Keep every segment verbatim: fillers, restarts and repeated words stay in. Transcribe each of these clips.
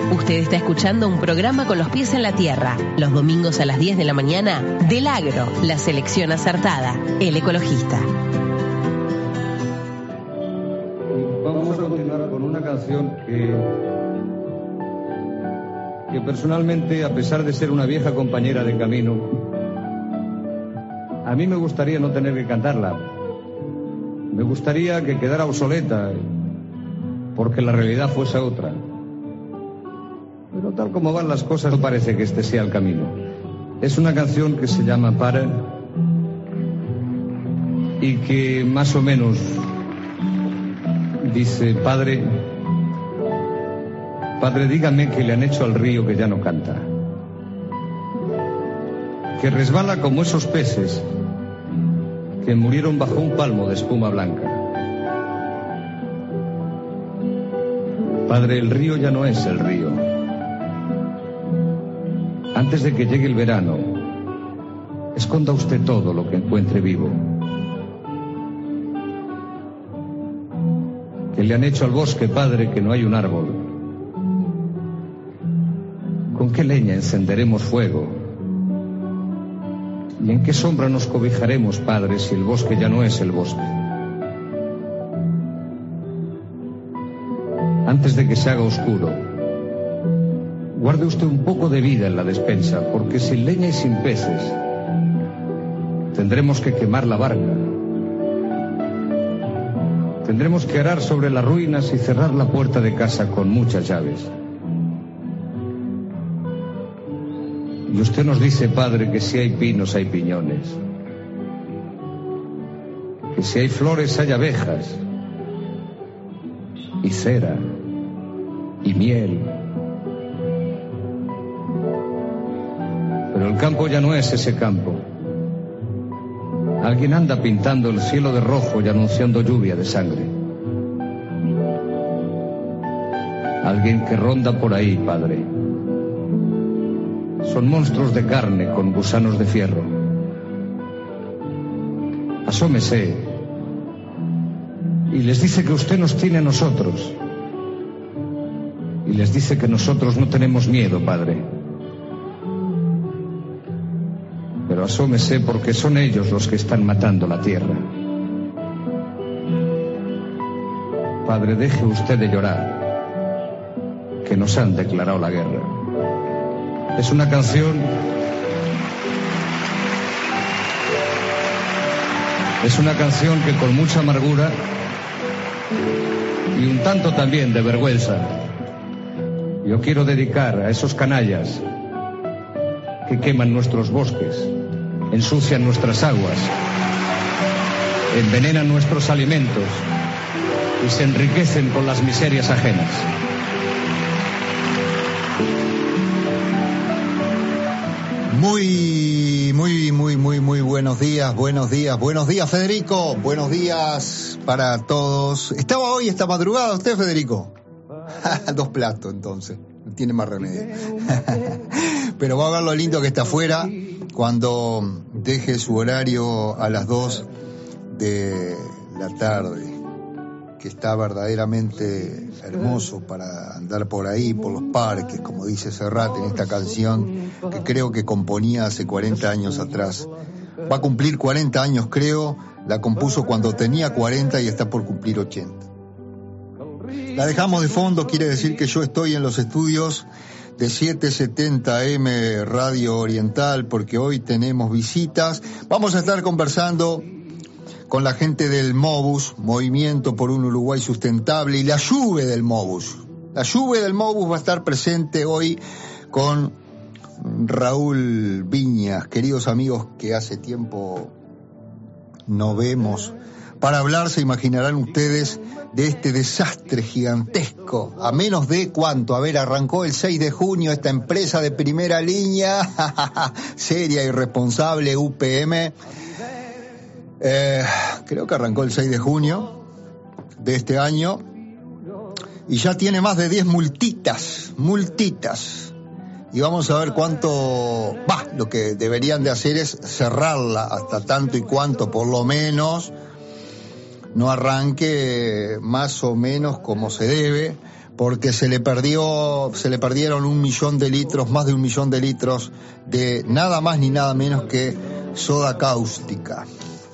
Usted está escuchando un programa con los pies en la tierra. Los domingos a las diez de la mañana, Del Agro, la selección acertada, El Ecologista. Vamos a continuar con una canción que, que personalmente, a pesar de ser una vieja compañera de camino, a mí me gustaría no tener que cantarla. Me gustaría que quedara obsoleta, porque la realidad fuese otra. Pero tal como van las cosas, no parece que este sea el camino. Es una canción que se llama Para, y que más o menos dice: Padre, Padre, dígame que le han hecho al río que ya no canta, que resbala como esos peces que murieron bajo un palmo de espuma blanca. Padre, el río ya no es el río. Antes de que llegue el verano, esconda usted todo lo que encuentre vivo. Que le han hecho al bosque, Padre, que no hay un árbol. ¿Con qué leña encenderemos fuego? ¿Y en qué sombra nos cobijaremos, Padre, si el bosque ya no es el bosque? Antes de que se haga oscuro, guarde usted un poco de vida en la despensa, porque sin leña y sin peces tendremos que quemar la barca. Tendremos que arar sobre las ruinas y cerrar la puerta de casa con muchas llaves. Y usted nos dice, Padre, que si hay pinos hay piñones, que si hay flores hay abejas, y cera, y miel. Pero el campo ya no es ese campo. Alguien anda pintando el cielo de rojo y anunciando lluvia de sangre. Alguien que ronda por ahí, Padre. Son monstruos de carne con gusanos de fierro. Asómese y les dice que usted nos tiene a nosotros. Y les dice que nosotros no tenemos miedo, Padre. Pero asómese, porque son ellos los que están matando la tierra. Padre, deje usted de llorar, que nos han declarado la guerra. Es una canción... Es una canción que con mucha amargura y un tanto también de vergüenza yo quiero dedicar a esos canallas que queman nuestros bosques, ensucian nuestras aguas, envenenan nuestros alimentos y se enriquecen con las miserias ajenas. Muy, muy, muy, muy, muy buenos días, buenos días, buenos días, Federico, buenos días para todos. ¿Estaba hoy esta madrugada usted, Federico? Dos platos, entonces, no tiene más remedio. Pero va a ver lo lindo que está afuera cuando deje su horario a las dos de la tarde, que está verdaderamente hermoso para andar por ahí, por los parques, como dice Serrat en esta canción que creo que componía hace cuarenta años atrás. Va a cumplir cuarenta años, creo, la compuso cuando tenía cuarenta y está por cumplir ochenta. La dejamos de fondo, quiere decir que yo estoy en los estudios de setecientos setenta eme Radio Oriental, porque hoy tenemos visitas. Vamos a estar conversando con la gente del MOBUS, Movimiento por un Uruguay Sustentable, y la Juve del MOBUS. La Juve del MOBUS va a estar presente hoy con Raúl Viñas, queridos amigos que hace tiempo no vemos, para hablar, se imaginarán ustedes, de este desastre gigantesco. A menos de cuánto, a ver, arrancó el seis de junio esta empresa de primera línea, seria y responsable, U P M. Eh, creo que arrancó el seis de junio de este año y ya tiene más de diez multitas, multitas. Y vamos a ver cuánto va. Lo que deberían de hacer es cerrarla hasta tanto y cuanto, por lo menos, no arranque más o menos como se debe, porque se le perdió, se le perdieron un millón de litros, más de un millón de litros de nada más ni nada menos que soda cáustica.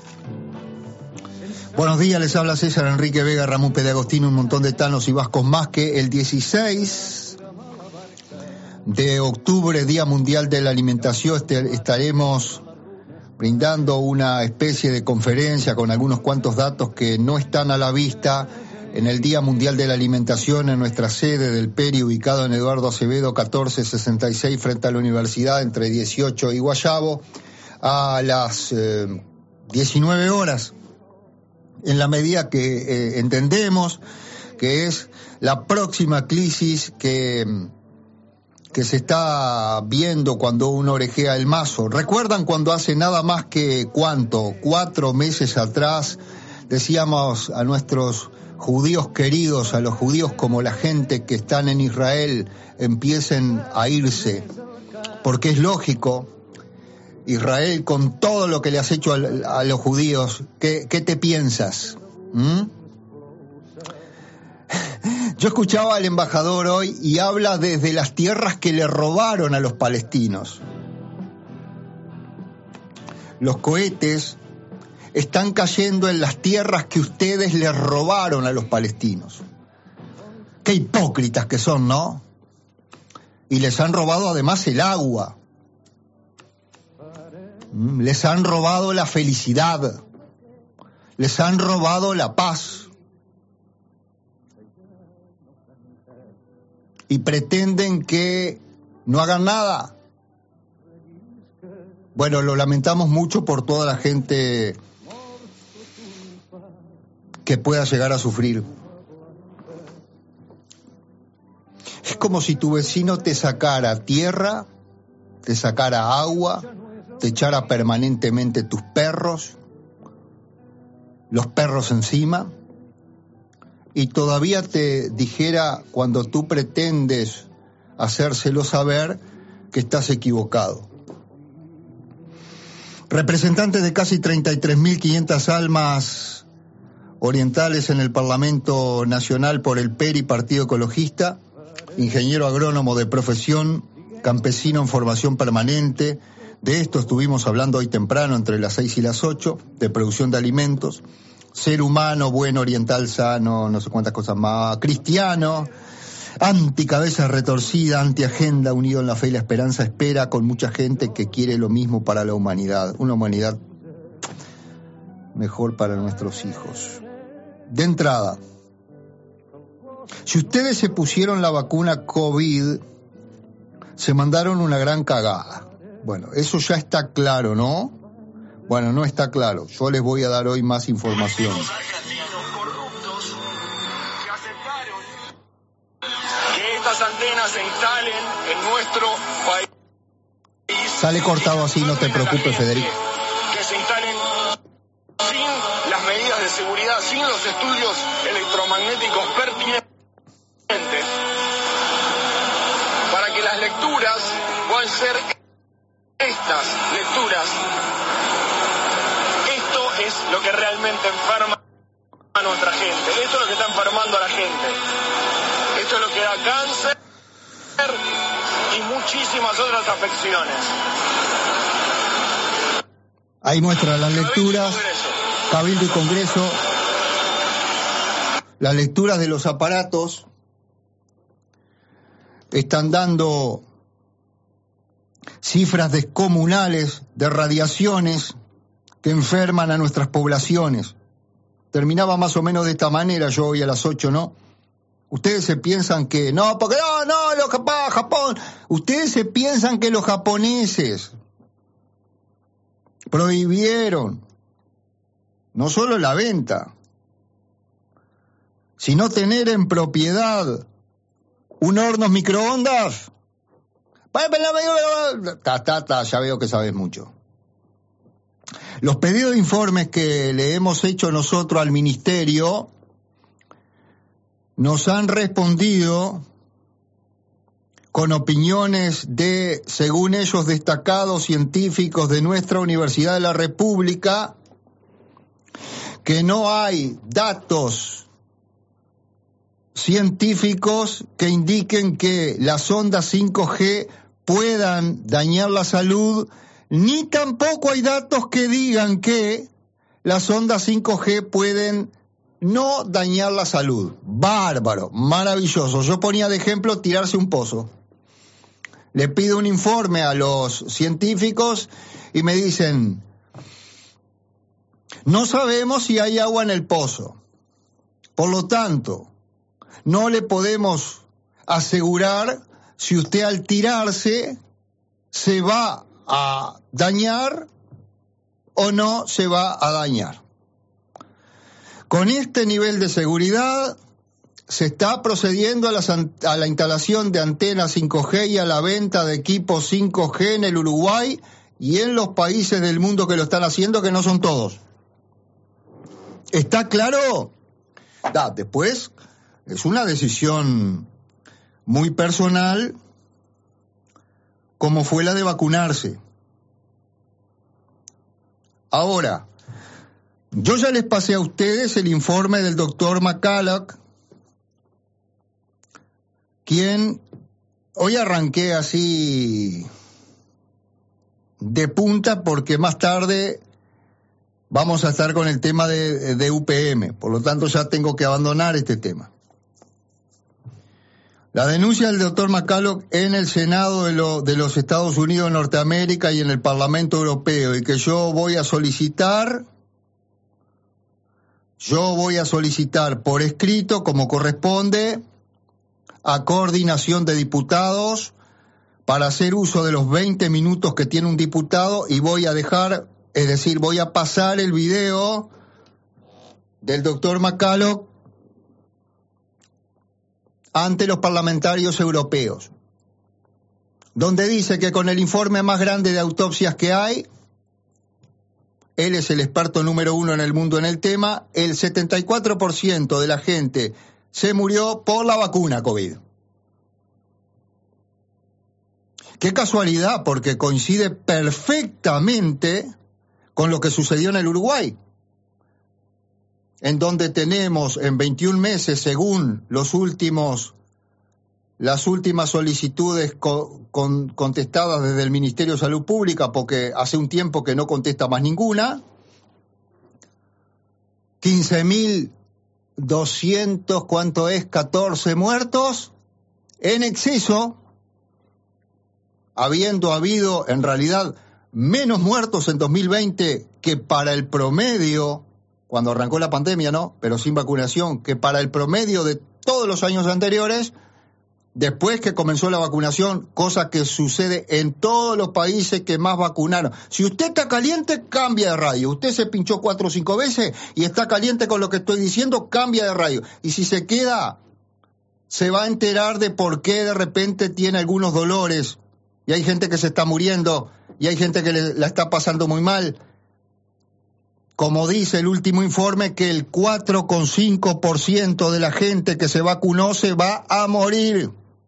Buenos días, les habla César Enrique Vega, Ramón Pedagostino, un montón de tanos y vascos más, que el dieciséis de octubre, Día Mundial de la Alimentación, este, estaremos brindando una especie de conferencia con algunos cuantos datos que no están a la vista en el Día Mundial de la Alimentación en nuestra sede del Peri, ubicado en Eduardo Acevedo catorce sesenta y seis, frente a la Universidad, entre dieciocho y Guayabo, a las eh, diecinueve horas. En la medida que eh, entendemos que es la próxima crisis que, que se está viendo cuando uno orejea el mazo. ¿Recuerdan cuando hace nada más que cuánto? Cuatro meses atrás decíamos a nuestros judíos queridos, a los judíos como la gente que están en Israel, empiecen a irse? Porque es lógico. Israel, con todo lo que le has hecho a, a los judíos, ¿qué, qué te piensas? ¿Mm? Yo escuchaba al embajador hoy y habla desde las tierras que le robaron a los palestinos. Los cohetes están cayendo en las tierras que ustedes les robaron a los palestinos. Qué hipócritas que son, ¿no? Y les han robado además el agua. Les han robado la felicidad, les han robado la paz y pretenden que no hagan nada. Bueno, lo lamentamos mucho por toda la gente que pueda llegar a sufrir. Es como si tu vecino te sacara tierra, te sacara agua, te echara permanentemente tus perros, los perros encima, y todavía te dijera, cuando tú pretendes hacérselo saber, que estás equivocado. Representantes de casi treinta y tres mil quinientas almas orientales en el Parlamento Nacional por el Peri, Partido Ecologista, ingeniero agrónomo de profesión, campesino en formación permanente. De esto estuvimos hablando hoy temprano, entre las seis y las ocho, de producción de alimentos. Ser humano, bueno, oriental, sano, no sé cuántas cosas más. Cristiano, anti-cabeza retorcida, anti-agenda, unido en la fe y la esperanza, espera con mucha gente que quiere lo mismo para la humanidad. Una humanidad mejor para nuestros hijos. De entrada, si ustedes se pusieron la vacuna COVID, se mandaron una gran cagada. Bueno, eso ya está claro, ¿no? Bueno, no está claro. Yo les voy a dar hoy más información. Que estas antenas se instalen en nuestro país. Sale cortado así, no te preocupes, Federico. Que se instalen sin las medidas de seguridad, sin los estudios electromagnéticos pertinentes, para que las lecturas puedan ser estas lecturas. Esto es lo que realmente enferma a nuestra gente. Esto es lo que está enfermando a la gente. Esto es lo que da cáncer y muchísimas otras afecciones. Ahí muestra las lecturas, Cabildo y Congreso, las lecturas de los aparatos están dando cifras descomunales de radiaciones que enferman a nuestras poblaciones. Terminaba más o menos de esta manera, yo hoy a las ocho, ¿no? Ustedes se piensan que, no, porque no, no, los Japón, Japón. Ustedes se piensan que los japoneses prohibieron no solo la venta, sino tener en propiedad un horno microondas. Ta, ta, ta, ya veo que sabes mucho. Los pedidos de informes que le hemos hecho nosotros al Ministerio nos han respondido con opiniones de, según ellos, destacados científicos de nuestra Universidad de la República, que no hay datos científicos que indiquen que las ondas cinco G puedan dañar la salud, ni tampoco hay datos que digan que las ondas cinco G pueden no dañar la salud. Bárbaro, maravilloso. Yo ponía de ejemplo tirarse un pozo. Le pido un informe a los científicos y me dicen, no sabemos si hay agua en el pozo. Por lo tanto, no le podemos asegurar si usted al tirarse se va a dañar o no se va a dañar. Con este nivel de seguridad se está procediendo a la, a la instalación de antenas cinco G y a la venta de equipos cinco G en el Uruguay y en los países del mundo que lo están haciendo, que no son todos. ¿Está claro? Da, después es una decisión muy personal, como fue la de vacunarse. Ahora, yo ya les pasé a ustedes el informe del doctor McCulloch, quien hoy arranqué así de punta porque más tarde vamos a estar con el tema de, de U P M, por lo tanto ya tengo que abandonar este tema. La denuncia del doctor McCulloch en el Senado de, lo, de los Estados Unidos de Norteamérica y en el Parlamento Europeo, y que yo voy a solicitar, yo voy a solicitar por escrito, como corresponde, a coordinación de diputados para hacer uso de los veinte minutos que tiene un diputado, y voy a dejar, es decir, voy a pasar el video del doctor McCulloch ante los parlamentarios europeos, donde dice que con el informe más grande de autopsias que hay, él es el experto número uno en el mundo en el tema, el setenta y cuatro por ciento de la gente se murió por la vacuna COVID. Qué casualidad, porque coincide perfectamente con lo que sucedió en el Uruguay, en donde tenemos en veintiún meses, según los últimos, las últimas solicitudes co- con, contestadas desde el Ministerio de Salud Pública, porque hace un tiempo que no contesta más ninguna, quince mil doscientos, ¿cuánto es? catorce muertos en exceso, habiendo habido en realidad menos muertos en dos mil veinte que para el promedio, cuando arrancó la pandemia, ¿no? Pero sin vacunación, que para el promedio de todos los años anteriores, después que comenzó la vacunación, cosa que sucede en todos los países que más vacunaron. Si usted está caliente, cambia de radio. Usted se pinchó cuatro o cinco veces y está caliente con lo que estoy diciendo, cambia de radio. Y si se queda, se va a enterar de por qué de repente tiene algunos dolores, y hay gente que se está muriendo, y hay gente que le, la está pasando muy mal. Como dice el último informe, que el cuatro coma cinco por ciento de la gente que se vacunó se va a morir.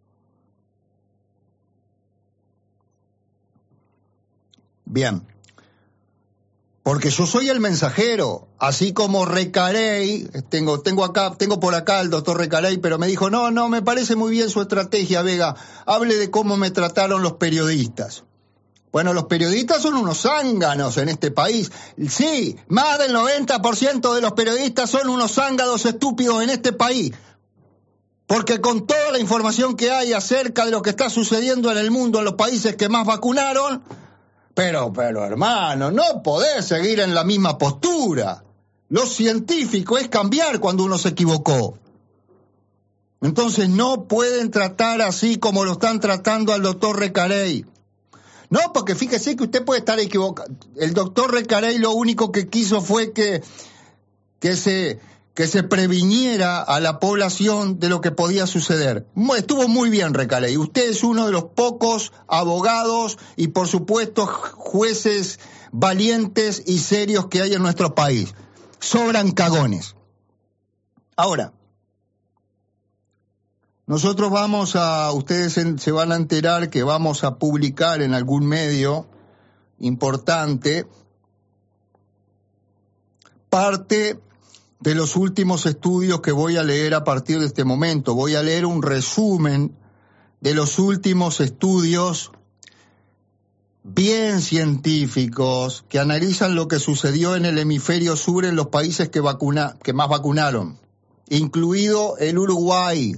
Bien. Porque yo soy el mensajero, así como Recarey, tengo, tengo acá, tengo por acá al doctor Recarey, pero me dijo, no, no, me parece muy bien su estrategia, Vega, hable de cómo me trataron los periodistas. Bueno, los periodistas son unos zánganos en este país. Sí, más del noventa por ciento de los periodistas son unos zánganos estúpidos en este país. Porque con toda la información que hay acerca de lo que está sucediendo en el mundo, en los países que más vacunaron, pero, pero hermano, no podés seguir en la misma postura. Lo científico es cambiar cuando uno se equivocó. Entonces no pueden tratar así como lo están tratando al doctor Recarey. No, porque fíjese que usted puede estar equivocado. El doctor Recarey lo único que quiso fue que, que, se, que se previniera a la población de lo que podía suceder. Estuvo muy bien, Recarey. Usted es uno de los pocos abogados y, por supuesto, jueces valientes y serios que hay en nuestro país. Sobran cagones. Ahora, nosotros vamos a, ustedes se van a enterar que vamos a publicar en algún medio importante parte de los últimos estudios que voy a leer a partir de este momento. Voy a leer un resumen de los últimos estudios bien científicos que analizan lo que sucedió en el hemisferio sur en los países que, vacuna, que más vacunaron, incluido el Uruguay.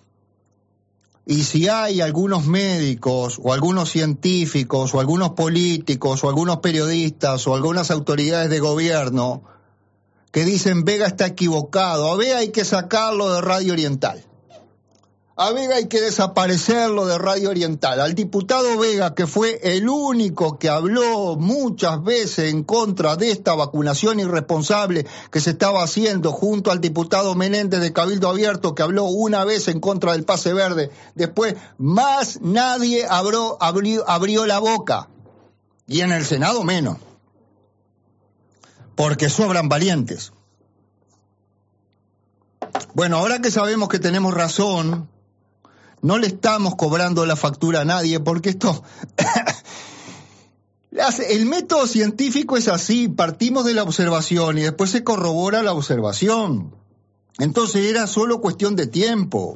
Y si hay algunos médicos o algunos científicos o algunos políticos o algunos periodistas o algunas autoridades de gobierno que dicen Vega está equivocado, a Vega hay que sacarlo de Radio Oriental, a Vega hay que desaparecerlo de Radio Oriental, al diputado Vega, que fue el único que habló muchas veces en contra de esta vacunación irresponsable que se estaba haciendo, junto al diputado Menéndez de Cabildo Abierto, que habló una vez en contra del pase verde, después más nadie abrió, abrió, abrió la boca, y en el Senado menos, porque sobran valientes. Bueno, ahora que sabemos que tenemos razón, no le estamos cobrando la factura a nadie, porque esto... El método científico es así, partimos de la observación y después se corrobora la observación. Entonces era solo cuestión de tiempo.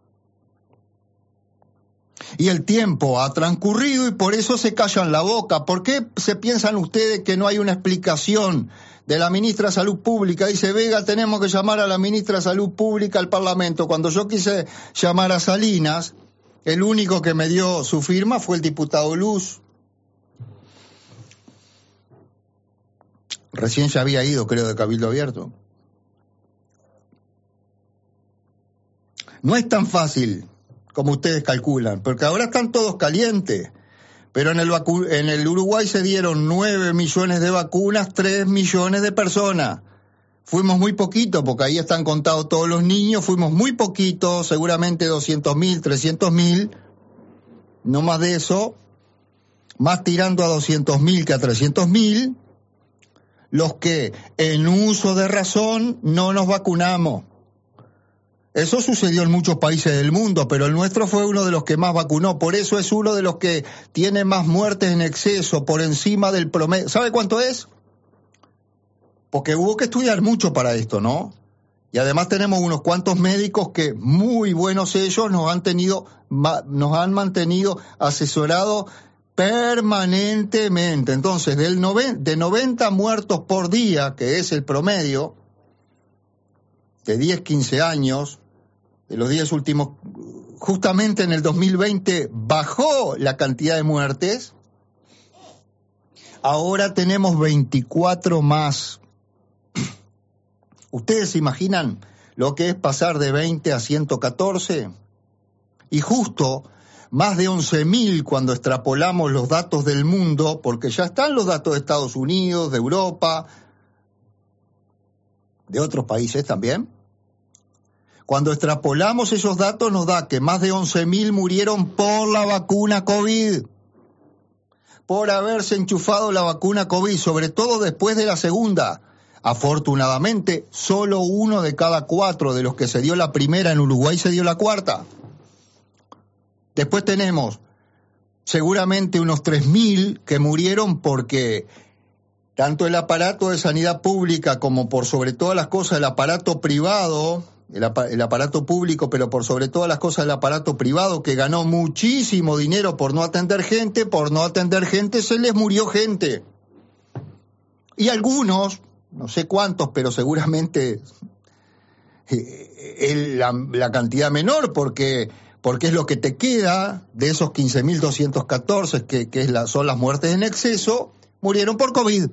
Y el tiempo ha transcurrido y por eso se callan la boca. ¿Por qué se piensan ustedes que no hay una explicación de la ministra de Salud Pública? Dice Vega, tenemos que llamar a la ministra de Salud Pública al Parlamento. Cuando yo quise llamar a Salinas, el único que me dio su firma fue el diputado Luz. Recién ya había ido, creo, de Cabildo Abierto. No es tan fácil como ustedes calculan, porque ahora están todos calientes. Pero en el, vacu- en el Uruguay se dieron nueve millones de vacunas, tres millones de personas. Fuimos muy poquitos, porque ahí están contados todos los niños, fuimos muy poquitos, seguramente doscientos mil, trescientos mil, no más de eso, más tirando a doscientos mil que a trescientos mil, los que en uso de razón no nos vacunamos. Eso sucedió en muchos países del mundo, pero el nuestro fue uno de los que más vacunó. Por eso es uno de los que tiene más muertes en exceso, por encima del promedio. ¿Sabe cuánto es? Porque hubo que estudiar mucho para esto, ¿no? Y además tenemos unos cuantos médicos que, muy buenos ellos, nos han tenido, nos han mantenido asesorados permanentemente. Entonces, del noven, de noventa muertos por día, que es el promedio, de diez, quince años, de los diez últimos, justamente en el dos mil veinte bajó la cantidad de muertes, ahora tenemos veinticuatro más. ¿Ustedes se imaginan lo que es pasar de veinte a ciento catorce? Y justo más de once mil cuando extrapolamos los datos del mundo, porque ya están los datos de Estados Unidos, de Europa, de otros países también. Cuando extrapolamos esos datos nos da que más de once mil murieron por la vacuna COVID, por haberse enchufado la vacuna COVID, sobre todo después de la segunda. Afortunadamente, solo uno de cada cuatro de los que se dio la primera en Uruguay se dio la cuarta. Después tenemos seguramente unos tres mil que murieron porque tanto el aparato de sanidad pública como por sobre todas las cosas el aparato privado, el, ap- el aparato público, pero por sobre todas las cosas el aparato privado, que ganó muchísimo dinero por no atender gente, por no atender gente se les murió gente. Y algunos, no sé cuántos, pero seguramente eh, el, la, la cantidad menor, porque, porque es lo que te queda de esos quince mil doscientos catorce, que, que es la, son las muertes en exceso, murieron por COVID.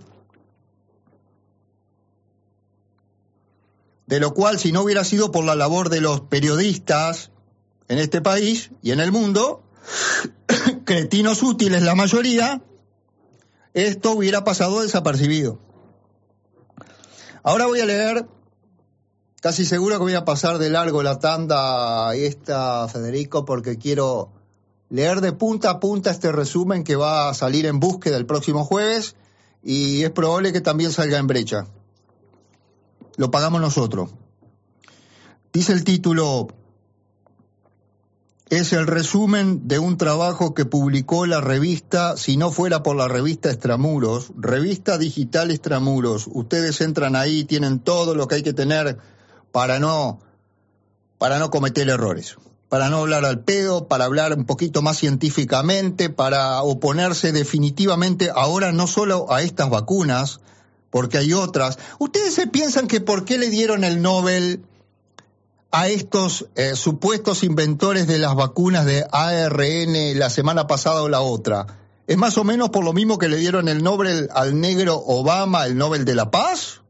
De lo cual, si no hubiera sido por la labor de los periodistas en este país y en el mundo, cretinos útiles la mayoría, esto hubiera pasado desapercibido. Ahora voy a leer, casi seguro que voy a pasar de largo la tanda esta, Federico, porque quiero leer de punta a punta este resumen que va a salir en Búsqueda el próximo jueves, y es probable que también salga en Brecha. Lo pagamos nosotros. Dice el título: es el resumen de un trabajo que publicó la revista, si no fuera por la revista Extramuros, revista digital Extramuros. Ustedes entran ahí, tienen todo lo que hay que tener para no, para no cometer errores, para no hablar al pedo, para hablar un poquito más científicamente, para oponerse definitivamente ahora no solo a estas vacunas, porque hay otras. ¿Ustedes se piensan que por qué le dieron el Nobel a estos eh, supuestos inventores de las vacunas de A R N la semana pasada o la otra? ¿Es más o menos por lo mismo que le dieron el Nobel al negro Obama, el Nobel de la Paz?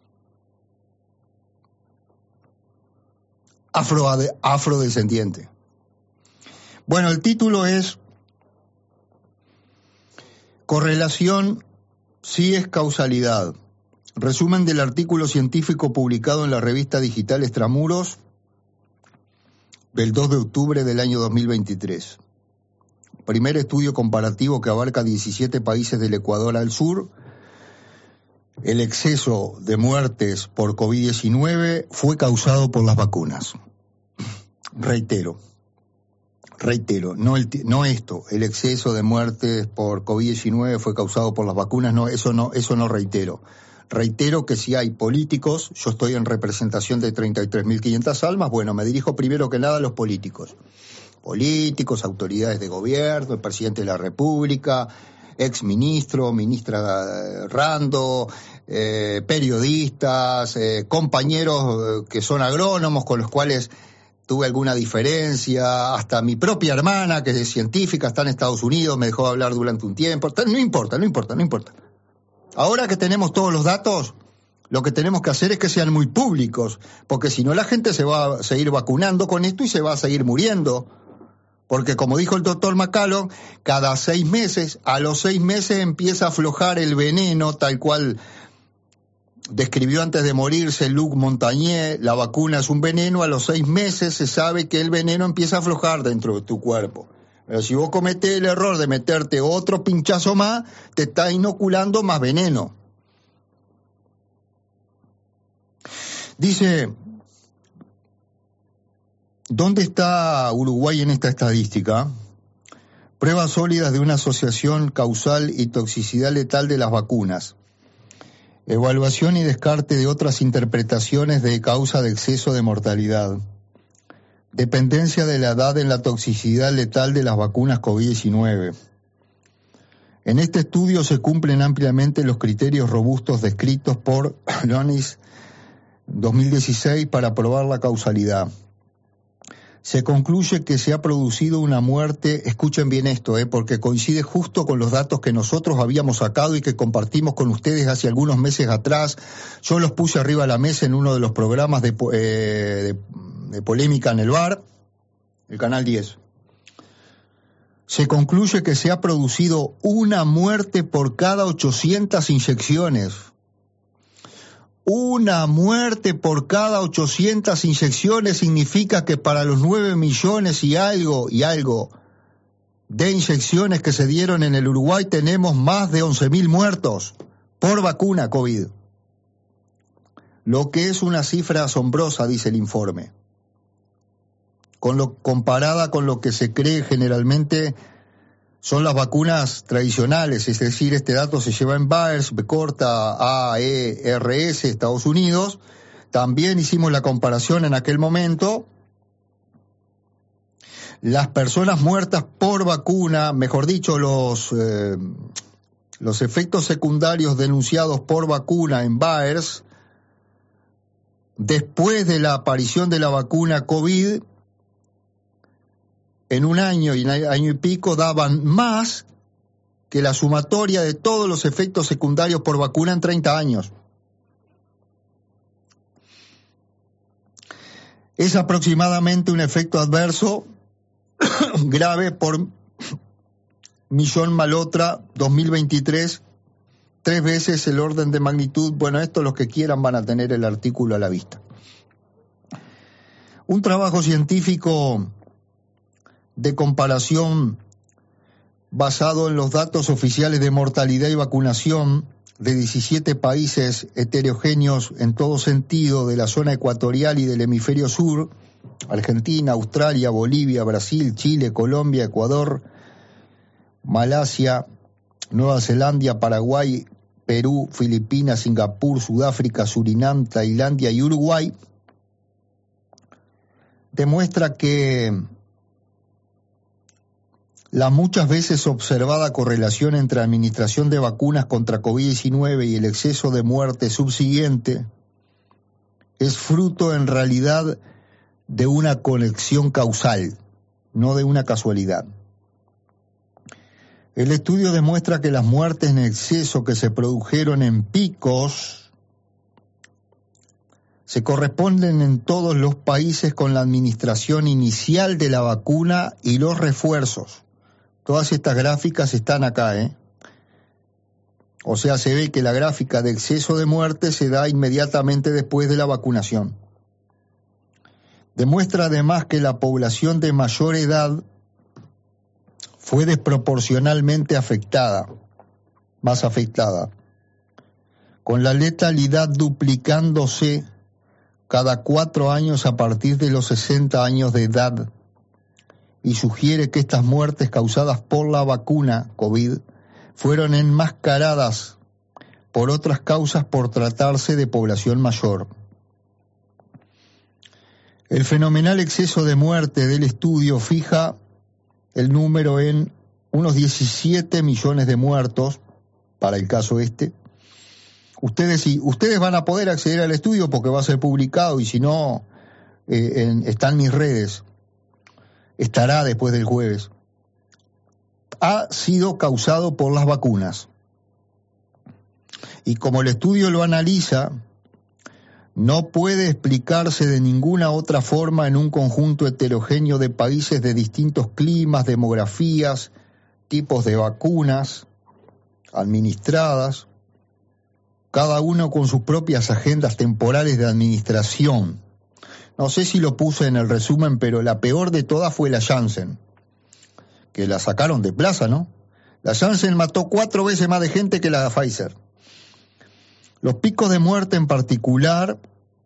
Afro, afrodescendiente. Bueno, el título es Correlación sí es causalidad. Resumen del artículo científico publicado en la revista digital Extramuros del dos de octubre del año dos mil veintitrés. Primer estudio comparativo que abarca diecisiete países del Ecuador al sur. El exceso de muertes por COVID diecinueve fue causado por las vacunas. Reitero, reitero, no, el, no esto, el exceso de muertes por COVID diecinueve fue causado por las vacunas, no, eso no, eso no reitero. Reitero que si hay políticos, yo estoy en representación de treinta y tres mil quinientas almas, bueno, me dirijo primero que nada a los políticos. Políticos, autoridades de gobierno, el presidente de la República, ex ministro, ministra Rando, eh, periodistas, eh, compañeros que son agrónomos con los cuales tuve alguna diferencia, hasta mi propia hermana, que es científica, está en Estados Unidos, me dejó hablar durante un tiempo, no importa, no importa, no importa. Ahora que tenemos todos los datos, lo que tenemos que hacer es que sean muy públicos, porque si no la gente se va a seguir vacunando con esto y se va a seguir muriendo. Porque como dijo el doctor McCallum, cada seis meses, a los seis meses empieza a aflojar el veneno, tal cual describió antes de morirse Luc Montagnier, la vacuna es un veneno, a los seis meses se sabe que el veneno empieza a aflojar dentro de tu cuerpo. Pero si vos cometés el error de meterte otro pinchazo más, te está inoculando más veneno. Dice, ¿dónde está Uruguay en esta estadística? Pruebas sólidas de una asociación causal y toxicidad letal de las vacunas. Evaluación y descarte de otras interpretaciones de causa de exceso de mortalidad. Dependencia de la edad en la toxicidad letal de las vacunas COVID diecinueve. En este estudio se cumplen ampliamente los criterios robustos descritos por Lonis dos mil dieciséis para probar la causalidad. Se concluye que se ha producido una muerte, escuchen bien esto, eh, porque coincide justo con los datos que nosotros habíamos sacado y que compartimos con ustedes hace algunos meses atrás. Yo los puse arriba de la mesa en uno de los programas de, eh, de, de polémica en el bar, el canal diez. Se concluye que se ha producido una muerte por cada ochocientas inyecciones. Una muerte por cada ochocientas inyecciones significa que para los nueve millones y algo, y algo de inyecciones que se dieron en el Uruguay tenemos más de once mil muertos por vacuna COVID. Lo que es una cifra asombrosa, dice el informe. Con lo, comparada con lo que se cree generalmente son las vacunas tradicionales, es decir, este dato se lleva en Baers, B corta, A E R S, Estados Unidos. También hicimos la comparación en aquel momento. Las personas muertas por vacuna, mejor dicho, los, eh, los efectos secundarios denunciados por vacuna en Baers, después de la aparición de la vacuna COVID, en un año y un año y pico daban más que la sumatoria de todos los efectos secundarios por vacuna en treinta años. Es aproximadamente un efecto adverso grave por millón Malotra dos mil veintitrés, tres veces el orden de magnitud. Bueno, esto los que quieran van a tener el artículo a la vista. Un trabajo científico de comparación basado en los datos oficiales de mortalidad y vacunación de diecisiete países heterogéneos en todo sentido de la zona ecuatorial y del hemisferio sur, Argentina, Australia, Bolivia, Brasil, Chile, Colombia, Ecuador, Malasia, Nueva Zelanda, Paraguay, Perú, Filipinas, Singapur, Sudáfrica, Surinam, Tailandia y Uruguay, demuestra que la muchas veces observada correlación entre administración de vacunas contra COVID diecinueve y el exceso de muerte subsiguiente es fruto en realidad de una conexión causal, no de una casualidad. El estudio demuestra que las muertes en exceso que se produjeron en picos se corresponden en todos los países con la administración inicial de la vacuna y los refuerzos. Todas estas gráficas están acá, ¿eh? O sea, se ve que la gráfica de exceso de muerte se da inmediatamente después de la vacunación. Demuestra además que la población de mayor edad fue desproporcionalmente afectada, más afectada, con la letalidad duplicándose cada cuatro años a partir de los sesenta años de edad, y sugiere que estas muertes causadas por la vacuna COVID fueron enmascaradas por otras causas por tratarse de población mayor. El fenomenal exceso de muerte del estudio fija el número en unos diecisiete millones de muertos, para el caso este. Ustedes, sí, ustedes van a poder acceder al estudio porque va a ser publicado, y si no, eh, en, están mis redes. Estará después del jueves. Ha sido causado por las vacunas. Y como el estudio lo analiza, no puede explicarse de ninguna otra forma en un conjunto heterogéneo de países de distintos climas, demografías, tipos de vacunas administradas, cada uno con sus propias agendas temporales de administración. No sé si lo puse en el resumen, pero la peor de todas fue la Janssen, que la sacaron de plaza, ¿no? La Janssen mató cuatro veces más de gente que la Pfizer. Los picos de muerte en particular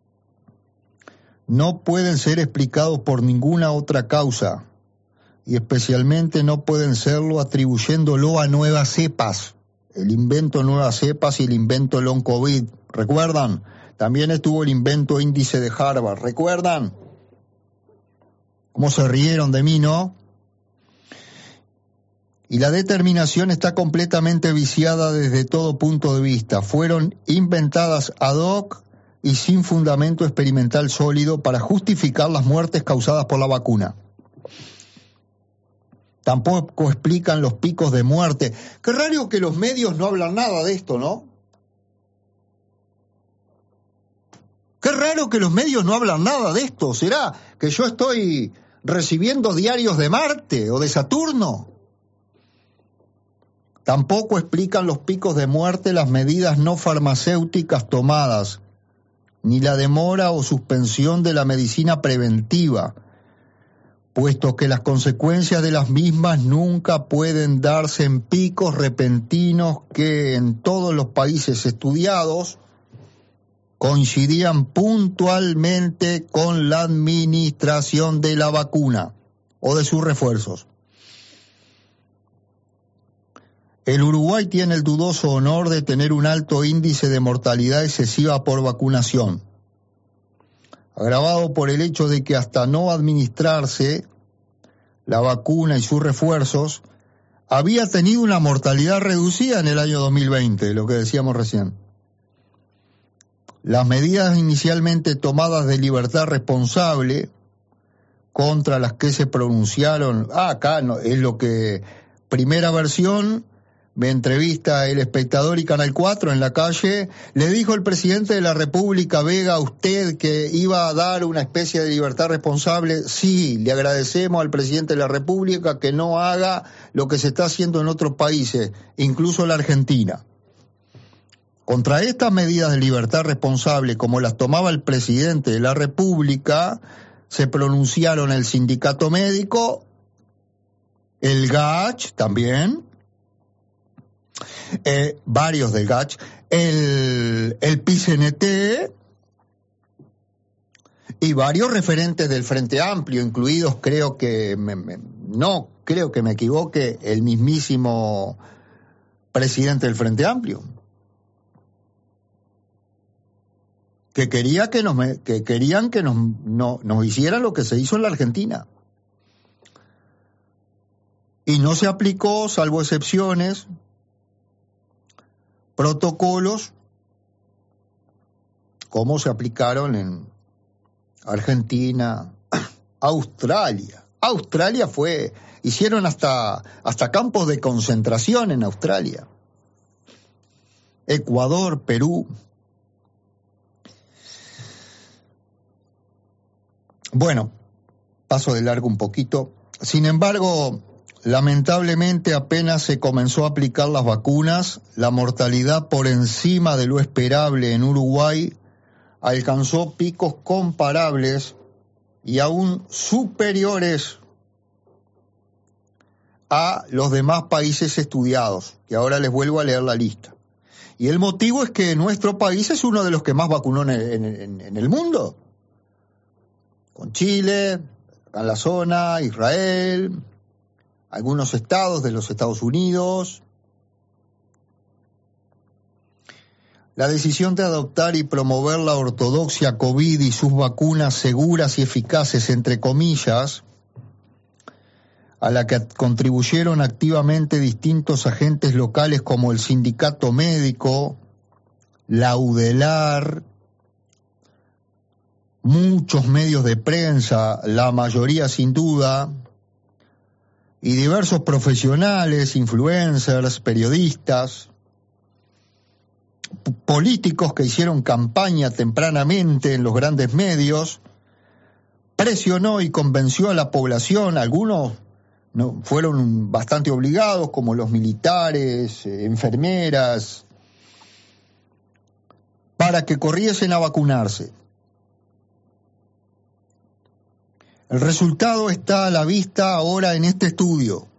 no pueden ser explicados por ninguna otra causa, y especialmente no pueden serlo atribuyéndolo a nuevas cepas, el invento nuevas cepas y el invento long COVID. ¿Recuerdan? También estuvo el invento índice de Harvard. ¿Recuerdan? ¿Cómo se rieron de mí, no? Y la determinación está completamente viciada desde todo punto de vista. Fueron inventadas ad hoc y sin fundamento experimental sólido para justificar las muertes causadas por la vacuna. Tampoco explican los picos de muerte. Qué raro que los medios no hablan nada de esto, ¿no? Qué raro que los medios no hablan nada de esto. ¿Será que yo estoy recibiendo diarios de Marte o de Saturno? Tampoco explican los picos de muerte las medidas no farmacéuticas tomadas, ni la demora o suspensión de la medicina preventiva, puesto que las consecuencias de las mismas nunca pueden darse en picos repentinos que en todos los países estudiados coincidían puntualmente con la administración de la vacuna o de sus refuerzos. El Uruguay tiene el dudoso honor de tener un alto índice de mortalidad excesiva por vacunación, agravado por el hecho de que hasta no administrarse la vacuna y sus refuerzos, había tenido una mortalidad reducida en el año dos mil veinte, lo que decíamos recién. Las medidas inicialmente tomadas de libertad responsable, contra las que se pronunciaron, ah, acá no, es lo que, primera versión, me entrevista El Espectador y Canal cuatro en la calle, le dijo el presidente de la República, Vega, a usted que iba a dar una especie de libertad responsable. Sí, le agradecemos al presidente de la República que no haga lo que se está haciendo en otros países, incluso la Argentina. Contra estas medidas de libertad responsable, como las tomaba el presidente de la República, se pronunciaron el Sindicato Médico, el G A C H también, Eh, varios del G A C H, el, el P I C N T y varios referentes del Frente Amplio, incluidos, creo que, me, me, no, creo que me equivoque, el mismísimo presidente del Frente Amplio, que quería que nos, que querían que nos, no, nos hicieran lo que se hizo en la Argentina. Y no se aplicó, salvo excepciones, protocolos como se aplicaron en Argentina, Australia. Australia fue, hicieron hasta, hasta campos de concentración en Australia. Ecuador, Perú. Bueno, paso de largo un poquito. Sin embargo, lamentablemente apenas se comenzó a aplicar las vacunas, la mortalidad por encima de lo esperable en Uruguay alcanzó picos comparables y aún superiores a los demás países estudiados, que ahora les vuelvo a leer la lista. Y el motivo es que nuestro país es uno de los que más vacunó en, en, en el mundo, con Chile, en la zona, Israel, algunos estados de los Estados Unidos. La decisión de adoptar y promover la ortodoxia COVID y sus vacunas seguras y eficaces, entre comillas, a la que contribuyeron activamente distintos agentes locales como el Sindicato Médico, la UDELAR, muchos medios de prensa, la mayoría sin duda, y diversos profesionales, influencers, periodistas, políticos que hicieron campaña tempranamente en los grandes medios, presionó y convenció a la población, algunos no, fueron bastante obligados, como los militares, eh, enfermeras, para que corriesen a vacunarse. El resultado está a la vista ahora en este estudio.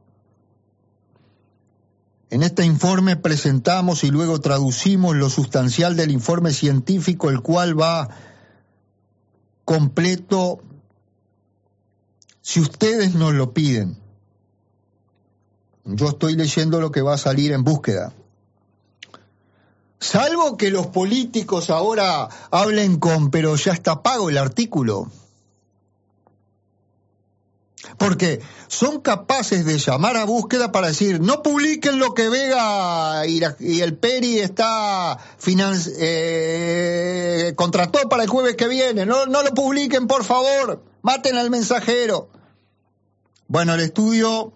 En este informe presentamos y luego traducimos lo sustancial del informe científico, el cual va completo si ustedes nos lo piden. Yo estoy leyendo lo que va a salir en búsqueda. Salvo que los políticos ahora hablen con, pero ya está pago el artículo. Porque son capaces de llamar a búsqueda para decir, no publiquen lo que Vega y, la, y el Peri está financi- eh, contrató para el jueves que viene, no, no lo publiquen, por favor, maten al mensajero. Bueno, el estudio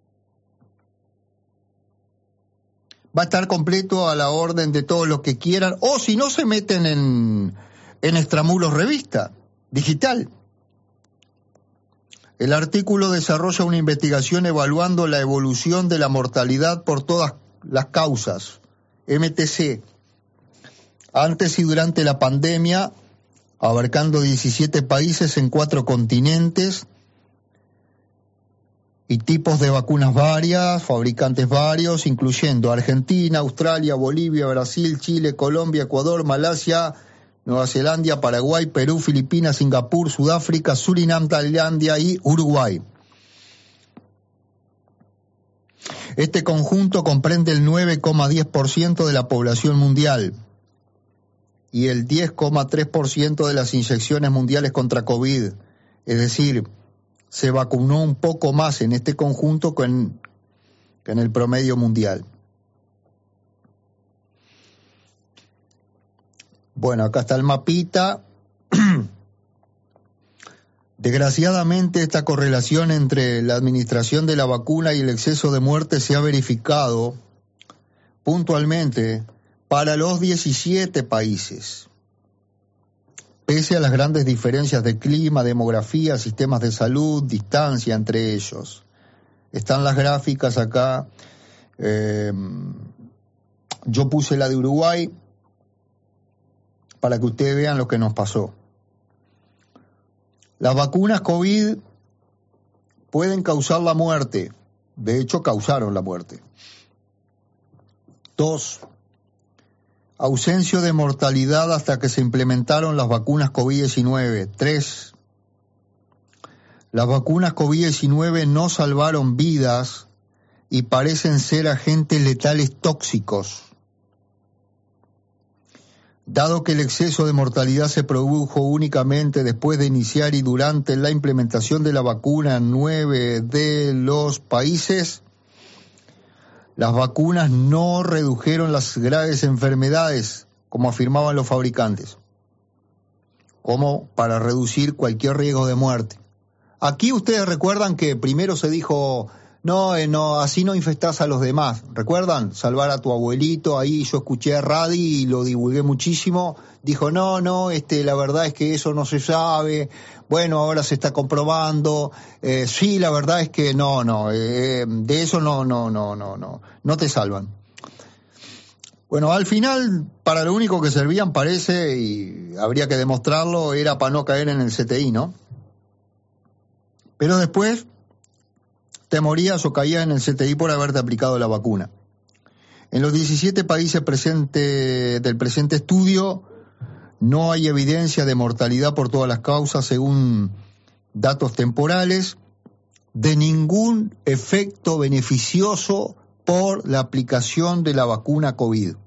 va a estar completo a la orden de todos los que quieran, o si no se meten en, en Extramuros Revista Digital. El artículo desarrolla una investigación evaluando la evolución de la mortalidad por todas las causas, M T C, antes y durante la pandemia, abarcando diecisiete países en cuatro continentes y tipos de vacunas varias, fabricantes varios, incluyendo Argentina, Australia, Bolivia, Brasil, Chile, Colombia, Ecuador, Malasia, Nueva Zelanda, Paraguay, Perú, Filipinas, Singapur, Sudáfrica, Surinam, Tailandia y Uruguay. Este conjunto comprende el nueve coma diez por ciento de la población mundial y el diez coma tres por ciento de las inyecciones mundiales contra COVID. Es decir, se vacunó un poco más en este conjunto que en, que en el promedio mundial. Bueno, acá está el mapita. Desgraciadamente, esta correlación entre la administración de la vacuna y el exceso de muerte se ha verificado puntualmente para los diecisiete países. Pese a las grandes diferencias de clima, demografía, sistemas de salud, distancia entre ellos. Están las gráficas acá. Eh, yo puse la de Uruguay para que ustedes vean lo que nos pasó. Las vacunas COVID pueden causar la muerte. De hecho, causaron la muerte. Dos, Ausencia de mortalidad hasta que se implementaron las vacunas COVID diecinueve. Tres. Las vacunas COVID diecinueve no salvaron vidas y parecen ser agentes letales tóxicos. Dado que el exceso de mortalidad se produjo únicamente después de iniciar y durante la implementación de la vacuna en nueve de los países, las vacunas no redujeron las graves enfermedades, como afirmaban los fabricantes, como para reducir cualquier riesgo de muerte. Aquí ustedes recuerdan que primero se dijo, no, eh, no, así no infestás a los demás. ¿Recuerdan? Salvar a tu abuelito, ahí yo escuché a Radi y lo divulgué muchísimo. Dijo, no, no, este, la verdad es que eso no se sabe. Bueno, ahora se está comprobando. Eh, sí, la verdad es que no, no, eh, de eso no, no, no, no, no, no te salvan. Bueno, al final, para lo único que servían, parece, y habría que demostrarlo, era para no caer en el C T I, ¿no? Pero después te morías o caías en el C T I por haberte aplicado la vacuna. En los diecisiete países presente, del presente estudio no hay evidencia de mortalidad por todas las causas según datos temporales, de ningún efecto beneficioso por la aplicación de la vacuna COVID.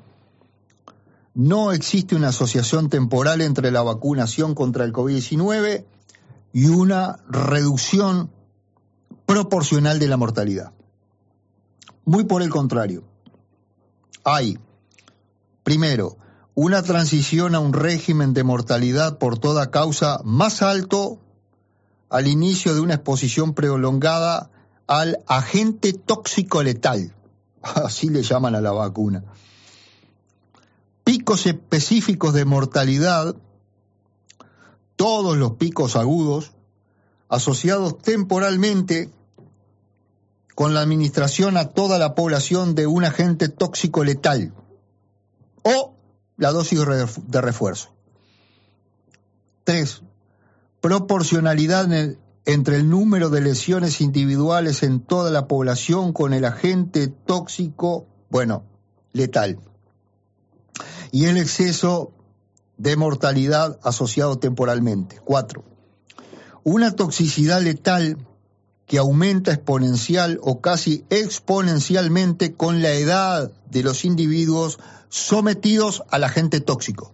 No existe una asociación temporal entre la vacunación contra el COVID diecinueve y una reducción proporcional de la mortalidad. Muy por el contrario, hay, primero, una transición a un régimen de mortalidad por toda causa más alto al inicio de una exposición prolongada al agente tóxico letal, así le llaman a la vacuna. Picos específicos de mortalidad, todos los picos agudos, asociados temporalmente con la administración a toda la población de un agente tóxico letal o la dosis de refuerzo. Tres, proporcionalidad en el, entre el número de lesiones individuales en toda la población con el agente tóxico, bueno, letal, y el exceso de mortalidad asociado temporalmente. Cuatro, una toxicidad letal que aumenta exponencial o casi exponencialmente con la edad de los individuos sometidos al agente tóxico.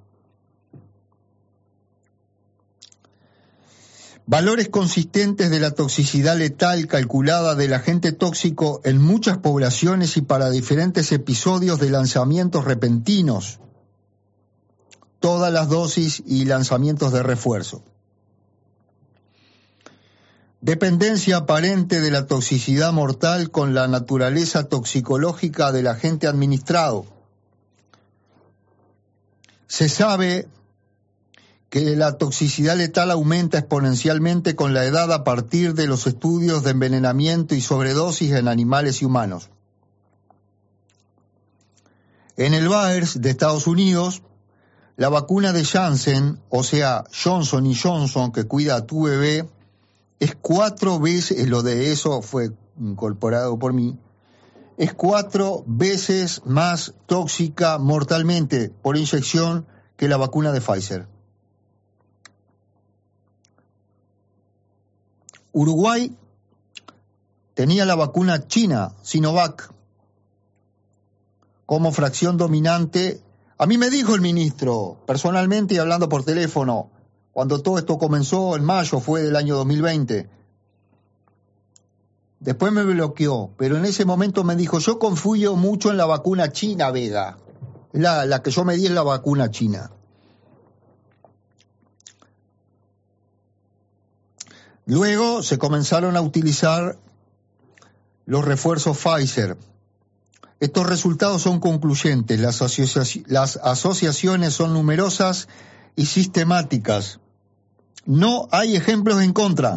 Valores consistentes de la toxicidad letal calculada del agente tóxico en muchas poblaciones y para diferentes episodios de lanzamientos repentinos, todas las dosis y lanzamientos de refuerzo. Dependencia aparente de la toxicidad mortal con la naturaleza toxicológica del agente administrado. Se sabe que la toxicidad letal aumenta exponencialmente con la edad a partir de los estudios de envenenamiento y sobredosis en animales y humanos. En el Bayer de Estados Unidos, la vacuna de Janssen, o sea, Johnson y Johnson, que cuida a tu bebé, es cuatro veces, lo de eso fue incorporado por mí, es cuatro veces más tóxica mortalmente por inyección que la vacuna de Pfizer. Uruguay tenía la vacuna china, Sinovac, como fracción dominante. A mí me dijo el ministro, personalmente y hablando por teléfono, cuando todo esto comenzó en mayo, fue del año dos mil veinte. Después me bloqueó, pero en ese momento me dijo, yo confío mucho en la vacuna china, Vega. La, la que yo me di es la vacuna china. Luego se comenzaron a utilizar los refuerzos Pfizer. Estos resultados son concluyentes, las, asociaci- las asociaciones son numerosas y sistemáticas. No hay ejemplos en contra.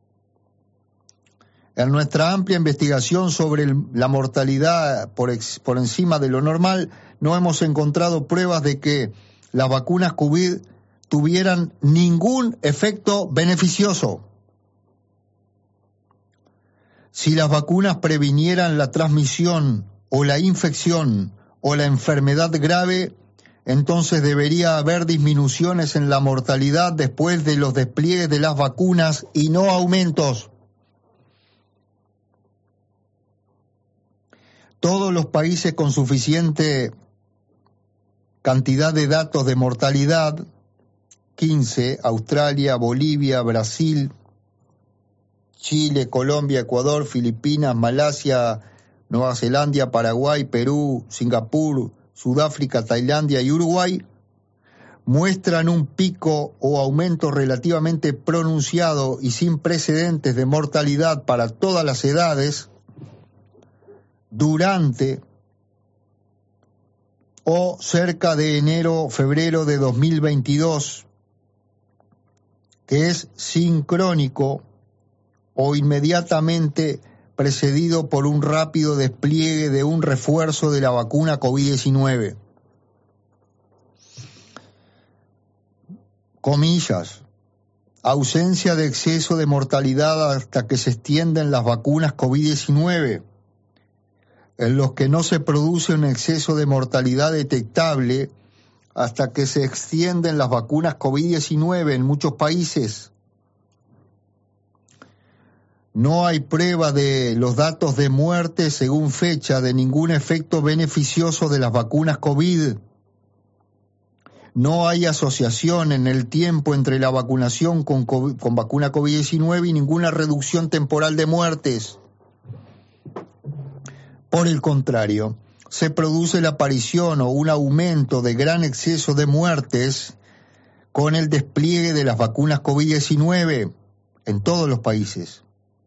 En nuestra amplia investigación sobre el, la mortalidad por, ex, por encima de lo normal, no hemos encontrado pruebas de que las vacunas COVID tuvieran ningún efecto beneficioso. Si las vacunas previnieran la transmisión o la infección o la enfermedad grave, entonces debería haber disminuciones en la mortalidad después de los despliegues de las vacunas y no aumentos. Todos los países con suficiente cantidad de datos de mortalidad, quince, Australia, Bolivia, Brasil, Chile, Colombia, Ecuador, Filipinas, Malasia, Nueva Zelanda, Paraguay, Perú, Singapur, Sudáfrica, Tailandia y Uruguay, muestran un pico o aumento relativamente pronunciado y sin precedentes de mortalidad para todas las edades durante o cerca de enero, febrero de dos mil veintidós, que es sincrónico o inmediatamente precedido por un rápido despliegue de un refuerzo de la vacuna COVID diecinueve. Comillas, ausencia de exceso de mortalidad hasta que se extienden las vacunas COVID diecinueve, en los que no se produce un exceso de mortalidad detectable hasta que se extienden las vacunas COVID diecinueve en muchos países. No hay prueba de los datos de muerte según fecha de ningún efecto beneficioso de las vacunas COVID. No hay asociación en el tiempo entre la vacunación con, COVID, con vacuna COVID diecinueve y ninguna reducción temporal de muertes. Por el contrario, se produce la aparición o un aumento de gran exceso de muertes con el despliegue de las vacunas COVID diecinueve en todos los países.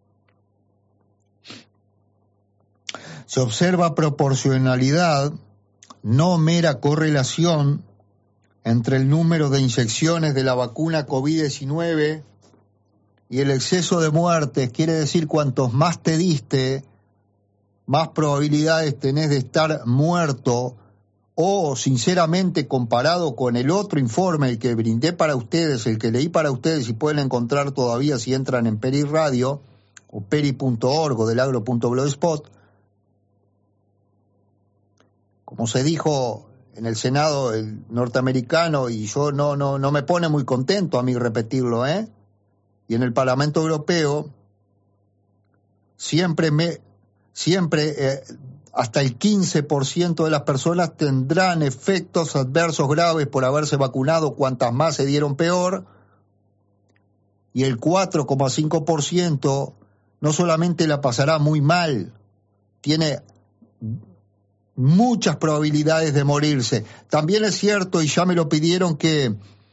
Se observa proporcionalidad, no mera correlación, entre el número de inyecciones de la vacuna COVID diecinueve y el exceso de muertes. Quiere decir, cuantos más te diste, más probabilidades tenés de estar muerto, o sinceramente comparado con el otro informe, el que brindé para ustedes, el que leí para ustedes y pueden encontrar todavía si entran en Peri Radio o peri punto org o delagro punto blogspot. Como se dijo en el Senado el norteamericano, y yo no, no, no me pone muy contento a mí repetirlo, ¿eh? Y en el Parlamento Europeo, siempre me, siempre eh, hasta el quince por ciento de las personas tendrán efectos adversos graves por haberse vacunado, cuantas más se dieron peor, y el cuatro coma cinco por ciento no solamente la pasará muy mal, tiene muchas probabilidades de morirse. También es cierto, y ya me lo pidieron, que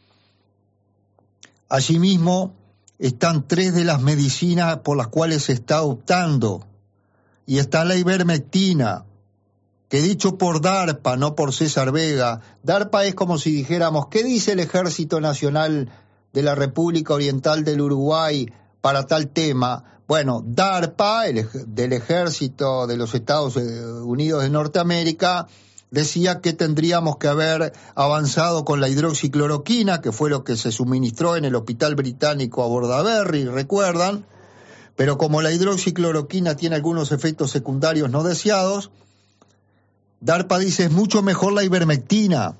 allí mismo están tres de las medicinas por las cuales se está optando, y está la ivermectina, que dicho por DARPA, no por César Vega. DARPA es como si dijéramos, ¿qué dice el Ejército Nacional de la República Oriental del Uruguay para tal tema? Bueno, DARPA, el, del Ejército de los Estados Unidos de Norteamérica, decía que tendríamos que haber avanzado con la hidroxicloroquina, que fue lo que se suministró en el Hospital Británico a Bordaberry, ¿recuerdan? Pero como la hidroxicloroquina tiene algunos efectos secundarios no deseados, DARPA dice es mucho mejor la ivermectina,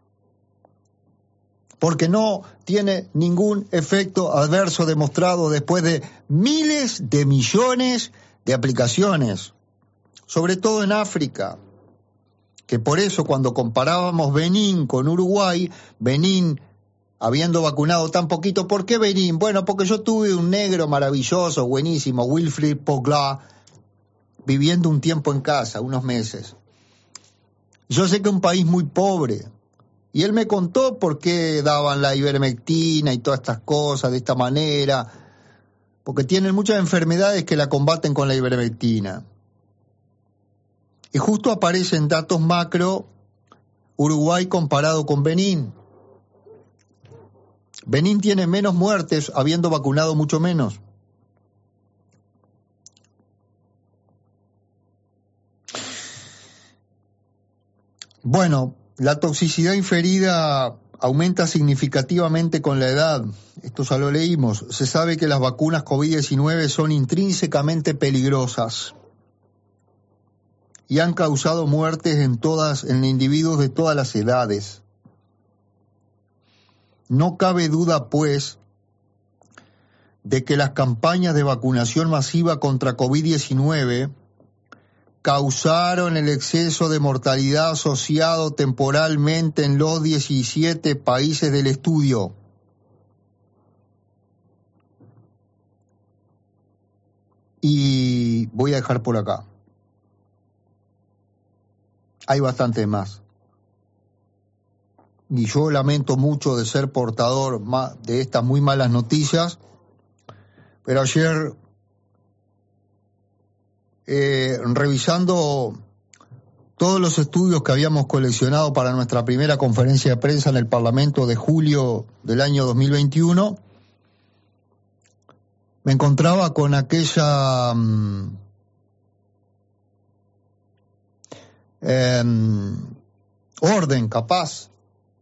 porque no tiene ningún efecto adverso demostrado después de miles de millones de aplicaciones, sobre todo en África, que por eso cuando comparábamos Benín con Uruguay, Benín habiendo vacunado tan poquito, ¿por qué Benín? Bueno, porque yo tuve un negro maravilloso, buenísimo, Wilfried Pogla, viviendo un tiempo en casa, unos meses. Yo sé que es un país muy pobre, y él me contó por qué daban la ivermectina y todas estas cosas de esta manera, porque tienen muchas enfermedades que la combaten con la ivermectina. Y justo aparecen datos macro, Uruguay comparado con Benín. Benín tiene menos muertes habiendo vacunado mucho menos. Bueno, la toxicidad inferida aumenta significativamente con la edad. Esto ya lo leímos. Se sabe que las vacunas COVID diecinueve son intrínsecamente peligrosas y han causado muertes en todas, en individuos de todas las edades. No cabe duda, pues, de que las campañas de vacunación masiva contra COVID diecinueve causaron el exceso de mortalidad asociado temporalmente en los diecisiete países del estudio. Y voy a dejar por acá. Hay bastante más. Y yo lamento mucho de ser portador de estas muy malas noticias, pero ayer, eh, revisando todos los estudios que habíamos coleccionado para nuestra primera conferencia de prensa en el Parlamento de julio del año dos mil veintiuno, me encontraba con aquella um, eh, orden capaz,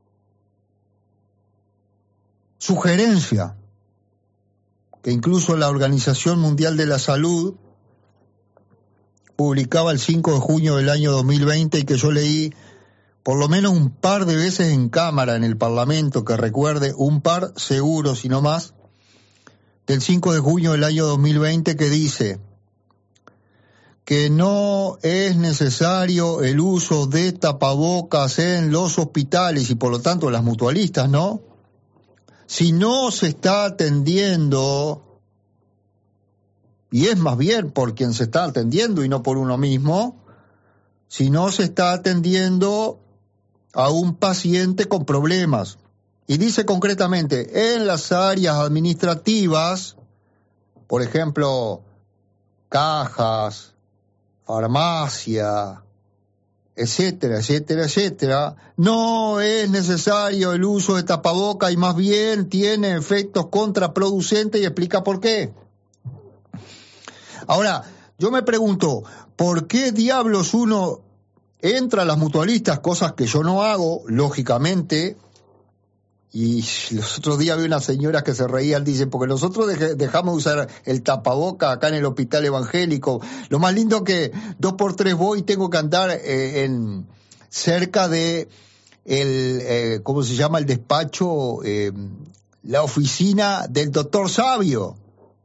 sugerencia, que incluso la Organización Mundial de la Salud publicaba el cinco de junio del año dos mil veinte y que yo leí por lo menos un par de veces en cámara en el Parlamento, que recuerde, un par seguro, si no más, del cinco de junio del año dos mil veinte, que dice que no es necesario el uso de tapabocas en los hospitales y por lo tanto las mutualistas, ¿no? Si no se está atendiendo, y es más bien por quien se está atendiendo y no por uno mismo, si no se está atendiendo a un paciente con problemas. Y dice concretamente, en las áreas administrativas, por ejemplo, cajas, farmacia, etcétera, etcétera, etcétera, no es necesario el uso de tapaboca y más bien tiene efectos contraproducentes y explica por qué. Ahora, yo me pregunto, ¿por qué diablos uno entra a las mutualistas, cosas que yo no hago, lógicamente? Y los otros días vi una señora que se reía, dice, porque nosotros dej- dejamos de usar el tapaboca acá en el hospital evangélico. Lo más lindo que dos por tres voy y tengo que andar eh, en cerca de el, eh, ¿cómo se llama? El despacho, eh, la oficina del doctor Sabio.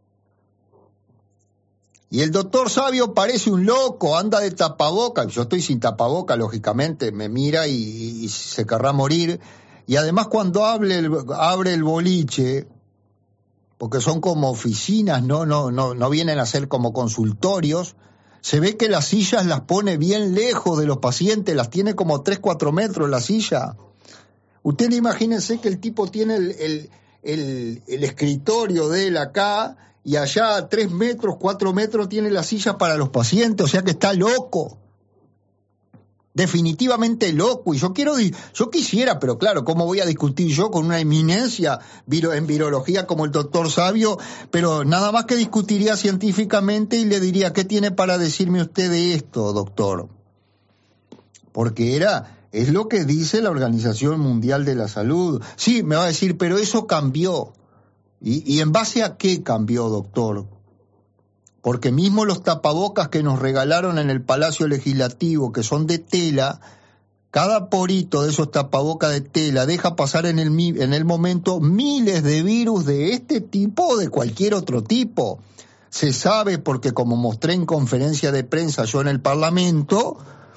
Y el doctor Sabio parece un loco, anda de tapaboca. Yo estoy sin tapaboca, lógicamente, me mira y, y se querrá morir. Y además cuando abre el, abre el boliche, porque son como oficinas, no, no, no, no vienen a ser como consultorios, se ve que las sillas las pone bien lejos de los pacientes, las tiene como tres, cuatro metros la silla. Ustedes imagínense que el tipo tiene el, el, el, el escritorio de él acá y allá a tres metros, cuatro metros tiene la silla para los pacientes, o sea que está loco. Definitivamente loco, y yo quiero, yo quisiera, pero claro, ¿cómo voy a discutir yo con una eminencia en virología como el doctor Sabio? Pero nada más que discutiría científicamente y le diría, ¿qué tiene para decirme usted de esto, doctor? Porque era, es lo que dice la Organización Mundial de la Salud. Sí, me va a decir, pero eso cambió. ¿Y, y en base a qué cambió, doctor? Porque mismo los tapabocas que nos regalaron en el Palacio Legislativo, que son de tela, cada porito de esos tapabocas de tela deja pasar en el, en el momento miles de virus de este tipo o de cualquier otro tipo. Se sabe porque, como mostré en conferencia de prensa yo en el Parlamento,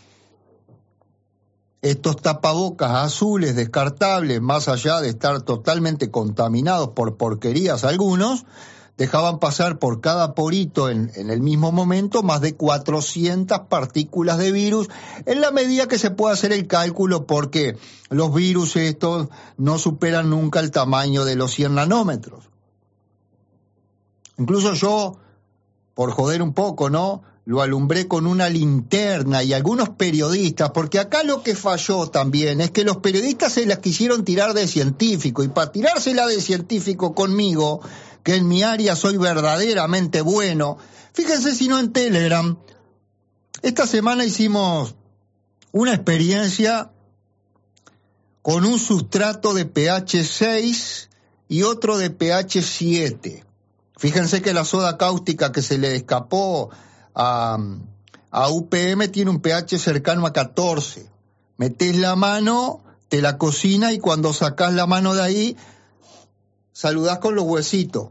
estos tapabocas azules descartables, más allá de estar totalmente contaminados por porquerías algunos, dejaban pasar por cada porito en, en el mismo momento más de cuatrocientas partículas de virus, en la medida que se puede hacer el cálculo, porque los virus estos no superan nunca el tamaño de los cien nanómetros. Incluso yo, por joder un poco, ¿no?, lo alumbré con una linterna, y algunos periodistas, porque acá lo que falló también es que los periodistas se las quisieron tirar de científico, y para tirársela de científico conmigo, que en mi área soy verdaderamente bueno, fíjense si no en Telegram, esta semana hicimos una experiencia con un sustrato de pH seis y otro de pH siete. Fíjense que la soda cáustica que se le escapó a, a U P M tiene un pH cercano a catorce. Metés la mano, te la cocina, y cuando sacás la mano de ahí, saludás con los huesitos.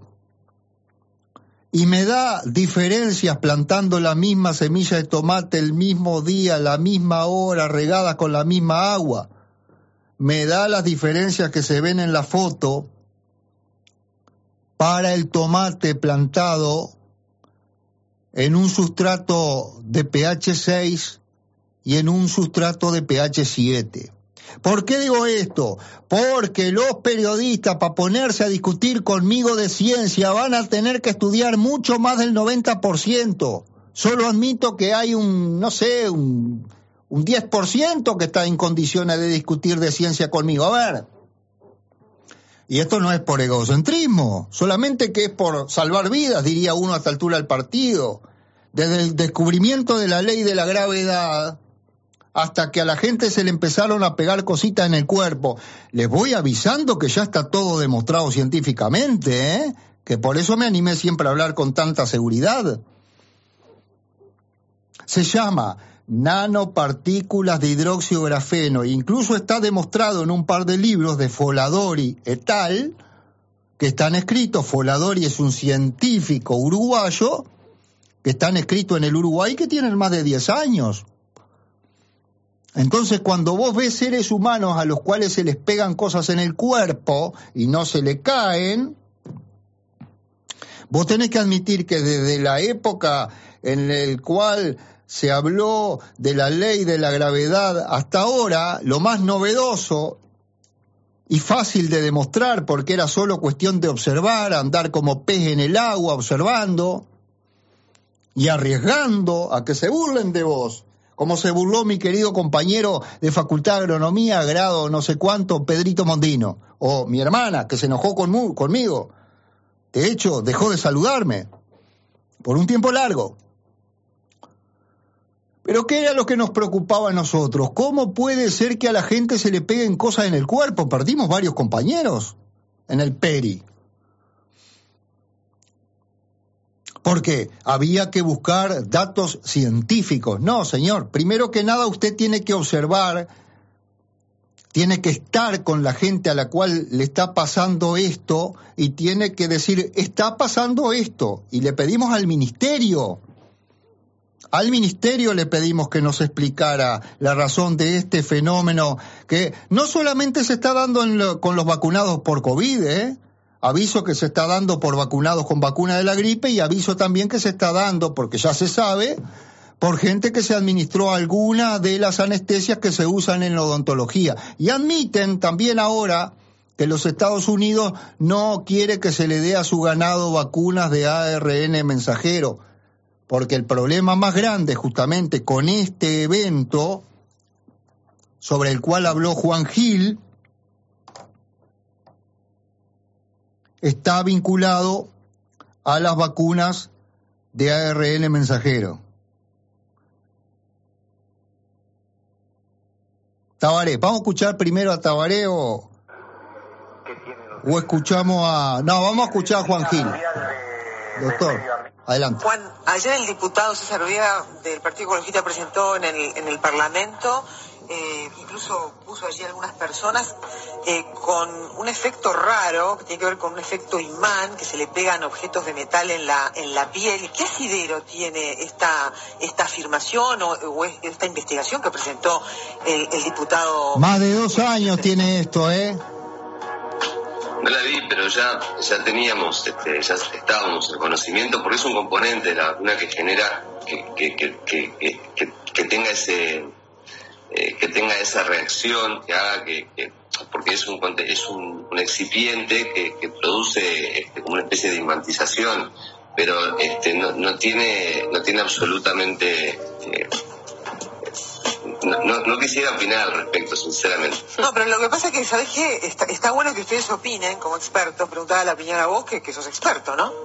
Y me da diferencias plantando la misma semilla de tomate el mismo día, la misma hora, regadas con la misma agua. Me da las diferencias que se ven en la foto para el tomate plantado en un sustrato de pH seis y en un sustrato de pH siete. ¿Por qué digo esto? Porque los periodistas, para ponerse a discutir conmigo de ciencia, van a tener que estudiar mucho más del noventa por ciento. Solo admito que hay un, no sé, un, un diez por ciento que está en condiciones de discutir de ciencia conmigo. A ver, y esto no es por egocentrismo, solamente que es por salvar vidas, diría uno a esta altura del partido. Desde el descubrimiento de la ley de la gravedad hasta que a la gente se le empezaron a pegar cositas en el cuerpo. Les voy avisando que ya está todo demostrado científicamente, ¿eh? Que por eso me animé siempre a hablar con tanta seguridad. Se llama nanopartículas de hidróxido de grafeno, e incluso está demostrado en un par de libros de Foladori et al., que están escritos. Foladori es un científico uruguayo, que están escritos en el Uruguay, que tienen más de diez años. Entonces, cuando vos ves seres humanos a los cuales se les pegan cosas en el cuerpo y no se le caen, vos tenés que admitir que desde la época en la cual se habló de la ley de la gravedad hasta ahora, lo más novedoso y fácil de demostrar, porque era solo cuestión de observar, andar como pez en el agua observando y arriesgando a que se burlen de vos, como se burló mi querido compañero de Facultad de Agronomía, grado no sé cuánto, Pedrito Mondino, o mi hermana, que se enojó con, conmigo. De hecho, dejó de saludarme por un tiempo largo. Pero ¿qué era lo que nos preocupaba a nosotros? ¿Cómo puede ser que a la gente se le peguen cosas en el cuerpo? Perdimos varios compañeros en el Peri. Porque había que buscar datos científicos. No, señor, primero que nada usted tiene que observar, tiene que estar con la gente a la cual le está pasando esto y tiene que decir, está pasando esto. Y le pedimos al ministerio, al ministerio le pedimos que nos explicara la razón de este fenómeno que no solamente se está dando en lo, con los vacunados por COVID, ¿eh? Aviso que se está dando por vacunados con vacuna de la gripe y aviso también que se está dando, porque ya se sabe, por gente que se administró alguna de las anestesias que se usan en la odontología. Y admiten también ahora que los Estados Unidos no quiere que se le dé a su ganado vacunas de A R N mensajero, porque el problema más grande justamente con este evento, sobre el cual habló Juan Gil, está vinculado a las vacunas de A R N mensajero. Tabaré, ¿vamos a escuchar primero a Tabaré o, o escuchamos a... No, vamos a escuchar a Juan Gil. Doctor, adelante. Juan, ayer el diputado César Vega del Partido Ecologista presentó en el, en el Parlamento, eh, incluso puso allí algunas personas eh, con un efecto raro, que tiene que ver con un efecto imán, que se le pegan objetos de metal en la en la piel. ¿Qué asidero tiene esta esta afirmación o, o esta investigación que presentó el, el diputado? Más de dos años tiene esto, ¿eh? No la vi, pero ya, ya teníamos, este, ya estábamos en conocimiento, porque es un componente de la vacuna que genera que, que, que, que, que, que tenga ese eh, que tenga esa reacción, que haga que, que porque es un es un, un excipiente que, que produce este, como una especie de imantización, pero este no, no tiene no tiene absolutamente eh, No, no, no quisiera opinar al respecto, sinceramente. No, pero lo que pasa es que, ¿sabés qué? Está, está bueno que ustedes opinen como expertos. Preguntaba la opinión a vos, que, que sos experto, ¿no?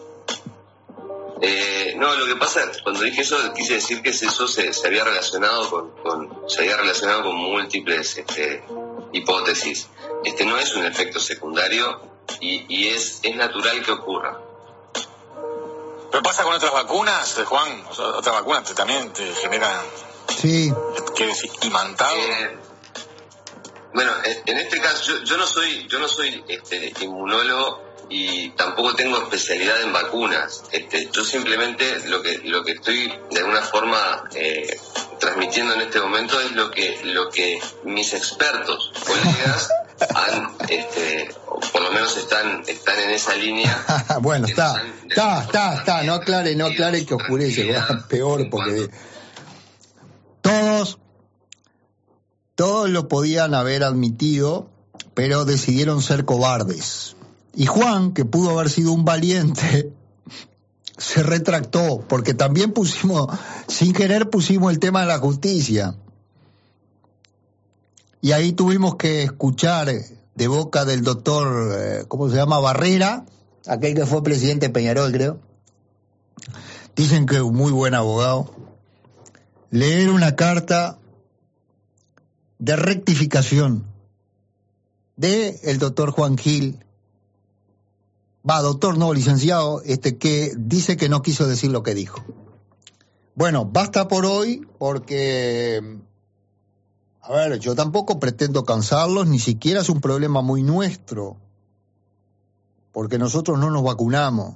Eh, no, lo que pasa, cuando dije eso, quise decir que eso se, se había relacionado con, con se había relacionado con múltiples este, hipótesis. Este no es un efecto secundario y, y es, es natural que ocurra. ¿Pero pasa con otras vacunas, Juan? O sea, otras vacunas te, también te generan... Sí. ¿Qué decir? ¿Imantado? Eh, Bueno, en este caso yo, yo no soy yo no soy este, inmunólogo y tampoco tengo especialidad en vacunas. Este, yo simplemente lo que lo que estoy de alguna forma eh, transmitiendo en este momento es lo que lo que mis expertos, colegas, han, este, o por lo menos están están en esa línea. Bueno, está, está, está, está, no aclare, no aclare que oscurece, peor porque todos todos lo podían haber admitido, pero decidieron ser cobardes. Y Juan, que pudo haber sido un valiente, se retractó, porque también pusimos, sin querer pusimos el tema de la justicia. Y ahí tuvimos que escuchar de boca del doctor, eh, ¿cómo se llama? Barrera, aquel que fue presidente de Peñarol, creo. Dicen que es un muy buen abogado. Leer una carta de rectificación de el doctor Juan Gil, va, doctor no, licenciado, este que dice que no quiso decir lo que dijo. Bueno, basta por hoy, porque, a ver, yo tampoco pretendo cansarlos, ni siquiera es un problema muy nuestro, porque nosotros no nos vacunamos.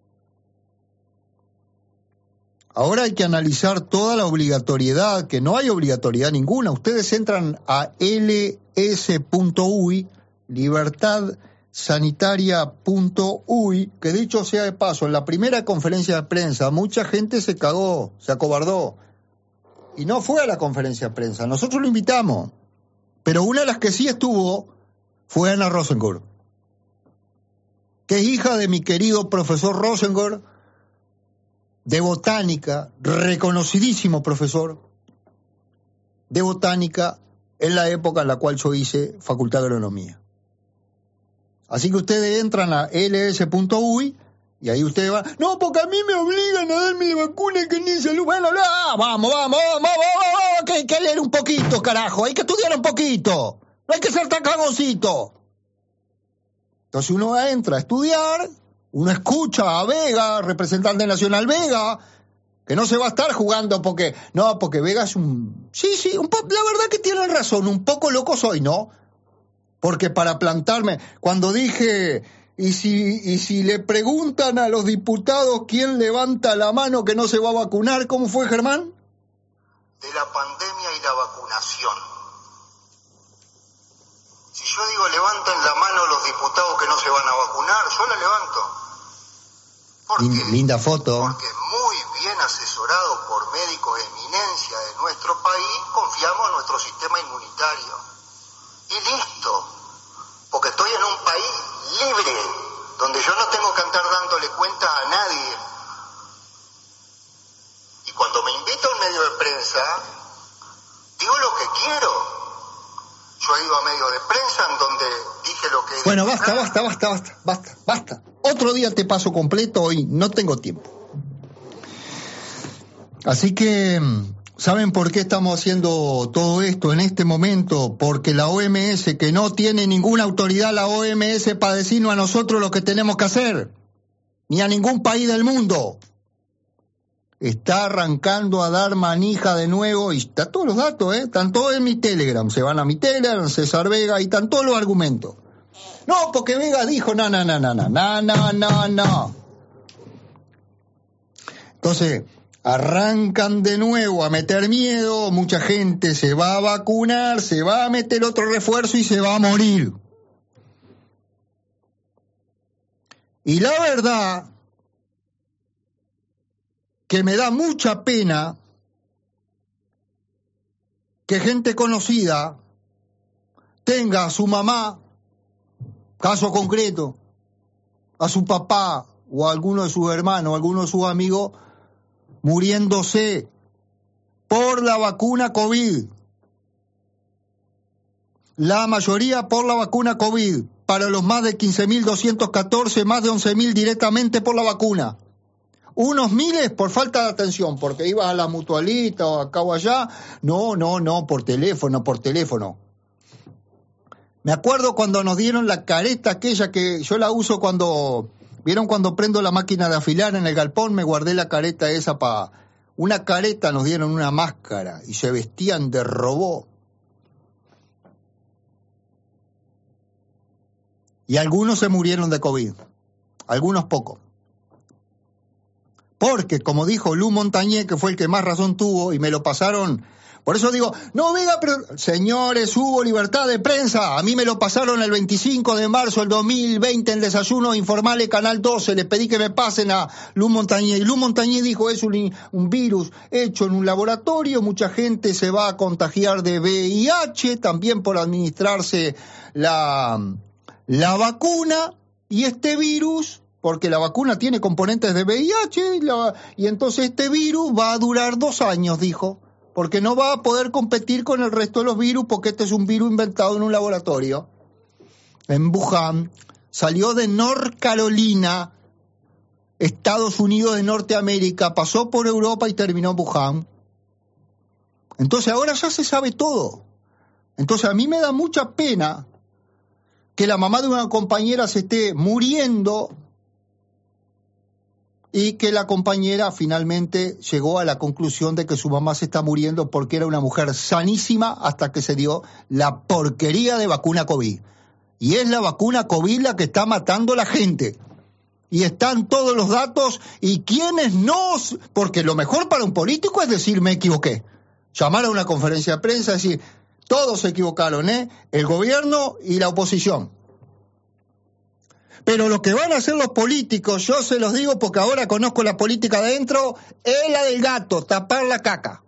Ahora hay que analizar toda la obligatoriedad, que no hay obligatoriedad ninguna. Ustedes entran a L S punto U Y, libertad sanitaria punto U Y, que dicho sea de paso, en la primera conferencia de prensa mucha gente se cagó, se acobardó, y no fue a la conferencia de prensa. Nosotros lo invitamos, pero una de las que sí estuvo fue Ana Rosengor, que es hija de mi querido profesor Rosengor, de botánica, reconocidísimo profesor de botánica en la época en la cual yo hice Facultad de Agronomía. Así que ustedes entran a L S punto U Y y ahí ustedes van, no, porque a mí me obligan a darme la vacuna que ni salud. Bueno, no, vamos, vamos, vamos, vamos, vamos, que hay que leer un poquito, carajo, hay que estudiar un poquito, no hay que ser tan cagoncito. Entonces uno entra a estudiar, uno escucha a Vega, representante nacional Vega, que no se va a estar jugando porque, no, porque Vega es un, sí, sí, un po, la verdad que tienen razón, un poco loco soy, ¿no? Porque para plantarme, cuando dije, y si, y si le preguntan a los diputados quién levanta la mano que no se va a vacunar, ¿cómo fue, Germán? De la pandemia y la vacunación. Si yo digo levanten la mano los diputados que no se van a vacunar, yo la levanto. Porque, linda foto. Porque muy bien asesorado por médicos de eminencia de nuestro país, confiamos en nuestro sistema inmunitario. Y listo. Porque estoy en un país libre, donde yo no tengo que andar dándole cuenta a nadie. Y cuando me invita a un medio de prensa, digo lo que quiero. Yo he ido a medio de prensa en donde dije lo que... Bueno, basta, basta, basta, basta, basta, basta. Otro día te paso completo, hoy no tengo tiempo. Así que, ¿saben por qué estamos haciendo todo esto en este momento? Porque la O M S, que no tiene ninguna autoridad, la O M S, para decirnos a nosotros lo que tenemos que hacer, ni a ningún país del mundo, está arrancando a dar manija de nuevo, y está todos los datos, ¿eh? Están todos en mi Telegram, se van a mi Telegram, César Vega, y están todos los argumentos. No, porque Vega dijo, no, no, no, no, no, no, no, no, no. Entonces, arrancan de nuevo a meter miedo, mucha gente se va a vacunar, se va a meter otro refuerzo y se va a morir. Y la verdad que me da mucha pena que gente conocida tenga a su mamá, caso concreto, a su papá o a alguno de sus hermanos, o a alguno de sus amigos, muriéndose por la vacuna COVID. La mayoría por la vacuna COVID. Para los más de quince mil doscientos catorce, más de once mil directamente por la vacuna. Unos miles por falta de atención, porque ibas a la mutualita o acá o allá. No, no, no, por teléfono, por teléfono. Me acuerdo cuando nos dieron la careta aquella que yo la uso cuando... ¿Vieron cuando prendo la máquina de afilar en el galpón? Me guardé la careta esa para... Una careta, nos dieron una máscara y se vestían de robot. Y algunos se murieron de COVID, algunos pocos. Porque, como dijo Lu Montañé, que fue el que más razón tuvo, y me lo pasaron, por eso digo, no venga, pero señores, hubo libertad de prensa, a mí me lo pasaron el veinticinco de marzo del dos mil veinte en Desayuno Informales Canal doce, les pedí que me pasen a Lu Montañé, y Lu Montañé dijo, es un, un virus hecho en un laboratorio, mucha gente se va a contagiar de V I H, también por administrarse la, la vacuna, y este virus, porque la vacuna tiene componentes de V I H, y, la, y entonces este virus va a durar dos años, dijo, porque no va a poder competir con el resto de los virus, porque este es un virus inventado en un laboratorio. En Wuhan, salió de North Carolina, Estados Unidos de Norteamérica, pasó por Europa y terminó en Wuhan. Entonces ahora ya se sabe todo. Entonces a mí me da mucha pena que la mamá de una compañera se esté muriendo y que la compañera finalmente llegó a la conclusión de que su mamá se está muriendo porque era una mujer sanísima hasta que se dio la porquería de vacuna COVID. Y es la vacuna COVID la que está matando a la gente. Y están todos los datos, y quienes no, porque lo mejor para un político es decir me equivoqué. Llamar a una conferencia de prensa y decir, todos se equivocaron, ¿eh? El gobierno y la oposición. Pero lo que van a hacer los políticos, yo se los digo porque ahora conozco la política adentro, es la del gato, tapar la caca.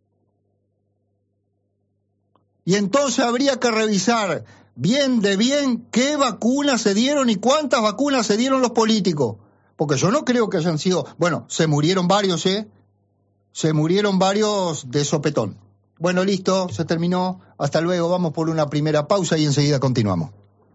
Y entonces habría que revisar bien de bien qué vacunas se dieron y cuántas vacunas se dieron los políticos. Porque yo no creo que hayan sido, bueno, se murieron varios, ¿eh? Se murieron varios de sopetón. Bueno, listo, se terminó. Hasta luego, vamos por una primera pausa y enseguida continuamos.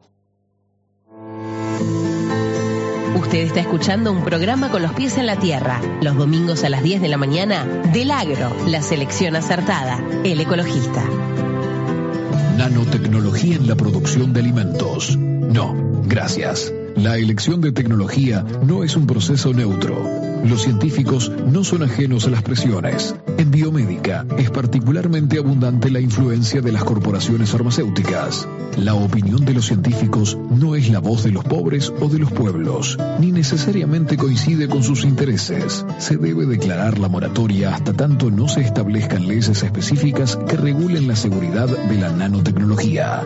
Usted está escuchando un programa con los pies en la tierra, los domingos a las diez de la mañana, del Agro, la selección acertada, El Ecologista. Nanotecnología en la producción de alimentos. No, gracias. La elección de tecnología no es un proceso neutro. Los científicos no son ajenos a las presiones. En biomédica es particularmente abundante la influencia de las corporaciones farmacéuticas. La opinión de los científicos no es la voz de los pobres o de los pueblos, ni necesariamente coincide con sus intereses. Se debe declarar la moratoria hasta tanto no se establezcan leyes específicas que regulen la seguridad de la nanotecnología.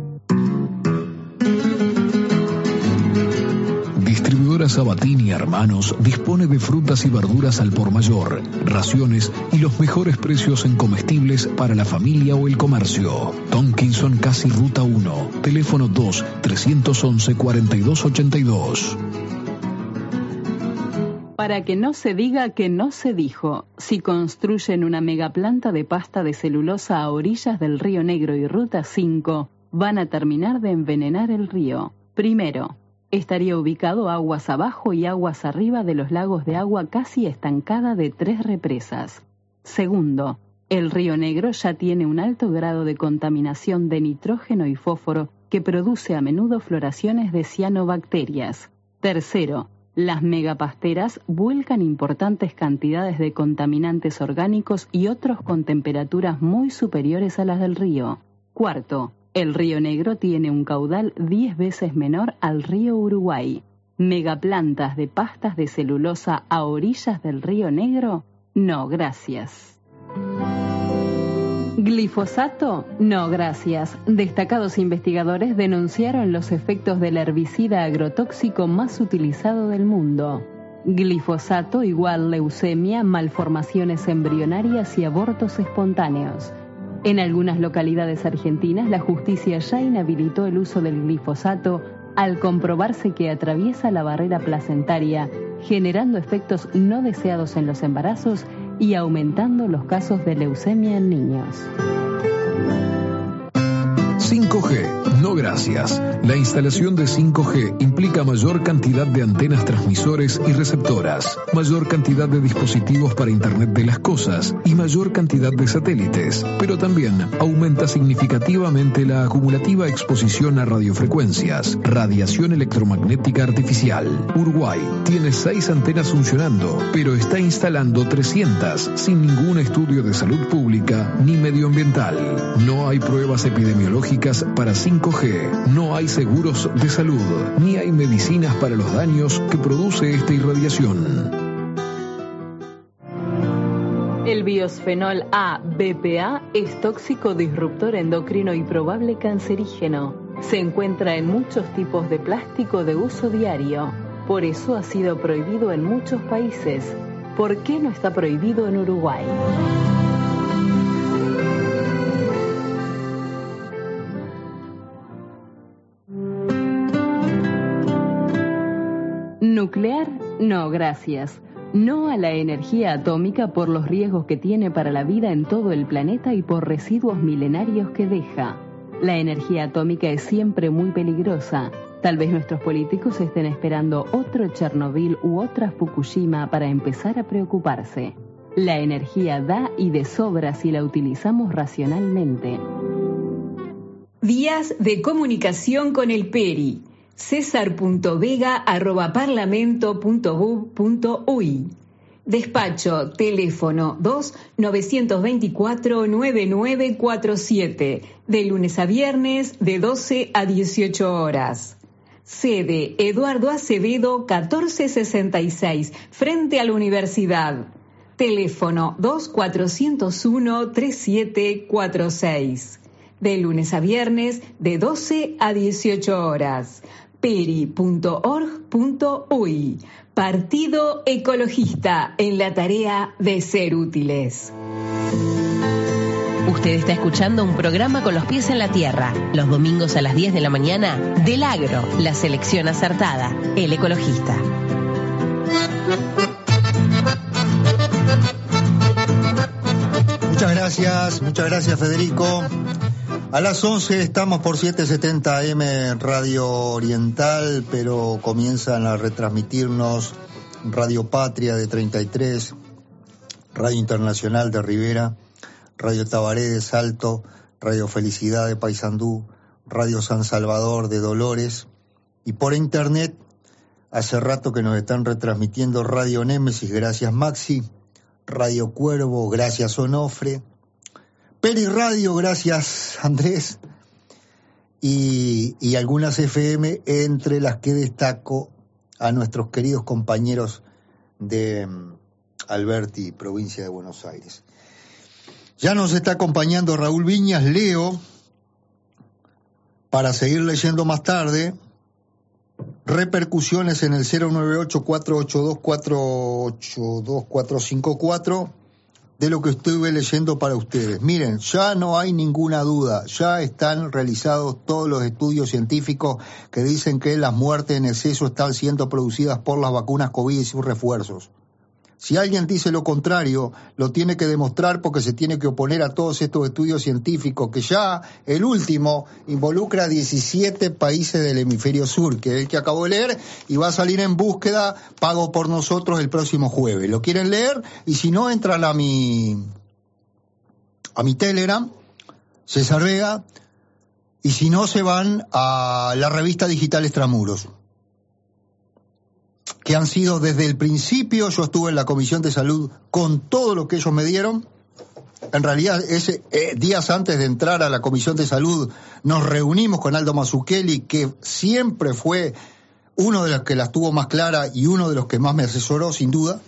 Distribuidora Sabatini y Hermanos dispone de frutas y verduras al por mayor, raciones y los mejores precios en comestibles para la familia o el comercio. Tonkinson Casi Ruta uno, teléfono dos, tres once, cuarenta y dos ochenta y dos. Para que no se diga que no se dijo, si construyen una megaplanta de pasta de celulosa a orillas del Río Negro y Ruta cinco, van a terminar de envenenar el río. Primero, estaría ubicado aguas abajo y aguas arriba de los lagos de agua casi estancada de tres represas. Segundo, el Río Negro ya tiene un alto grado de contaminación de nitrógeno y fósforo que produce a menudo floraciones de cianobacterias. Tercero, las megapasteras vuelcan importantes cantidades de contaminantes orgánicos y otros con temperaturas muy superiores a las del río. Cuarto, el Río Negro tiene un caudal diez veces menor al río Uruguay. ¿Megaplantas de pastas de celulosa a orillas del Río Negro? No, gracias. ¿Glifosato? No, gracias. Destacados investigadores denunciaron los efectos del herbicida agrotóxico más utilizado del mundo. Glifosato igual leucemia, malformaciones embrionarias y abortos espontáneos. En algunas localidades argentinas, la justicia ya inhabilitó el uso del glifosato al comprobarse que atraviesa la barrera placentaria, generando efectos no deseados en los embarazos y aumentando los casos de leucemia en niños. cinco G, no gracias. La instalación de cinco G implica mayor cantidad de antenas transmisores y receptoras, mayor cantidad de dispositivos para Internet de las cosas y mayor cantidad de satélites, pero también aumenta significativamente la acumulativa exposición a radiofrecuencias, radiación electromagnética artificial. Uruguay tiene seis antenas funcionando, pero está instalando trescientas sin ningún estudio de salud pública ni medioambiental. No hay pruebas epidemiológicas tecnológicas para cinco G. No hay seguros de salud, ni hay medicinas para los daños que produce esta irradiación. El biosfenol A, B P A, es tóxico, disruptor endocrino y probable cancerígeno. Se encuentra en muchos tipos de plástico de uso diario. Por eso ha sido prohibido en muchos países. ¿Por qué no está prohibido en Uruguay? Nuclear, no, gracias. No a la energía atómica por los riesgos que tiene para la vida en todo el planeta y por residuos milenarios que deja. La energía atómica es siempre muy peligrosa. Tal vez nuestros políticos estén esperando otro Chernobyl u otra Fukushima para empezar a preocuparse. La energía da y de sobra si la utilizamos racionalmente. Vías de comunicación con el Peri. cesar punto vega arroba parlamento punto gov punto uy. Despacho, teléfono dos nueve dos cuatro nueve nueve cuatro siete, de lunes a viernes de doce a dieciocho horas. Sede, Eduardo Acevedo catorce sesenta y seis, frente a la universidad. Teléfono dos cuatro cero uno tres siete cuatro seis. De lunes a viernes de doce a dieciocho horas. peri punto org punto uy. Partido Ecologista, en la tarea de ser útiles. Usted está escuchando un programa con los pies en la tierra, los domingos a las diez de la mañana, del Agro, la selección acertada, El Ecologista. Muchas gracias, muchas gracias, Federico. A las once estamos por setecientos setenta A M Radio Oriental, pero comienzan a retransmitirnos Radio Patria de treinta y tres, Radio Internacional de Rivera, Radio Tabaré de Salto, Radio Felicidad de Paysandú, Radio San Salvador de Dolores, y por internet hace rato que nos están retransmitiendo Radio Némesis, gracias Maxi, Radio Cuervo, gracias Onofre, Peri Radio, gracias Andrés, y, y algunas F M, entre las que destaco a nuestros queridos compañeros de Alberti, provincia de Buenos Aires. Ya nos está acompañando Raúl Viñas, Leo, para seguir leyendo más tarde. Repercusiones en el cero nueve ocho cuatro ocho dos cuatro ocho dos cuatro cinco cuatro de lo que estuve leyendo para ustedes. Miren, ya no hay ninguna duda, ya están realizados todos los estudios científicos que dicen que las muertes en exceso están siendo producidas por las vacunas COVID y sus refuerzos. Si alguien dice lo contrario, lo tiene que demostrar, porque se tiene que oponer a todos estos estudios científicos, que ya el último involucra a diecisiete países del hemisferio sur, que es el que acabo de leer, y va a salir en búsqueda, pago por nosotros, el próximo jueves. ¿Lo quieren leer? Y si no, entran a mi, a mi Telegram, César Vega, y si no, se van a la revista digital Extramuros, que han sido desde el principio. Yo estuve en la Comisión de Salud con todo lo que ellos me dieron. En realidad, ese, eh, días antes de entrar a la Comisión de Salud, nos reunimos con Aldo Mazzucchelli, que siempre fue uno de los que las tuvo más clara y uno de los que más me asesoró, sin duda.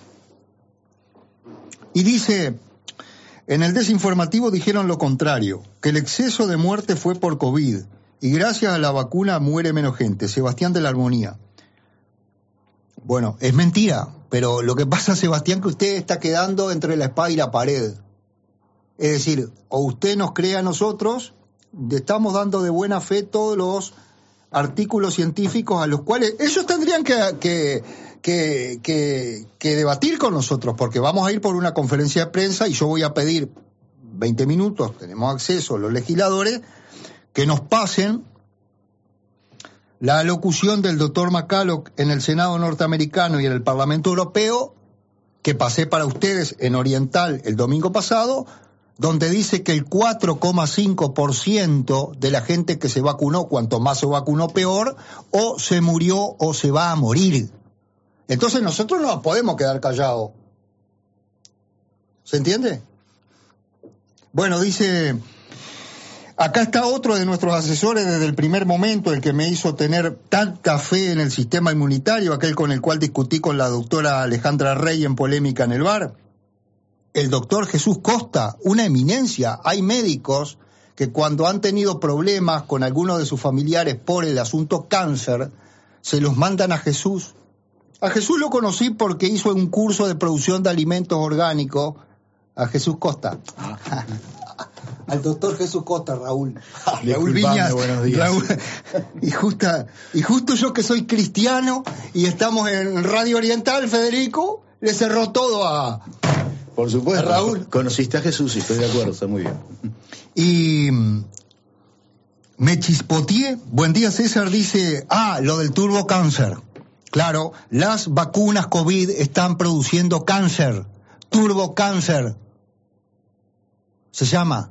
Y dice, en el desinformativo dijeron lo contrario, que el exceso de muerte fue por COVID, y gracias a la vacuna muere menos gente. Sebastián de la Armonía. Bueno, es mentira, pero lo que pasa, Sebastián, que usted está quedando entre la espada y la pared. Es decir, o usted nos cree a nosotros, estamos dando de buena fe todos los artículos científicos a los cuales ellos tendrían que, que, que, que, que debatir con nosotros, porque vamos a ir por una conferencia de prensa y yo voy a pedir veinte minutos, tenemos acceso los legisladores, que nos pasen la alocución del doctor McCulloch en el Senado norteamericano y en el Parlamento Europeo, que pasé para ustedes en Oriental el domingo pasado, donde dice que el cuatro coma cinco por ciento de la gente que se vacunó, cuanto más se vacunó peor, o se murió o se va a morir. Entonces nosotros no podemos quedar callados. ¿Se entiende? Bueno, dice... Acá está otro de nuestros asesores desde el primer momento, el que me hizo tener tanta fe en el sistema inmunitario, aquel con el cual discutí con la doctora Alejandra Rey en Polémica en el Bar. El doctor Jesús Costa, una eminencia. Hay médicos que cuando han tenido problemas con alguno de sus familiares por el asunto cáncer, se los mandan a Jesús. A Jesús lo conocí porque hizo un curso de producción de alimentos orgánicos. A Jesús Costa. Ah. Al doctor Jesús Costa, Raúl. Raúl Viñas. Buenos días. Raúl, y, justa, y justo yo que soy cristiano y estamos en Radio Oriental, Federico, le cerró todo a... Por supuesto. A Raúl. Conociste a Jesús y estoy de acuerdo, está muy bien. Y me chispoteé. Buen día, César, dice, ah, lo del turbo cáncer. Claro, las vacunas COVID están produciendo cáncer. Turbo cáncer. Se llama.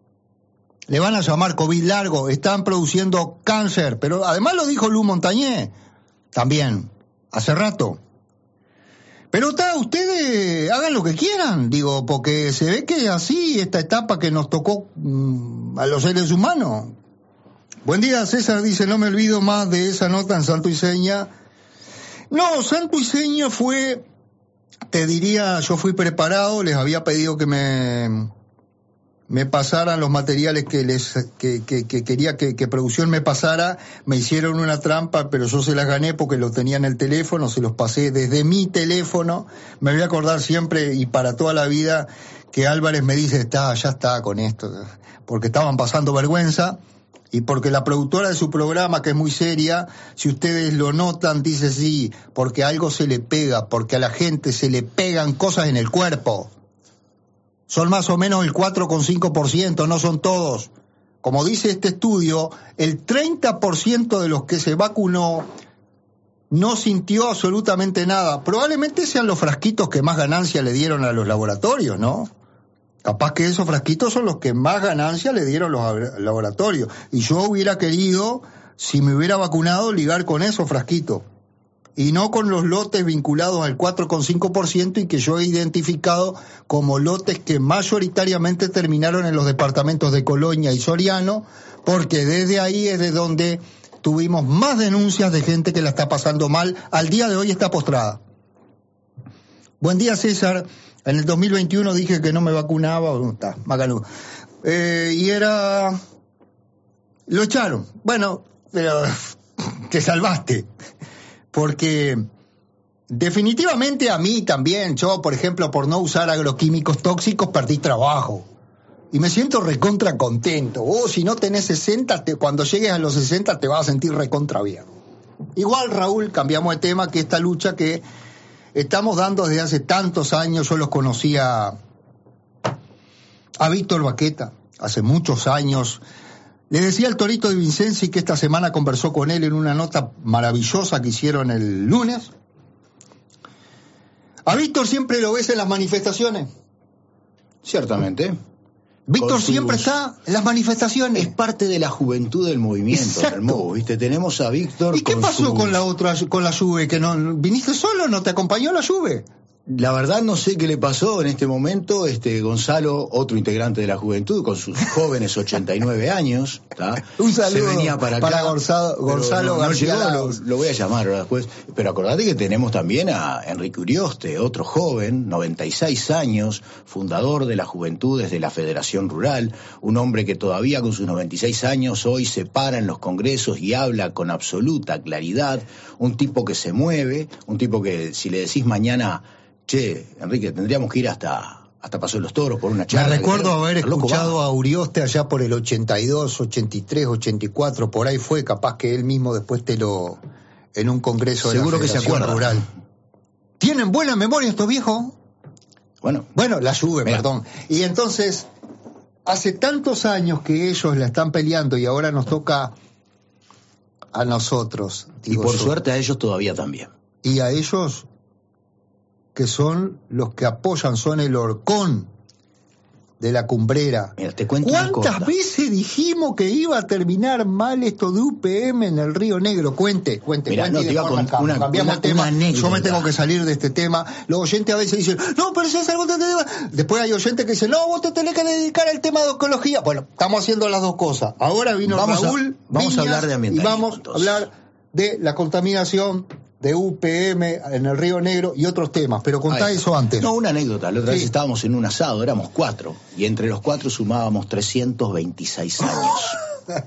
Le van a llamar COVID largo, están produciendo cáncer, pero además lo dijo Lu Montañé, también, hace rato. Pero está, ustedes hagan lo que quieran, digo, porque se ve que así esta etapa que nos tocó mmm, a los seres humanos. Buen día, César, dice, no me olvido más de esa nota en Santo y Seña. No, Santo y Seña fue, te diría, yo fui preparado, les había pedido que me... me pasaran los materiales que les que, que, que quería que, que producción me pasara. Me hicieron una trampa, pero yo se las gané porque lo tenía en el teléfono, se los pasé desde mi teléfono. Me voy a acordar siempre y para toda la vida que Álvarez me dice, está, ya está con esto, porque estaban pasando vergüenza y porque la productora de su programa, que es muy seria, si ustedes lo notan, dice sí, porque algo se le pega, porque a la gente se le pegan cosas en el cuerpo. Son más o menos el cuatro coma cinco por ciento, no son todos. Como dice este estudio, el treinta por ciento de los que se vacunó no sintió absolutamente nada. Probablemente sean los frasquitos que más ganancia le dieron a los laboratorios, ¿no? Capaz que esos frasquitos son los que más ganancia le dieron los laboratorios. Y yo hubiera querido, si me hubiera vacunado, ligar con esos frasquitos. Y no con los lotes vinculados al cuatro coma cinco por ciento y que yo he identificado como lotes que mayoritariamente terminaron en los departamentos de Colonia y Soriano, porque desde ahí es de donde tuvimos más denuncias de gente que la está pasando mal. Al día de hoy está postrada. Buen día, César. En el dos mil veintiuno dije que no me vacunaba. Está, Magalú. Eh, y era... Lo echaron. Bueno, pero te salvaste. Porque definitivamente a mí también, yo por ejemplo por no usar agroquímicos tóxicos perdí trabajo y me siento recontra contento. Oh, si no tenés sesenta, te, cuando llegues a los sesenta te vas a sentir recontra bien. Igual, Raúl, cambiamos de tema, que esta lucha que estamos dando desde hace tantos años, yo los conocía a Víctor Baqueta hace muchos años. Le decía al Torito de Vincenzi que esta semana conversó con él en una nota maravillosa que hicieron el lunes. A Víctor siempre lo ves en las manifestaciones. Ciertamente. Víctor siempre sus... está en las manifestaciones. Es parte de la juventud del movimiento, Hermoso, ¿viste? Tenemos a Víctor. ¿Y qué con pasó sus... con la otra, con la Juve? ¿Que no viniste solo? ¿No te acompañó la Juve? La verdad no sé qué le pasó en este momento. Este Gonzalo, otro integrante de la juventud, con sus jóvenes ochenta y nueve años, ¿tá? Un saludo se venía para, para acá, Gonzalo, Gonzalo no, no García. Llegó, lo, lo voy a llamar ahora después. Pero acordate que tenemos también a Enrique Urioste, otro joven, noventa y seis años, fundador de las Juventudes de la Federación Rural, un hombre que todavía con sus noventa y seis años hoy se para en los congresos y habla con absoluta claridad, un tipo que se mueve, un tipo que si le decís mañana... Che, Enrique, tendríamos que ir hasta hasta Paso de los Toros por una charla. Me recuerdo haber escuchado loco, a Urioste allá por el ochenta y dos, ochenta y tres, ochenta y cuatro, por ahí fue, capaz que él mismo después te lo... en un congreso seguro de la que se acuerda. Rural. ¿Tienen buena memoria estos viejos? Bueno. Bueno, la Juve, mira. perdón. Y entonces, hace tantos años que ellos la están peleando y ahora nos toca a nosotros. Y por yo. suerte a ellos todavía también. Y a ellos... que son los que apoyan, son el horcón de la Cumbrera. Mira, te cuento ¿Cuántas veces dijimos que iba a terminar mal esto de U P M en el Río Negro? Cuente, cuente. Mirá, cuente no, te iba con acá, una, cambiamos una, tema. una Yo me tengo que salir de este tema. Los oyentes a veces dicen, no, pero si es algo de tema. Después hay oyentes que dicen, no, vos te tenés que dedicar al tema de ecología. Bueno, estamos haciendo las dos cosas. Ahora vino vamos Raúl a, Vamos Viñas, a hablar de y ambientalismo. vamos entonces. a hablar de la contaminación de U P M en el Río Negro y otros temas, pero contá eso antes. No, una anécdota. La otra Sí. vez estábamos en un asado, éramos cuatro, y entre los cuatro sumábamos trescientos veintiséis años.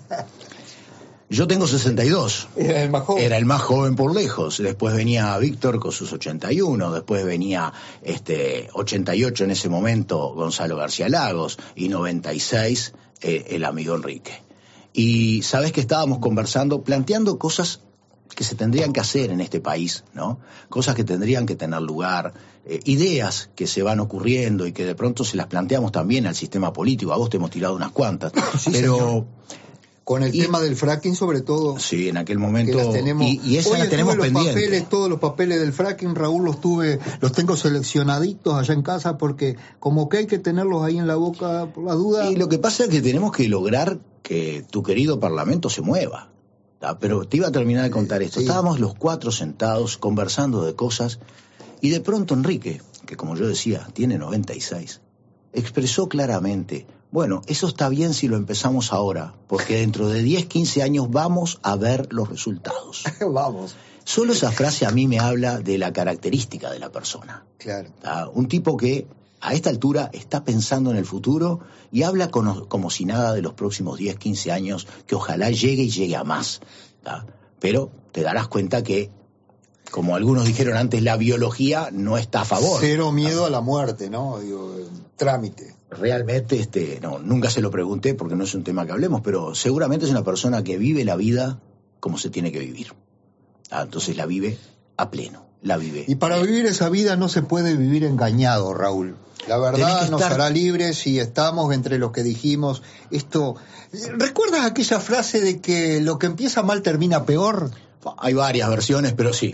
Yo tengo sesenta y dos. Era el más joven. Era el más joven por lejos. Después venía Víctor con sus ochenta y uno, después venía este ochenta y ocho en ese momento Gonzalo García Lagos, y noventa y seis eh, el amigo Enrique. Y sabes que estábamos conversando, planteando cosas que se tendrían que hacer en este país, ¿no? Cosas que tendrían que tener lugar, eh, ideas que se van ocurriendo y que de pronto se las planteamos también al sistema político. A vos te hemos tirado unas cuantas, Sí, pero señor. Con el y, tema del fracking sobre todo. Sí, en aquel momento. Que las tenemos, y, y esa Oye, la tenemos tuve los pendiente. papeles, todos los papeles del fracking, Raúl, los tuve, los tengo seleccionaditos allá en casa porque como que hay que tenerlos ahí en la boca por la duda. Y lo que pasa es que tenemos que lograr que tu querido Parlamento se mueva. ¿tá? Pero te iba a terminar de contar esto. Sí. Estábamos los cuatro sentados conversando de cosas y de pronto Enrique, que como yo decía, tiene noventa y seis, expresó claramente, bueno, eso está bien si lo empezamos ahora, porque dentro de diez, quince años vamos a ver los resultados. Vamos. Solo esa frase a mí me habla de la característica de la persona. Claro. ¿tá? Un tipo que a esta altura está pensando en el futuro y habla con, como si nada de los próximos diez, quince años, que ojalá llegue y llegue a más. ¿tá? Pero te darás cuenta que, como algunos dijeron antes, la biología no está a favor. Cero miedo a la muerte, ¿no? Digo, trámite. Realmente, este, no, nunca se lo pregunté porque no es un tema que hablemos, pero seguramente es una persona que vive la vida como se tiene que vivir. ¿tá? Entonces la vive a pleno, la vive. Y para vivir esa vida no se puede vivir engañado, Raúl. La verdad nos estar... hará libres si estamos entre los que dijimos esto. ¿Recuerdas aquella frase de que lo que empieza mal termina peor? Hay varias versiones, pero sí.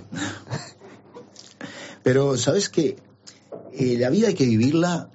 Pero, ¿sabes qué? Eh, la vida hay que vivirla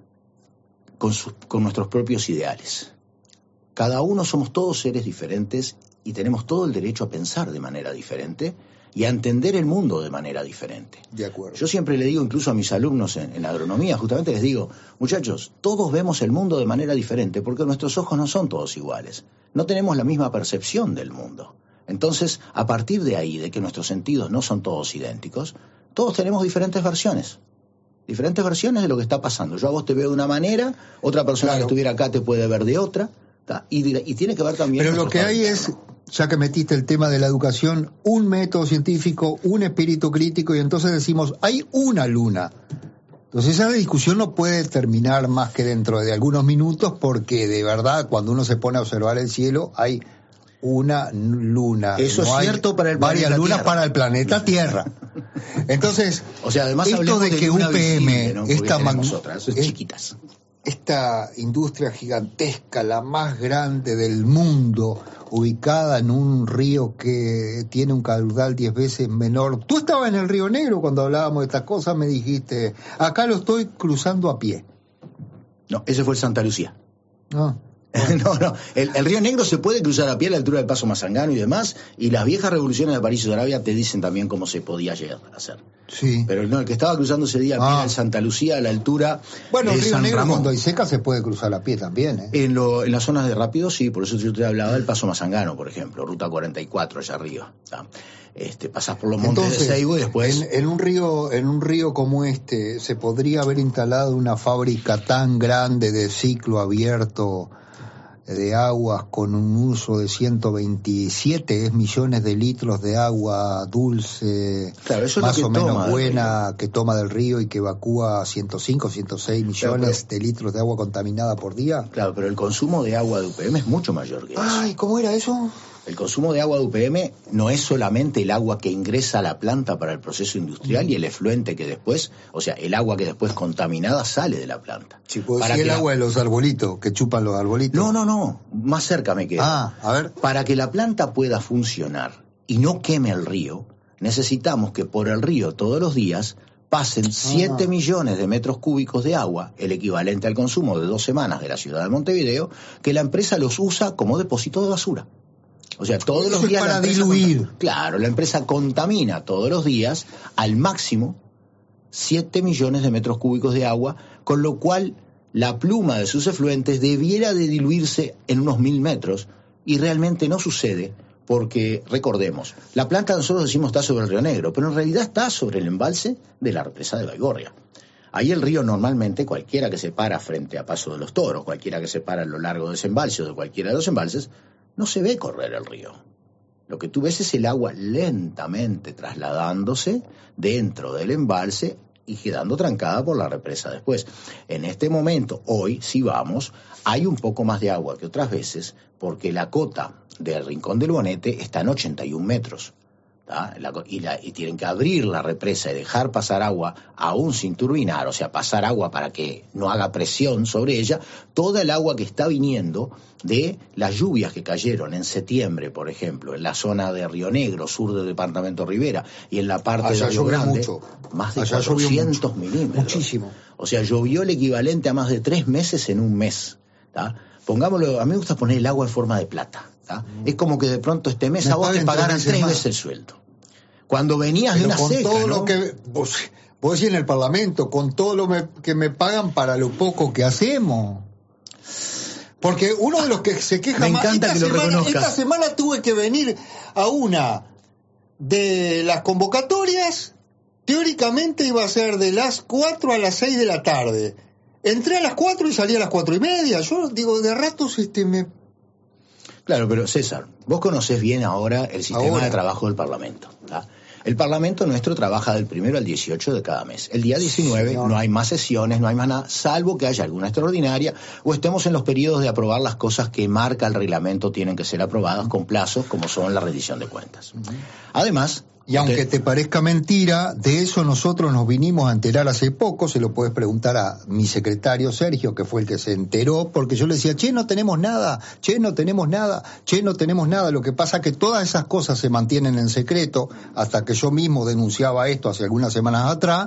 con, sus, con nuestros propios ideales. Cada uno somos todos seres diferentes y tenemos todo el derecho a pensar de manera diferente y a entender el mundo de manera diferente. De acuerdo. Yo siempre le digo, incluso a mis alumnos en, en agronomía, justamente les digo, muchachos, todos vemos el mundo de manera diferente porque nuestros ojos no son todos iguales. No tenemos la misma percepción del mundo. Entonces, a partir de ahí, de que nuestros sentidos no son todos idénticos, todos tenemos diferentes versiones. Diferentes versiones de lo que está pasando. Yo a vos te veo de una manera, otra persona Claro. que estuviera acá te puede ver de otra, y, y tiene que ver también... Pero lo que hay país, es, ¿no? ya que metiste el tema de la educación, un método científico, un espíritu crítico, y entonces decimos, hay una luna. Entonces esa discusión no puede terminar más que dentro de algunos minutos, porque de verdad, cuando uno se pone a observar el cielo, hay una luna. Eso no es cierto para el varias planeta lunas Tierra. para el planeta Tierra. Entonces, o sea, además esto hablemos de que luna U P M, visible, ¿no? Porque esta tenemos mag- otras, son es- chiquitas. esta industria gigantesca, la más grande del mundo, ubicada en un río que tiene un caudal diez veces menor. Tú estabas en el Río Negro cuando hablábamos de estas cosas, me dijiste, acá lo estoy cruzando a pie. No, ese fue el Santa Lucía. Ah, No, no, el, el Río Negro se puede cruzar a pie a la altura del Paso Mazangano y demás, y las viejas revoluciones de París y de Arabia te dicen también cómo se podía llegar a hacer. sí. Pero no, el que estaba cruzando ese día a pie Ah. era el Santa Lucía a la altura Bueno, de el Río San Negro Ramón. cuando hay seca se puede cruzar a pie también, ¿eh? En, lo, en las zonas de rápido, sí, por eso yo te hablaba del Paso Mazangano, por ejemplo, ruta cuarenta y cuatro allá arriba. ¿tá? Este, pasás por los montes Entonces, de Seibo y después... en, en un río, en un río como este, se podría haber instalado una fábrica tan grande de ciclo abierto de aguas con un uso de ciento veintisiete millones de litros de agua dulce, Claro, eso es más lo o que toma menos del buena, que toma del río y que evacúa ciento cinco, ciento seis millones Claro, de litros de agua contaminada por día. Claro, pero el consumo de agua de U P M es mucho mayor que eso. Ay, ¿cómo era eso? El consumo de agua de U P M no es solamente el agua que ingresa a la planta para el proceso industrial y el efluente que después, o sea, el agua que después contaminada sale de la planta. Si puedo Para decir que el la- agua de los arbolitos, que chupan los arbolitos. No, no, no, más cerca me quedo. Ah, a ver. Para que la planta pueda funcionar y no queme el río, necesitamos que por el río todos los días pasen siete millones de metros cúbicos de agua, el equivalente al consumo de dos semanas de la ciudad de Montevideo, que la empresa los usa como depósito de basura. O sea, todos Eso los días... es para la empresa diluir. Contamina, claro, la empresa contamina todos los días al máximo siete millones de metros cúbicos de agua, con lo cual la pluma de sus efluentes debiera de diluirse en unos mil metros, y realmente no sucede. Porque, recordemos, la planta nosotros decimos está sobre el Río Negro, pero en realidad está sobre el embalse de la represa de Baigorria. Ahí el río normalmente, cualquiera que se para frente a Paso de los Toros, cualquiera que se para a lo largo de ese embalse o de cualquiera de los embalses, no se ve correr el río. Lo que tú ves es el agua lentamente trasladándose dentro del embalse y quedando trancada por la represa después. En este momento, hoy, si vamos, hay un poco más de agua que otras veces, porque la cota del Rincón del Bonete está en ochenta y un metros. La, y, la, y tienen que abrir la represa y dejar pasar agua aún sin turbinar, o sea, pasar agua para que no haga presión sobre ella, toda el agua que está viniendo de las lluvias que cayeron en septiembre, por ejemplo, en la zona de Río Negro, sur del departamento Rivera, y en la parte allá de Río Grande, mucho. más de Allá cuatrocientos milímetros. Muchísimo. O sea, llovió el equivalente a más de tres meses en un mes. ¿tá? Pongámoslo, a mí me gusta poner el agua en forma de plata. Mm. Es como que de pronto este mes me a vos te pagaran tres, tres veces el sueldo. Cuando venías Pero de una con seca, todo ¿no? lo que vos, vos decís en el Parlamento, con todo lo me, que me pagan para lo poco que hacemos. Porque uno de los que se queja me más... encanta esta que lo semana, reconozcas. Esta semana tuve que venir a una de las convocatorias, teóricamente iba a ser de las cuatro a las seis de la tarde. Entré a las cuatro y salí a las cuatro y media. Yo digo, de ratos este me... Claro, pero César, vos conocés bien ahora el sistema ahora. de trabajo del Parlamento. ¿tá? El Parlamento nuestro trabaja del primero al dieciocho de cada mes. El día diecinueve no hay más sesiones, no hay más nada, salvo que haya alguna extraordinaria o estemos en los periodos de aprobar las cosas que marca el reglamento, tienen que ser aprobadas con plazos, como son la rendición de cuentas. Además... Y aunque te parezca mentira, de eso nosotros nos vinimos a enterar hace poco, se lo puedes preguntar a mi secretario Sergio, que fue el que se enteró, porque yo le decía, che, no tenemos nada, che, no tenemos nada, che, no tenemos nada. Lo que pasa es que todas esas cosas se mantienen en secreto, hasta que yo mismo denunciaba esto hace algunas semanas atrás,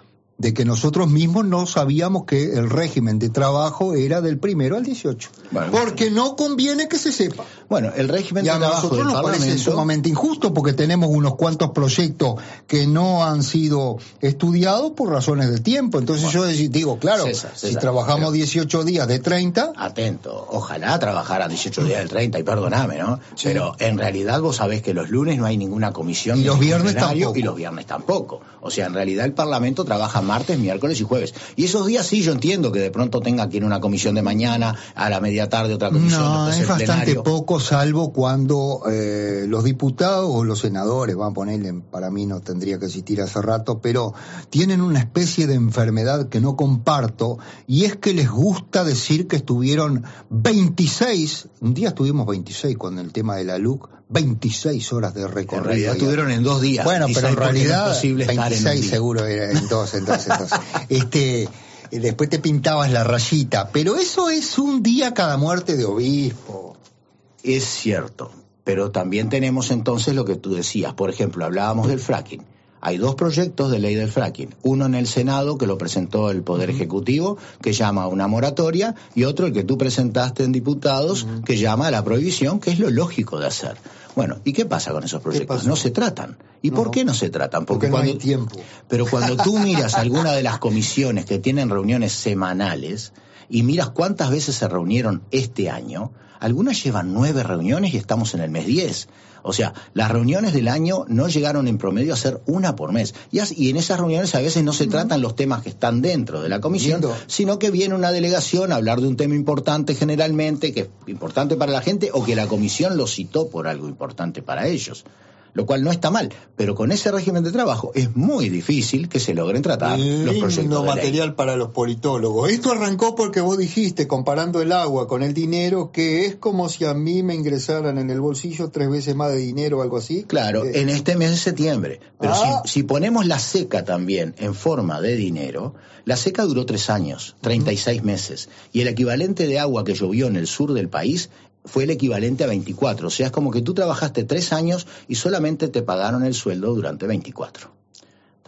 de que nosotros mismos no sabíamos que el régimen de trabajo era del primero al dieciocho. Bueno, porque no conviene que se sepa. Bueno, el régimen y de a trabajo nosotros del nos parece Parlamento... sumamente injusto porque tenemos unos cuantos proyectos que no han sido estudiados por razones de tiempo. Entonces bueno, yo digo, claro, César, César, si trabajamos pero, dieciocho días de treinta... Atento, ojalá trabajara dieciocho días de treinta, y perdoname, ¿no? Sí. Pero en realidad vos sabés que los lunes no hay ninguna comisión. Y los viernes tampoco. Y los viernes tampoco. O sea, en realidad el Parlamento trabaja martes, miércoles y jueves. Y esos días sí yo entiendo que de pronto tenga que ir a una comisión de mañana, a la media tarde otra comisión. No, es bastante plenario. poco, salvo cuando eh, los diputados o los senadores, van a ponerle, para mí no tendría que existir hace rato, pero tienen una especie de enfermedad que no comparto, y es que les gusta decir que estuvieron veintiséis, un día estuvimos veintiséis con el tema de la L U C, veintiséis horas de recorrido. En realidad estuvieron en dos días. Bueno, pero en realidad no es veintiséis en seguro era en dos, entonces, entonces. este, después te pintabas la rayita, pero eso es un día cada muerte de obispo. Es cierto, pero también tenemos entonces lo que tú decías. Por ejemplo, hablábamos del fracking. Hay dos proyectos de ley del fracking. Uno en el Senado, que lo presentó el Poder Ejecutivo, que llama a una moratoria, y otro el que tú presentaste en diputados, uh-huh. que llama a la prohibición, que es lo lógico de hacer. Bueno, ¿y qué pasa con esos proyectos? No se tratan. ¿Y no, por qué no se tratan? Porque, porque cuando, no hay tiempo. Pero cuando tú miras alguna de las comisiones que tienen reuniones semanales y miras cuántas veces se reunieron este año, algunas llevan nueve reuniones y estamos en el mes diez. O sea, las reuniones del año no llegaron en promedio a ser una por mes. Y, as, y en esas reuniones a veces no se tratan los temas que están dentro de la comisión, Lindo. sino que viene una delegación a hablar de un tema importante generalmente, que es importante para la gente, o que la comisión lo citó por algo importante para ellos. Lo cual no está mal, pero con ese régimen de trabajo es muy difícil que se logren tratar Lindo los proyectos de material ley. Para los politólogos. Esto arrancó porque vos dijiste, comparando el agua con el dinero, que es como si a mí me ingresaran en el bolsillo tres veces más de dinero o algo así. Claro, eh. en este mes de septiembre. Pero ah. si, si ponemos la seca también en forma de dinero, la seca duró tres años, treinta y seis meses, y el equivalente de agua que llovió en el sur del país fue el equivalente a veinticuatro. O sea, es como que tú trabajaste tres años y solamente te pagaron el sueldo durante veinticuatro. ¿Tá?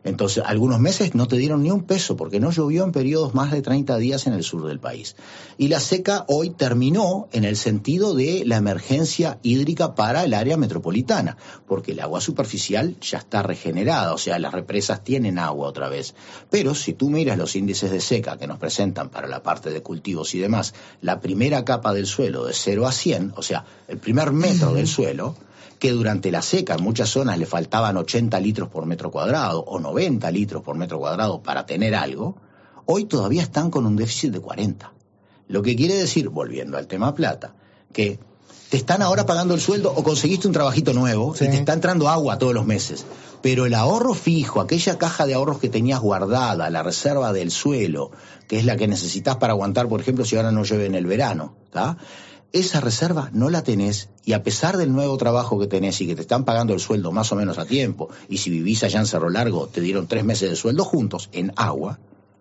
Entonces, algunos meses no te dieron ni un peso porque no llovió en periodos más de treinta días en el sur del país. Y la seca hoy terminó en el sentido de la emergencia hídrica para el área metropolitana, porque el agua superficial ya está regenerada, o sea, las represas tienen agua otra vez. Pero si tú miras los índices de seca que nos presentan para la parte de cultivos y demás, la primera capa del suelo de cero a cien, o sea, el primer metro del suelo, que durante la seca en muchas zonas le faltaban ochenta litros por metro cuadrado o noventa litros por metro cuadrado para tener algo, hoy todavía están con un déficit de cuarenta. Lo que quiere decir, volviendo al tema plata, que te están ahora pagando el sueldo o conseguiste un trabajito nuevo, sí, y te está entrando agua todos los meses, pero el ahorro fijo, aquella caja de ahorros que tenías guardada, la reserva del suelo, que es la que necesitas para aguantar, por ejemplo, si ahora no llueve en el verano, ¿tá? Esa reserva no la tenés, y a pesar del nuevo trabajo que tenés y que te están pagando el sueldo más o menos a tiempo, y si vivís allá en Cerro Largo te dieron tres meses de sueldo juntos en agua,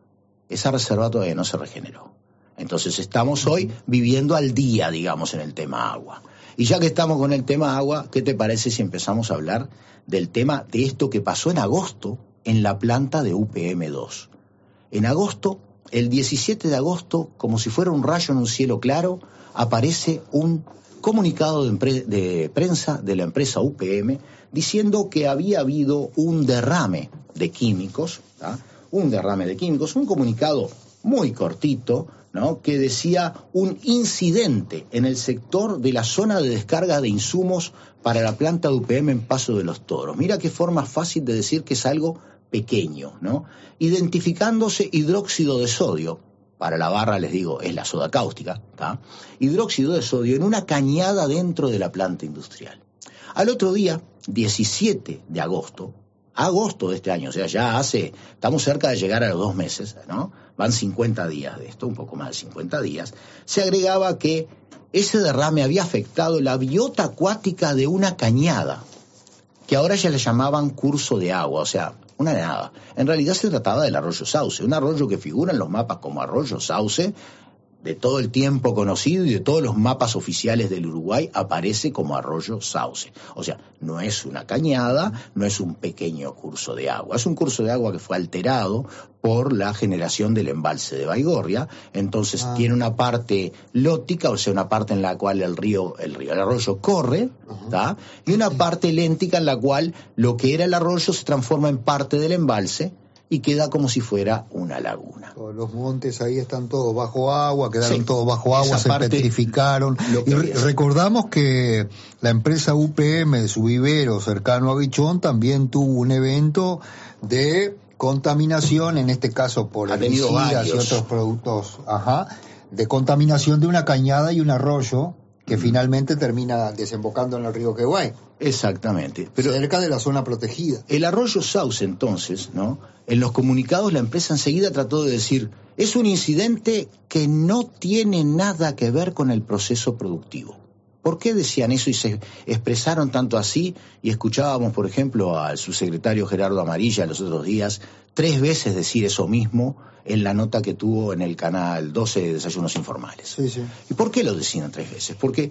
esa reserva todavía no se regeneró. Entonces estamos hoy viviendo al día, digamos, en el tema agua. Y ya que estamos con el tema agua, ¿qué te parece si empezamos a hablar del tema de esto que pasó en agosto en la planta de U P M dos? En agosto, el diecisiete de agosto, como si fuera un rayo en un cielo claro, aparece un comunicado de, empre- de prensa de la empresa U P M diciendo que había habido un derrame de químicos, ¿tá? un derrame de químicos, un comunicado muy cortito, ¿no? que decía un incidente en el sector de la zona de descarga de insumos para la planta de U P M en Paso de los Toros. Mira qué forma fácil de decir que es algo pequeño, ¿no? Identificándose hidróxido de sodio, para la barra les digo, es la soda cáustica, ¿tá? Hidróxido de sodio en una cañada dentro de la planta industrial. Al otro día, diecisiete de agosto, agosto de este año, o sea, ya hace, estamos cerca de llegar a los dos meses, ¿no? Van cincuenta días de esto, un poco más de cincuenta días, se agregaba que ese derrame había afectado la biota acuática de una cañada, que ahora ya le llamaban curso de agua, o sea, una nada. En realidad se trataba del arroyo Sauce, un arroyo que figura en los mapas como arroyo Sauce, de todo el tiempo conocido y de todos los mapas oficiales del Uruguay aparece como arroyo Sauce. O sea, no es una cañada, no es un pequeño curso de agua, es un curso de agua que fue alterado por la generación del embalse de Baigorria, entonces ah. tiene una parte lótica, o sea, una parte en la cual el río, el río, el arroyo corre, ¿tá? Y una parte léntica en la cual lo que era el arroyo se transforma en parte del embalse y queda como si fuera una laguna. Los montes ahí están todos bajo agua, quedaron sí, todos bajo agua, se parte, petrificaron. Y re- recordamos que la empresa U P M de su vivero cercano a Bichón también tuvo un evento de contaminación, en este caso por herbicidas y otros productos, ajá, de contaminación de una cañada y un arroyo que mm. finalmente termina desembocando en el río Queguay. Exactamente. Pero cerca de la zona protegida. El arroyo Sauce, entonces, ¿no? En los comunicados la empresa enseguida trató de decir, es un incidente que no tiene nada que ver con el proceso productivo. ¿Por qué decían eso y se expresaron tanto así? Y escuchábamos, por ejemplo, al subsecretario Gerardo Amarilla los otros días tres veces decir eso mismo en la nota que tuvo en el canal doce de Desayunos Informales. Sí, sí. ¿Y por qué lo decían tres veces? Porque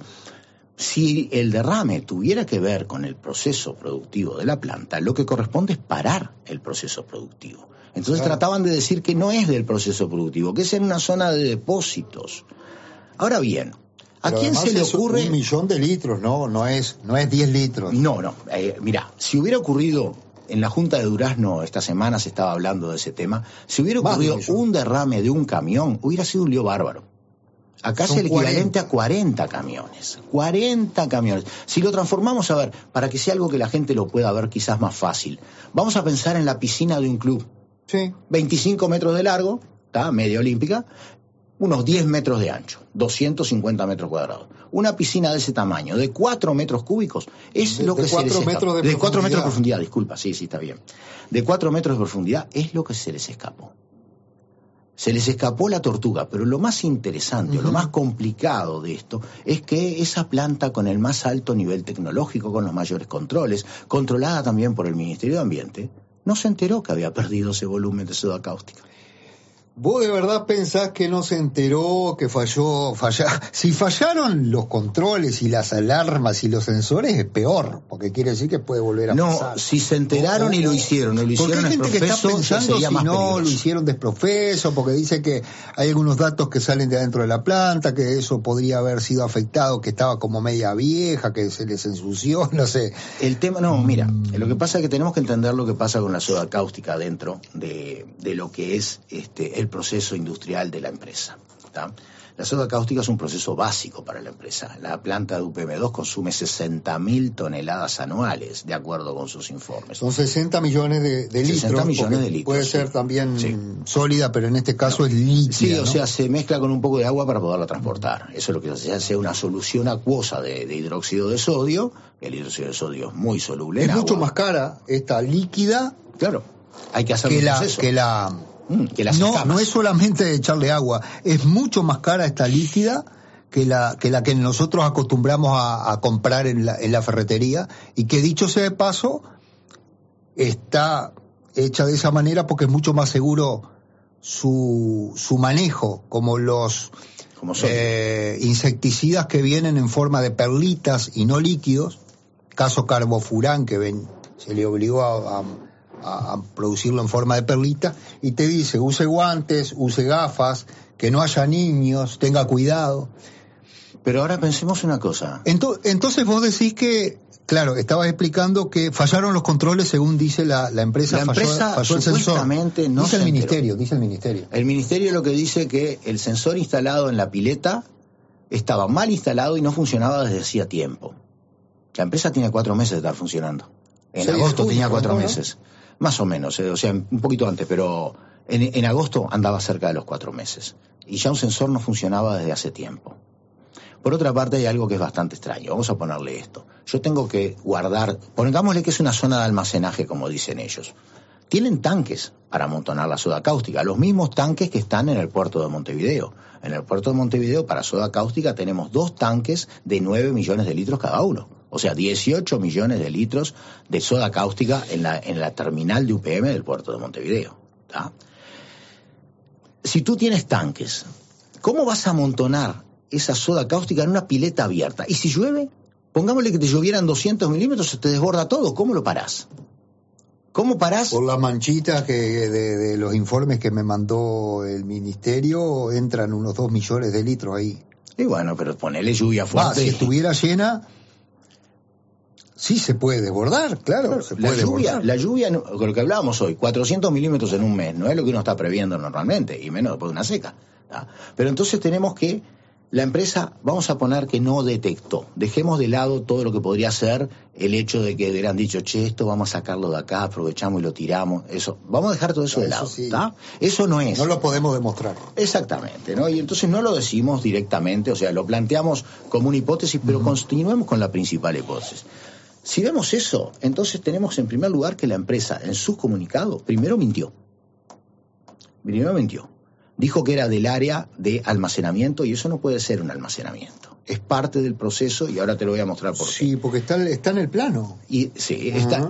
si el derrame tuviera que ver con el proceso productivo de la planta, lo que corresponde es parar el proceso productivo. Entonces claro. trataban de decir que no es del proceso productivo, que es en una zona de depósitos. Ahora bien, ¿a Pero quién se le ocurre? Un millón de litros, ¿no? No es, no es diez litros. No, no. Eh, mirá, si hubiera ocurrido, en la Junta de Durazno esta semana se estaba hablando de ese tema, si hubiera ocurrido un derrame de un camión, hubiera sido un lío bárbaro. Acá Son es el equivalente cuarenta. A cuarenta camiones. cuarenta camiones. Si lo transformamos, a ver, para que sea algo que la gente lo pueda ver quizás más fácil, vamos a pensar en la piscina de un club. Sí. veinticinco metros de largo, ¿tá? Media olímpica, unos diez metros de ancho, doscientos cincuenta metros cuadrados. Una piscina de ese tamaño, de cuatro metros cúbicos, es de, lo que de se les escapó. De, de cuatro metros de profundidad, disculpa, sí, sí, está bien. De cuatro metros de profundidad es lo que se les escapó. Se les escapó la tortuga, pero lo más interesante, uh-huh. lo más complicado de esto es que esa planta con el más alto nivel tecnológico, con los mayores controles, controlada también por el Ministerio de Ambiente, no se enteró que había perdido ese volumen de soda cáustica. ¿Vos de verdad pensás que no se enteró, que falló, falla? Si fallaron los controles y las alarmas y los sensores, es peor, porque quiere decir que puede volver a no, pasar. No, si se enteraron o, y lo hicieron, no lo hicieron porque hay gente que está pensando si no peligroso. Lo hicieron desprofeso, porque dice que hay algunos datos que salen de adentro de la planta, que eso podría haber sido afectado, que estaba como media vieja, que se les ensució, no sé. El tema, no, mira, lo que pasa es que tenemos que entender lo que pasa con la soda cáustica dentro de, de lo que es este el proceso industrial de la empresa. ¿Tá? La soda cáustica es un proceso básico para la empresa. La planta de U P M dos consume sesenta mil toneladas anuales, de acuerdo con sus informes. Son sesenta millones de, de litros. sesenta millones de litros. Puede ser sí. también sí. sólida, pero en este caso no. es líquida. Sí, o ¿no? sea, se mezcla con un poco de agua para poderla transportar. Eso es lo que se hace, una solución acuosa de, de hidróxido de sodio. El hidróxido de sodio es muy soluble es en agua. Es mucho más cara esta líquida. Claro, hay que hacer que un la, proceso. Que la... Mm, que las no, escamas. no es solamente echarle agua, es mucho más cara esta líquida que la que la que nosotros acostumbramos a, a comprar en la, en la ferretería, y que dicho sea de paso, está hecha de esa manera porque es mucho más seguro su, su manejo, como los como eh, insecticidas que vienen en forma de perlitas y no líquidos, caso carbofurán, que ven, se le obligó a, a a producirlo en forma de perlita, y te dice, use guantes, use gafas, que no haya niños, tenga cuidado. Pero ahora pensemos una cosa. Entonces, entonces vos decís que, claro, estabas explicando que fallaron los controles según dice la, la empresa. La empresa falló, falló el sensor. Supuestamente no dice se el ministerio, enteró. dice el ministerio. El ministerio lo que dice que el sensor instalado en la pileta estaba mal instalado y no funcionaba desde hacía tiempo. La empresa tiene cuatro meses de estar funcionando. En sí, agosto tenía cuatro ¿no? meses. Más o menos, eh, o sea, un poquito antes, pero en, en agosto andaba cerca de los cuatro meses. Y ya un sensor no funcionaba desde hace tiempo. Por otra parte, hay algo que es bastante extraño. Vamos a ponerle esto. Yo tengo que guardar, pongámosle que es una zona de almacenaje, como dicen ellos. Tienen tanques para amontonar la soda cáustica, los mismos tanques que están en el puerto de Montevideo. En el puerto de Montevideo, para soda cáustica, tenemos dos tanques de nueve millones de litros cada uno. O sea, dieciocho millones de litros de soda cáustica en la, en la terminal de U P M del puerto de Montevideo. ¿Tá? Si tú tienes tanques, ¿cómo vas a amontonar esa soda cáustica en una pileta abierta? Y si llueve, pongámosle que te llovieran doscientos milímetros, se te desborda todo. ¿Cómo lo parás? ¿Cómo parás? Por las manchitas que de, de los informes que me mandó el ministerio, entran unos dos millones de litros ahí. Y bueno, pero ponele lluvia fuerte. Ah, si estuviera llena... Sí, se puede desbordar, claro. claro se la, puede lluvia, desbordar. la lluvia, con lo que hablábamos hoy, cuatrocientos milímetros en un mes, no es lo que uno está previendo normalmente, y menos después de una seca. ¿tá? Pero entonces tenemos que, la empresa, vamos a poner que no detectó. Dejemos de lado todo lo que podría ser el hecho de que hubieran dicho, che, esto vamos a sacarlo de acá, aprovechamos y lo tiramos. Eso, vamos a dejar todo eso, eso de lado. Sí. ¿tá? Eso no es. No lo podemos demostrar. Exactamente, ¿no? Y entonces no lo decimos directamente, o sea, lo planteamos como una hipótesis, pero uh-huh. continuemos con la principal hipótesis. Si vemos eso, entonces tenemos en primer lugar que la empresa en sus comunicados primero mintió. Primero mintió. Dijo que era del área de almacenamiento y eso no puede ser un almacenamiento. Es parte del proceso y ahora te lo voy a mostrar por qué. Sí, porque está, está en el plano. Y, sí, uh-huh. está...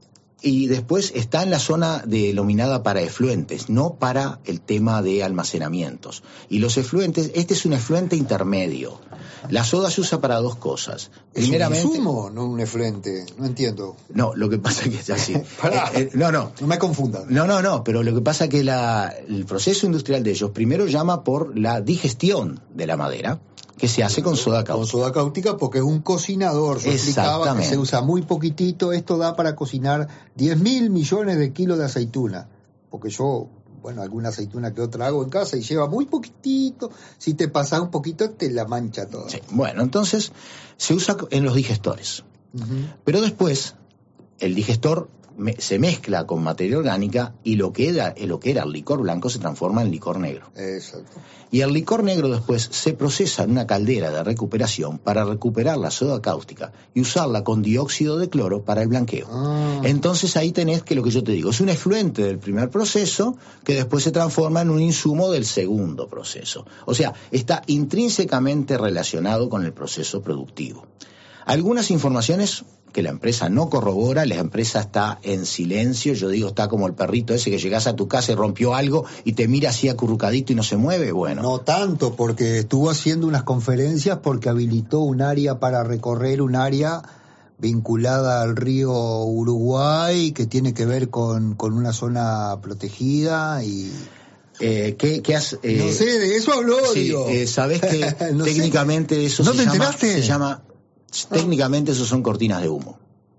Y después está en la zona denominada para efluentes, no para el tema de almacenamientos. Y los efluentes, este es un efluente intermedio. La soda se usa para dos cosas. ¿Es Primeramente, un insumo, no un efluente? No entiendo. No, lo que pasa es que es así. Pará, eh, eh, no, no. No me confundan. No, no, no, pero lo que pasa es que la, el proceso industrial de ellos primero llama por la digestión de la madera, que se hace con soda cáustica. Con soda cáustica porque es un cocinador. Yo explicaba que se usa muy poquitito. Esto da para cocinar diez mil millones de kilos de aceituna. Porque yo, bueno, alguna aceituna que otra hago en casa y lleva muy poquitito. Si te pasas un poquito, te la mancha toda. Sí. Bueno, entonces se usa en los digestores. Uh-huh. Pero después, el digestor me, se mezcla con materia orgánica y lo que, era, lo que era el licor blanco se transforma en licor negro. Exacto. Y el licor negro después se procesa en una caldera de recuperación para recuperar la soda cáustica y usarla con dióxido de cloro para el blanqueo. Ah. Entonces ahí tenés que lo que yo te digo, es un efluente del primer proceso que después se transforma en un insumo del segundo proceso. O sea, está intrínsecamente relacionado con el proceso productivo. Algunas informaciones que la empresa no corrobora, la empresa está en silencio, yo digo, está como el perrito ese que llegás a tu casa y rompió algo y te mira así acurrucadito y no se mueve, bueno. No tanto, porque estuvo haciendo unas conferencias porque habilitó un área para recorrer, un área vinculada al río Uruguay, que tiene que ver con, con una zona protegida y... Eh, ¿qué, qué has, eh, no sé, de eso habló, sí, digo. Eh, ¿Sabés que no técnicamente sé. eso ¿No se, te llama, enteraste? se llama... Técnicamente eso son cortinas de humo.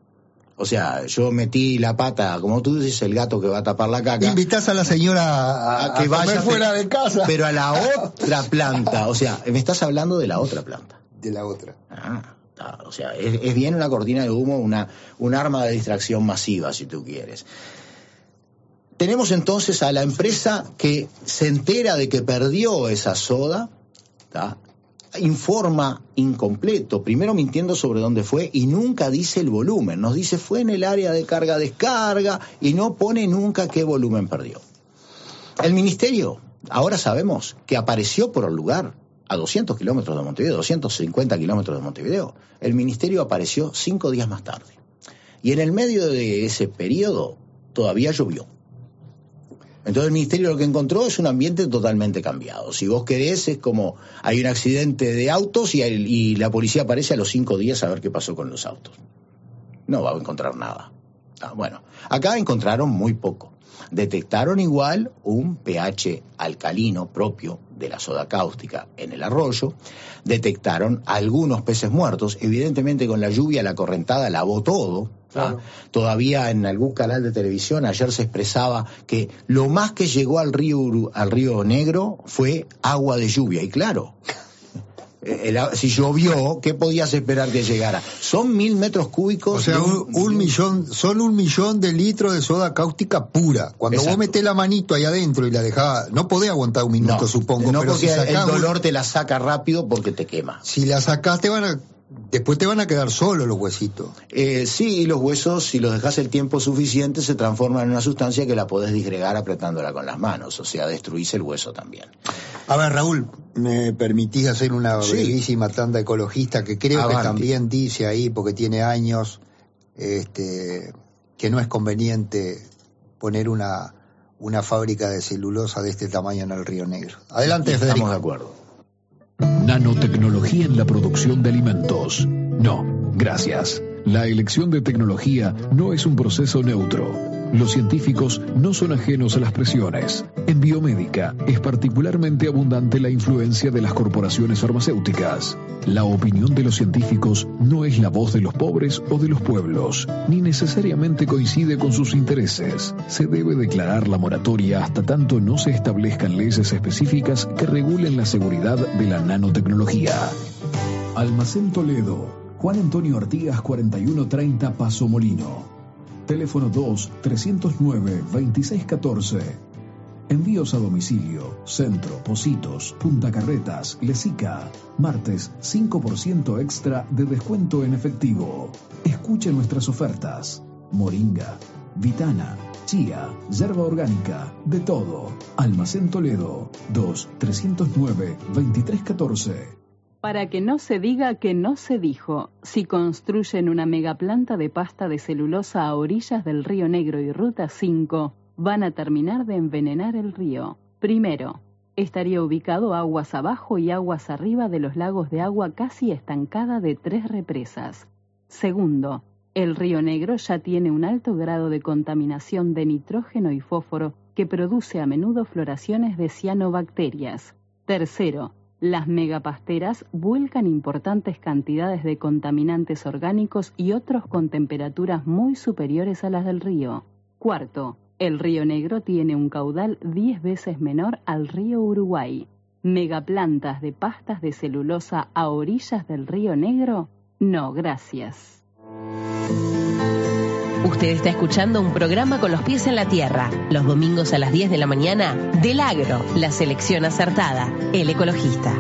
O sea, yo metí la pata, como tú dices, el gato que va a tapar la caca. Invitás a la señora a, a que a vaya comer fuera de casa. Pero a la otra planta. O sea, me estás hablando de la otra planta. De la otra. Ah, o sea, es, es bien una cortina de humo, una, un arma de distracción masiva, si tú quieres. Tenemos entonces a la empresa que se entera de que perdió esa soda, ¿tá? Informa incompleto, primero mintiendo sobre dónde fue y nunca dice el volumen, nos dice fue en el área de carga-descarga y no pone nunca qué volumen perdió. El ministerio, ahora sabemos que apareció por el lugar a doscientos kilómetros de Montevideo, doscientos cincuenta kilómetros de Montevideo. El ministerio apareció cinco días más tarde y en el medio de ese periodo todavía llovió. Entonces el ministerio lo que encontró es un ambiente totalmente cambiado. Si vos querés, es como hay un accidente de autos y, el, y la policía aparece a los cinco días a ver qué pasó con los autos. No va a encontrar nada. Ah, bueno, acá encontraron muy poco. Detectaron igual un pH alcalino propio de la soda cáustica en el arroyo. Detectaron algunos peces muertos. Evidentemente con la lluvia la correntada lavó todo. Claro. Todavía en algún canal de televisión ayer se expresaba que lo más que llegó al río al río Negro fue agua de lluvia. Y claro, el, si llovió, ¿qué podías esperar que llegara? Son mil metros cúbicos. O sea, un, un, un millón, son un millón de litros de soda cáustica pura. Cuando Exacto. vos metés la manito ahí adentro y la dejás, no podés aguantar un minuto, no, supongo. No, pero porque si el dolor un... te la saca rápido porque te quema. Si la sacás, te van a... Después te van a quedar solos los huesitos. Eh, sí, y los huesos, si los dejas el tiempo suficiente, se transforman en una sustancia que la podés disgregar apretándola con las manos. O sea, destruís el hueso también. A ver, Raúl, ¿me permitís hacer una sí. brevísima tanda ecologista que creo Avanti. que también dice ahí, porque tiene años, este, que no es conveniente poner una, una fábrica de celulosa de este tamaño en el Río Negro? Adelante, Estamos Federico. de acuerdo. Nanotecnología en la producción de alimentos. No, gracias. La elección de tecnología no es un proceso neutro. Los científicos no son ajenos a las presiones. En biomédica es particularmente abundante la influencia de las corporaciones farmacéuticas. La opinión de los científicos no es la voz de los pobres o de los pueblos, ni necesariamente coincide con sus intereses. Se debe declarar la moratoria hasta tanto no se establezcan leyes específicas que regulen la seguridad de la nanotecnología. Almacén Toledo, Juan Antonio Artigas cuarenta y uno treinta Paso Molino. Teléfono dos, trescientos nueve, veintiséis catorce. Envíos a domicilio, Centro, Pocitos, Punta Carretas, Lesica. Martes, cinco por ciento extra de descuento en efectivo. Escuche nuestras ofertas. Moringa, Vitana, Chía, yerba orgánica, de todo. Almacén Toledo, dos, trescientos nueve, veintitrés catorce. Para que no se diga que no se dijo, si construyen una megaplanta de pasta de celulosa a orillas del Río Negro y Ruta cinco, van a terminar de envenenar el río. Primero, estaría ubicado aguas abajo y aguas arriba de los lagos de agua casi estancada de tres represas. Segundo, el Río Negro ya tiene un alto grado de contaminación de nitrógeno y fósforo que produce a menudo floraciones de cianobacterias. Tercero, las megapasteras vuelcan importantes cantidades de contaminantes orgánicos y otros con temperaturas muy superiores a las del río. Cuarto, el Río Negro tiene un caudal diez veces menor al río Uruguay. ¿Megaplantas de pastas de celulosa a orillas del Río Negro? No, gracias. Usted está escuchando un programa con los pies en la tierra, los domingos a las diez de la mañana, del Agro, la selección acertada, el ecologista.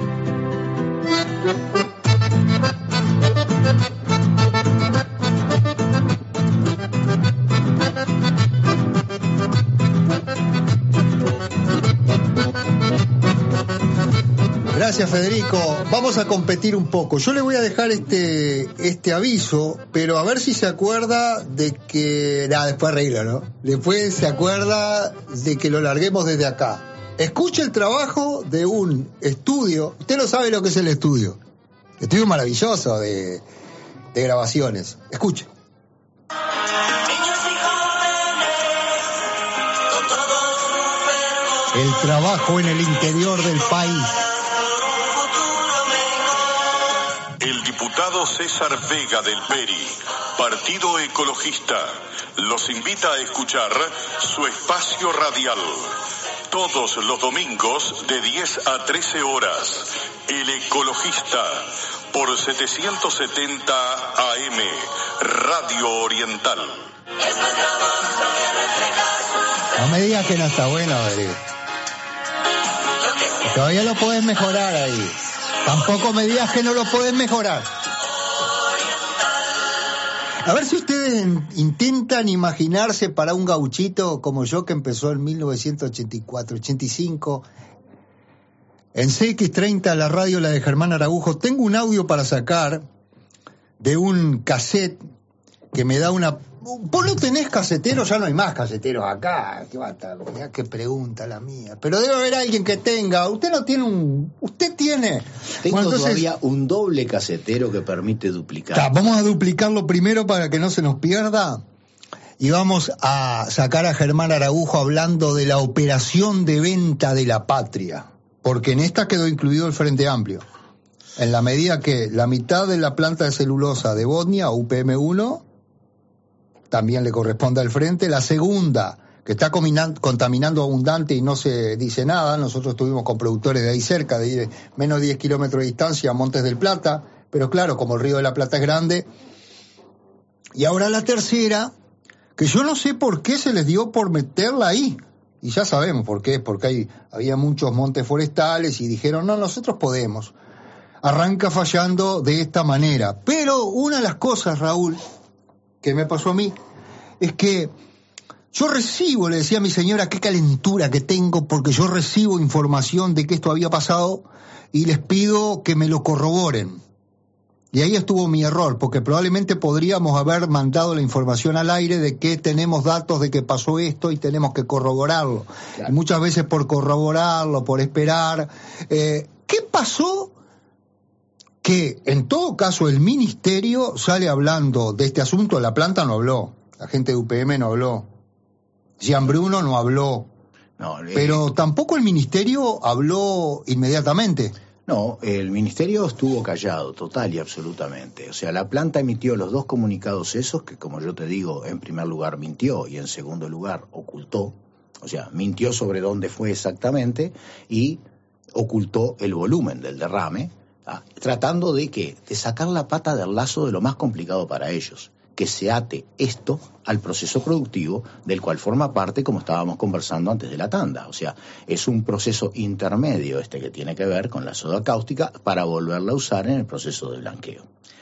Gracias. Gracias, Federico. Vamos a competir un poco. Yo le voy a dejar este este aviso, pero a ver si se acuerda de que... Nada, después arregla, ¿no? Después se acuerda de que lo larguemos desde acá. Escuche el trabajo de un estudio. Usted no sabe lo que es el estudio. Estudio maravilloso de, de grabaciones. Escuche. El trabajo en el interior del país. El diputado César Vega del Peri, Partido Ecologista, los invita a escuchar su espacio radial. Todos los domingos de diez a trece horas. El Ecologista, por setecientos setenta A M, Radio Oriental. No me digas que no está bueno, Federico. Todavía lo podés mejorar ahí. Tampoco me digas que no lo podés mejorar. A ver si ustedes intentan imaginarse para un gauchito como yo, que empezó en mil novecientos ochenta y cuatro, ochenta y cinco, en C X treinta, la radio, la de Germán Araujo. Tengo un audio para sacar de un cassette que me da una... Vos no tenés caseteros, ya no hay más caseteros acá. Qué bata, mirá qué pregunta la mía. Pero debe haber alguien que tenga. Usted no tiene un... Usted tiene... Tengo bueno, entonces... todavía un doble casetero que permite duplicar. Ta, vamos a duplicarlo primero para que no se nos pierda. Y vamos a sacar a Germán Araujo hablando de la operación de venta de la patria. Porque en esta quedó incluido el Frente Amplio. En la medida que la mitad de la planta de celulosa de Botnia, U P M uno... también le corresponde al frente. La segunda, que está contaminando abundante y no se dice nada. Nosotros estuvimos con productores de ahí cerca, de ir menos de diez kilómetros de distancia a Montes del Plata, pero claro, como el Río de la Plata es grande. Y ahora la tercera, que yo no sé por qué se les dio por meterla ahí. Y ya sabemos por qué, porque hay, había muchos montes forestales y dijeron, no, nosotros podemos. Arranca fallando de esta manera. Pero una de las cosas, Raúl, que me pasó a mí, es que yo recibo, le decía a mi señora, qué calentura que tengo, porque yo recibo información de que esto había pasado y les pido que me lo corroboren. Y ahí estuvo mi error, porque probablemente podríamos haber mandado la información al aire de que tenemos datos de que pasó esto y tenemos que corroborarlo. Claro. Y muchas veces por corroborarlo, por esperar. Eh, ¿Qué pasó? Que en todo caso el ministerio sale hablando de este asunto. La planta no habló, la gente de U P M no habló, Jean Bruno no habló, no, eh, pero tampoco el ministerio habló inmediatamente. No, el ministerio estuvo callado total y absolutamente. O sea, la planta emitió los dos comunicados esos que, como yo te digo, en primer lugar mintió y en segundo lugar ocultó. O sea, mintió sobre dónde fue exactamente y ocultó el volumen del derrame. Ah, tratando de que de sacar la pata del lazo de lo más complicado para ellos, que se ate esto al proceso productivo del cual forma parte, como estábamos conversando antes de la tanda. O sea, es un proceso intermedio este que tiene que ver con la soda cáustica para volverla a usar en el proceso de blanqueo.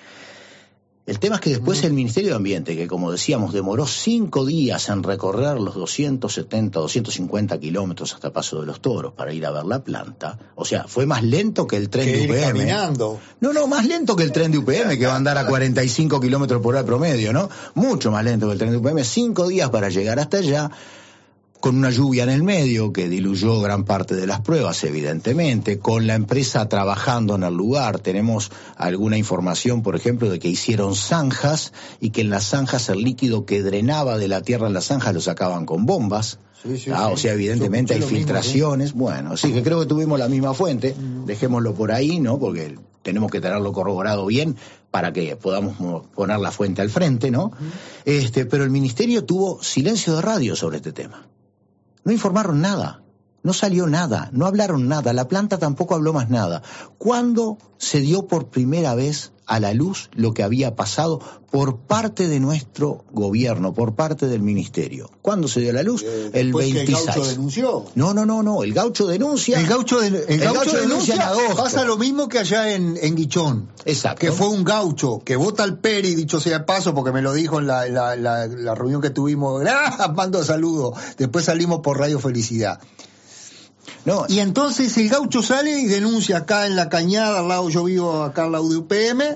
El tema es que después el Ministerio de Ambiente, que como decíamos demoró cinco días en recorrer los doscientos setenta, doscientos cincuenta kilómetros hasta Paso de los Toros para ir a ver la planta, o sea, fue más lento que el tren de U P M. Caminando. No, no, más lento que el tren de U P M, que va a andar a cuarenta y cinco kilómetros por hora promedio, ¿no? Mucho más lento que el tren de U P M, cinco días para llegar hasta allá, con una lluvia en el medio que diluyó gran parte de las pruebas, evidentemente, con la empresa trabajando en el lugar. Tenemos alguna información, por ejemplo, de que hicieron zanjas y que en las zanjas el líquido que drenaba de la tierra en las zanjas lo sacaban con bombas. Sí, sí, ah, sí. O sea, evidentemente hay filtraciones. Mismo, ¿sí? Bueno, sí que creo que tuvimos la misma fuente. Mm. Dejémoslo por ahí, ¿no? Porque tenemos que tenerlo corroborado bien para que podamos poner la fuente al frente, ¿no? Mm. Este, pero el ministerio tuvo silencio de radio sobre este tema. No informaron nada, no salió nada, no hablaron nada, la planta tampoco habló más nada. ¿Cuándo se dio por primera vez a la luz lo que había pasado por parte de nuestro gobierno, por parte del ministerio? ¿Cuándo se dio a la luz? Eh, el veintiséis. ¿El gaucho denunció? No, no, no, no, el gaucho denuncia. El gaucho, de, el el gaucho, gaucho denuncia, denuncia en agosto. Pasa lo mismo que allá en, en Guichón. Exacto. Que fue un gaucho que vota al Peri, dicho sea de paso, porque me lo dijo en la, la, la, la reunión que tuvimos. ¡Ah! Mando saludos. Después salimos por Radio Felicidad. No. Y entonces el gaucho sale y denuncia acá en la Cañada, al lado, yo vivo acá al lado de U P M,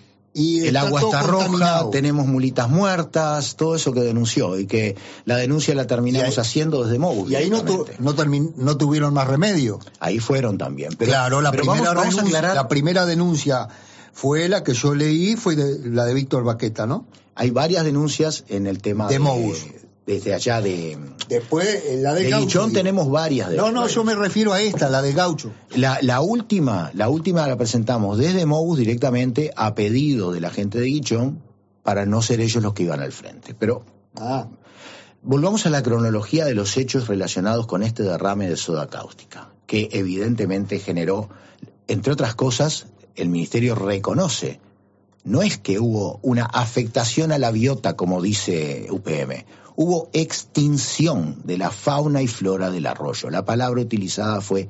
y el está agua todo está roja, contaminado. tenemos mulitas muertas, todo eso que denunció, y que la denuncia la terminamos ahí, haciendo desde Mou. Y ahí no, tu, no, termin, no tuvieron más remedio. Ahí fueron también. Pero, claro, la, pero primera vamos, vamos denuncia, a aclarar... la primera denuncia fue la que yo leí, fue de, la de Víctor Baqueta, ¿no? Hay varias denuncias en el tema de, de Mou. Desde allá de... Después, la de, de Gaucho. Guichón tenemos varias. De no, no, yo me refiero a esta, la de Gaucho. La, la última, la última la presentamos desde Mou directamente a pedido de la gente de Guichón para no ser ellos los que iban al frente. Pero ah. volvamos a la cronología de los hechos relacionados con este derrame de soda cáustica, que evidentemente generó, entre otras cosas, el Ministerio reconoce, no es que hubo una afectación a la biota, como dice U P M, hubo extinción de la fauna y flora del arroyo. La palabra utilizada fue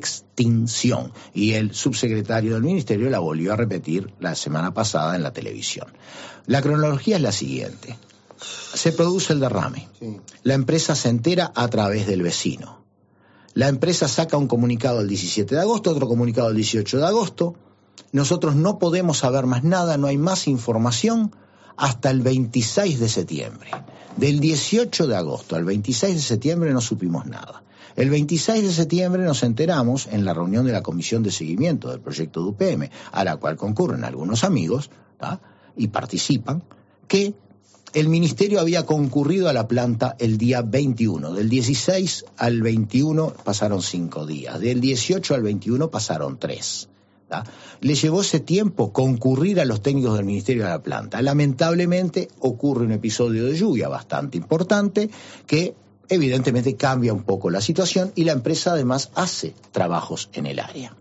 extinción, y el subsecretario del Ministerio la volvió a repetir la semana pasada en la televisión. La cronología es la siguiente. Se produce el derrame. Sí. La empresa se entera a través del vecino. La empresa saca un comunicado el diecisiete de agosto, otro comunicado el dieciocho de agosto. Nosotros no podemos saber más nada, no hay más información hasta el veintiséis de septiembre. Del dieciocho de agosto al veintiséis de septiembre no supimos nada. El veintiséis de septiembre nos enteramos en la reunión de la Comisión de Seguimiento del proyecto de U P M, a la cual concurren algunos amigos, ¿tá? Y participan, que el Ministerio había concurrido a la planta el día veintiuno. Del dieciséis al veintiuno pasaron cinco días. Del dieciocho al veintiuno pasaron tres. ¿tá? Le llevó ese tiempo concurrir a los técnicos del Ministerio a la planta. Lamentablemente ocurre un episodio de lluvia bastante importante que evidentemente cambia un poco la situación, y la empresa además hace trabajos en el área.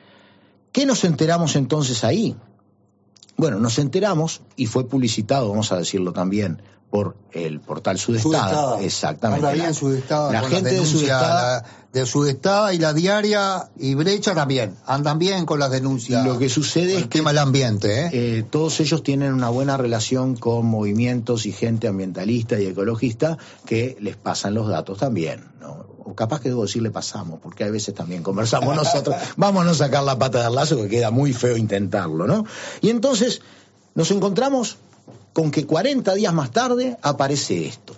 ¿Qué nos enteramos entonces ahí? Bueno, nos enteramos, y fue publicitado, vamos a decirlo también, por el portal Sudestada. Sudestada. Exactamente. Anda bien Sudestada. La gente de Sudestada, la, de Sudestada y la Diaria y Brecha también. Andan bien con las denuncias. Lo que sucede es que el ambiente, ¿eh? Eh, todos ellos tienen una buena relación con movimientos y gente ambientalista y ecologista que les pasan los datos también, ¿no? O capaz que debo decir le pasamos, porque a veces también conversamos nosotros. Vamos a no sacar la pata del lazo, que queda muy feo intentarlo, ¿no? Y entonces nos encontramos con que cuarenta días más tarde aparece esto.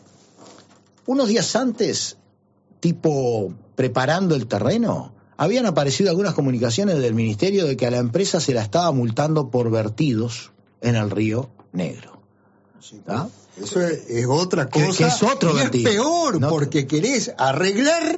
Unos días antes, tipo preparando el terreno, habían aparecido algunas comunicaciones del Ministerio de que a la empresa se la estaba multando por vertidos en el Río Negro. ¿Ah? Eso es, es otra cosa. Que, que es otro y vertido. Es peor, ¿no? Porque querés arreglar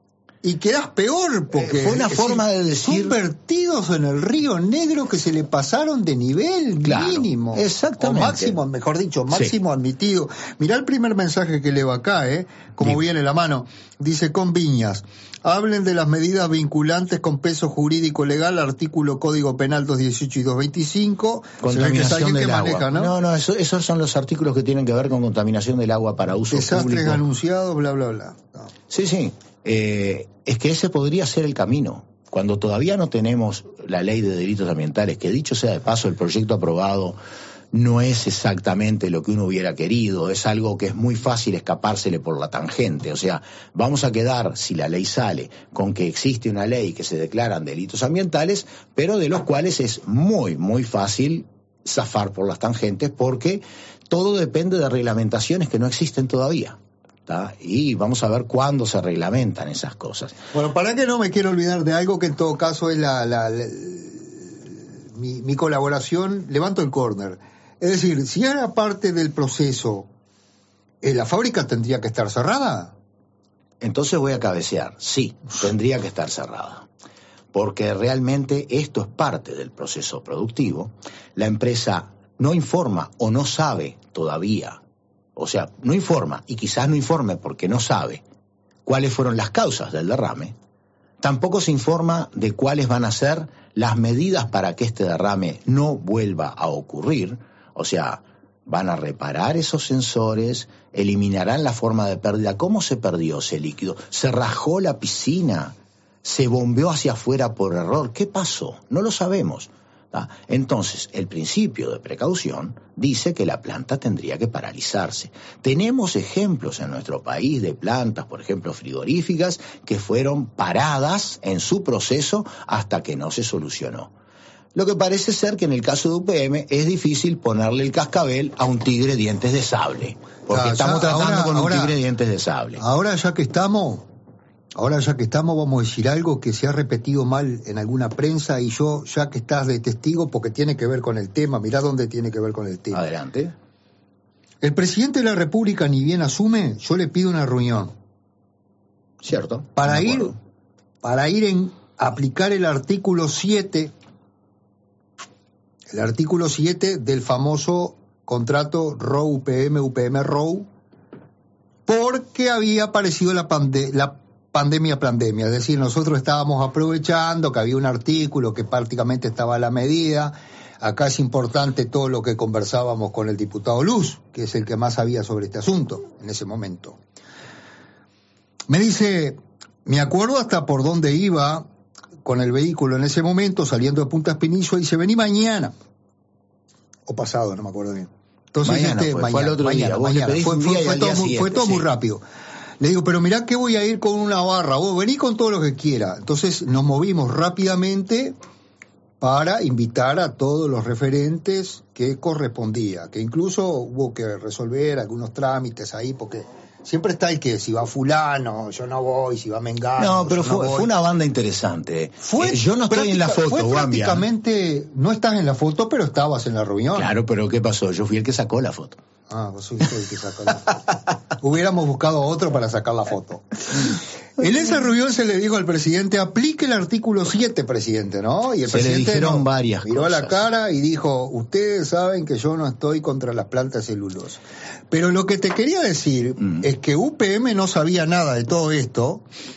y quedás peor, porque eh, fue una forma decir, de decir... son vertidos en el Río Negro que se le pasaron de nivel claro, mínimo. Exactamente. O máximo, mejor dicho, máximo sí. admitido. Mirá el primer mensaje que leo acá, ¿eh? Como sí. viene la mano. Dice, con Viñas, hablen de las medidas vinculantes con peso jurídico legal, artículo Código Penal doscientos dieciocho y doscientos veinticinco. Contaminación del que agua. Maneja, ¿no? No, no, eso, esos son los artículos que tienen que ver con contaminación del agua para uso Desastres público. Desastres anunciados, bla, bla, bla. No. Sí, sí. Eh, es que ese podría ser el camino. Cuando todavía no tenemos la ley de delitos ambientales, que dicho sea de paso, el proyecto aprobado no es exactamente lo que uno hubiera querido, es algo que es muy fácil escapársele por la tangente. O sea, vamos a quedar, si la ley sale, con que existe una ley que se declaran delitos ambientales, pero de los cuales es muy, muy fácil zafar por las tangentes, porque todo depende de reglamentaciones que no existen todavía. ¿Tá? Y vamos a ver cuándo se reglamentan esas cosas. Bueno, para que no me quiero olvidar de algo que en todo caso es la, la, la mi, mi colaboración, levanto el córner. Es decir, si era parte del proceso, ¿eh, ¿la fábrica tendría que estar cerrada? Entonces voy a cabecear. Sí, tendría que estar cerrada. Porque realmente esto es parte del proceso productivo. La empresa no informa o no sabe todavía. O sea, no informa, y quizás no informe porque no sabe cuáles fueron las causas del derrame. Tampoco se informa de cuáles van a ser las medidas para que este derrame no vuelva a ocurrir. O sea, van a reparar esos sensores, eliminarán la forma de pérdida. ¿Cómo se perdió ese líquido? ¿Se rajó la piscina? ¿Se bombeó hacia afuera por error? ¿Qué pasó? No lo sabemos. ¿tá? Entonces, el principio de precaución dice que la planta tendría que paralizarse. Tenemos ejemplos en nuestro país de plantas, por ejemplo, frigoríficas, que fueron paradas en su proceso hasta que no se solucionó. Lo que parece ser que en el caso de U P M es difícil ponerle el cascabel a un tigre dientes de sable, porque ya, estamos ya, tratando ahora, con ahora, un tigre dientes de sable. Ahora ya que estamos, ahora ya que estamos vamos a decir algo que se ha repetido mal en alguna prensa y yo, ya que estás de testigo, porque tiene que ver con el tema, mirá dónde tiene que ver con el tema. Adelante. El presidente de la República ni bien asume, yo le pido una reunión. Cierto. Para ir, para ir en aplicar el artículo siete, el artículo siete del famoso contrato R O U P M, U P M R O U, porque había aparecido la, pande la pandemia pandemia, es decir, nosotros estábamos aprovechando que había un artículo que prácticamente estaba a la medida. Acá es importante todo lo que conversábamos con el diputado Luz, que es el que más sabía sobre este asunto en ese momento. Me dice, me acuerdo hasta por dónde iba con el vehículo en ese momento, saliendo de Punta Espinizo, y dice, vení mañana. O pasado, no me acuerdo bien. Entonces, mañana este, fue, mañana, fue al otro mañana, día. mañana. Fue, Fue, fue, fue, todo, muy, fue todo muy rápido. Le digo, pero mirá que voy a ir con una barra, vos vení con todo lo que quiera. Entonces nos movimos rápidamente para invitar a todos los referentes que correspondía, que incluso hubo que resolver algunos trámites ahí, porque siempre está el que si va fulano, yo no voy, si va Mengano. No, pero fue, no fue una banda interesante. Fue eh, yo no estoy en la foto, fue Guambia. Prácticamente, no estás en la foto, pero estabas en la reunión. Claro, pero ¿qué pasó? Yo fui el que sacó la foto. Ah, vos fuiste el que sacó la foto. Hubiéramos buscado a otro para sacar la foto. En esa reunión se le dijo al presidente, aplique el artículo siete, presidente, ¿no? Y el se presidente le dijeron no, varias miró cosas. a la cara y dijo, ustedes saben que yo no estoy contra las plantas celulosas. Pero lo que te quería decir mm. es que U P M no sabía nada de todo esto,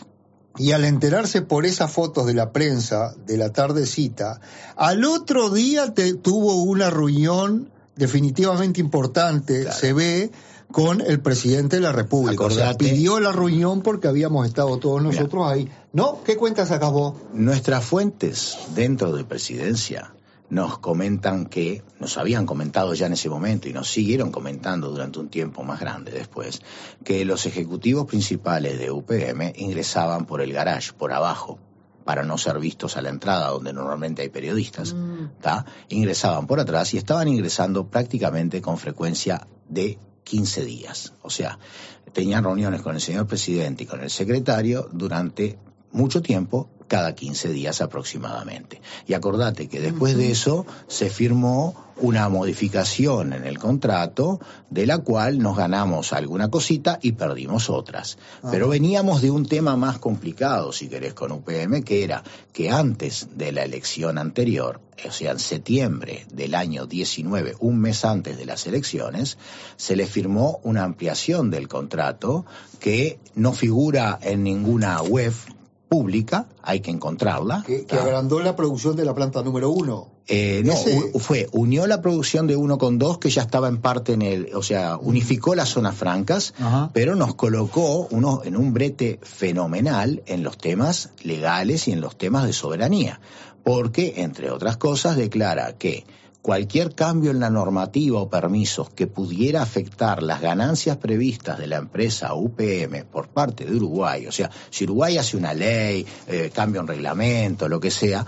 y al enterarse por esas fotos de la prensa de la tardecita, al otro día te, tuvo una reunión definitivamente importante, claro. Se ve, con el presidente de la República. Acordate, o sea, pidió la reunión porque habíamos estado todos nosotros Mira, ahí. ¿No? ¿Qué cuentas sacás vos? Nuestras fuentes dentro de Presidencia nos comentan que, nos habían comentado ya en ese momento y nos siguieron comentando durante un tiempo más grande después, que los ejecutivos principales de U P M ingresaban por el garage, por abajo, para no ser vistos a la entrada donde normalmente hay periodistas, ¿tá? Ingresaban por atrás y estaban ingresando prácticamente con frecuencia de quince días. O sea, tenían reuniones con el señor presidente y con el secretario durante mucho tiempo, cada quince días aproximadamente. Y acordate que después uh-huh. de eso se firmó una modificación en el contrato de la cual nos ganamos alguna cosita y perdimos otras. Uh-huh. Pero veníamos de un tema más complicado, si querés, con U P M, que era que antes de la elección anterior, o sea, en septiembre del año diecinueve, un mes antes de las elecciones, se le firmó una ampliación del contrato que no figura en ninguna web pública, hay que encontrarla. Que, que agrandó la producción de la planta número uno. Eh, no, u, fue, unió la producción de uno con dos, que ya estaba en parte en el, o sea, unificó las zonas francas, Ajá. pero nos colocó uno en un brete fenomenal en los temas legales y en los temas de soberanía, porque, entre otras cosas, declara que cualquier cambio en la normativa o permisos que pudiera afectar las ganancias previstas de la empresa U P M por parte de Uruguay, o sea, si Uruguay hace una ley, eh, cambia un reglamento, lo que sea,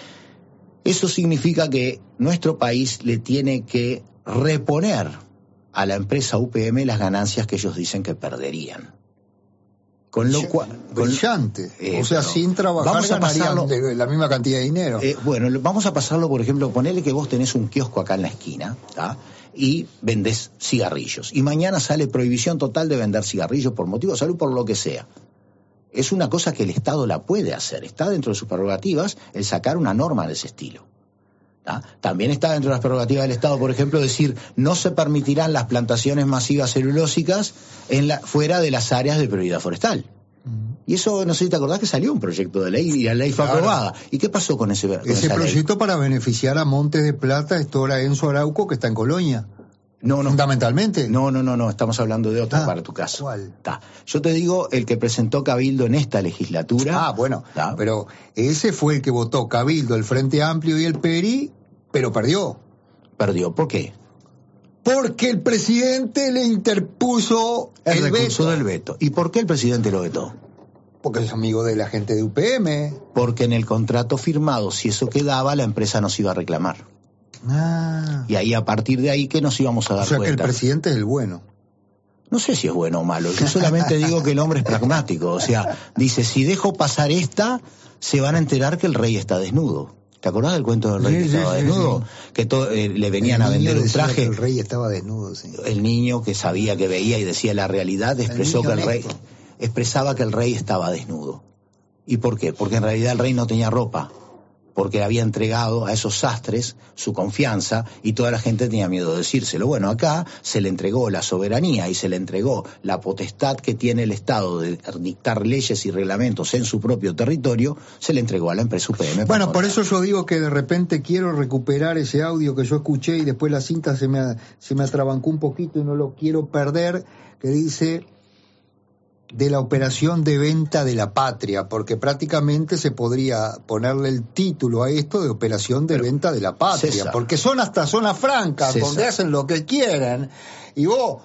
eso significa que nuestro país le tiene que reponer a la empresa U P M las ganancias que ellos dicen que perderían. Con lo cual, brillante, eh, o sea, pero, sin trabajar vamos a pasarlo, de la misma cantidad de dinero. Eh, bueno, vamos a pasarlo, por ejemplo, ponele que vos tenés un kiosco acá en la esquina, ¿tá? Y vendés cigarrillos, y mañana sale prohibición total de vender cigarrillos por motivo de salud, por lo que sea. Es una cosa que el Estado la puede hacer, está dentro de sus prerrogativas el sacar una norma de ese estilo. ¿tá? También está dentro de las prerrogativas del Estado, por ejemplo, decir no se permitirán las plantaciones masivas celulósicas en la, fuera de las áreas de prioridad forestal. Uh-huh. Y eso, no sé si te acordás que salió un proyecto de ley y la ley fue claro. aprobada. ¿Y qué pasó con ese con Ese esa proyecto ley? Para beneficiar a Montes de Plata, esto ahora Enzo Arauco, que está en Colonia. No, no. Fundamentalmente. No, no, no, no, estamos hablando de otro ah, para tu caso. ¿Cuál? Ta. Yo te digo el que presentó Cabildo en esta legislatura. Ah, bueno, ta. pero ese fue el que votó Cabildo, el Frente Amplio y el P E R I pero perdió. Perdió, ¿por qué? Porque el presidente le interpuso el, el recurso veto. del veto. ¿Y por qué el presidente lo vetó? Porque es amigo de la gente de U P M. Porque en el contrato firmado, si eso quedaba, la empresa nos iba a reclamar. Ah. Y ahí, a partir de ahí, que nos íbamos a dar O sea cuenta. que el presidente es el bueno. No sé si es bueno o malo, yo solamente digo que el hombre es pragmático. O sea, dice, si dejo pasar esta, se van a enterar que el rey está desnudo. ¿Te acordás del cuento del rey Sí, que sí, estaba sí, desnudo? sí. Que to- eh, le venían El a niño vender un decía traje. que el rey estaba desnudo, sí. El niño que sabía, que veía y decía la realidad, expresó niño que el rey, honesto. expresaba que el rey estaba desnudo. ¿Y por qué? Porque en realidad el rey no tenía ropa. Porque había entregado a esos sastres su confianza y toda la gente tenía miedo de decírselo. Bueno, acá se le entregó la soberanía y se le entregó la potestad que tiene el Estado de dictar leyes y reglamentos en su propio territorio, se le entregó a la empresa U P M. Bueno, por eso yo digo que de repente quiero recuperar ese audio que yo escuché y después la cinta se me, se me atrabancó un poquito y no lo quiero perder, que dice de la operación de venta de la patria, porque prácticamente se podría ponerle el título a esto de operación de Pero, venta de la patria, César, porque son hasta zonas francas, César, donde hacen lo que quieren y vos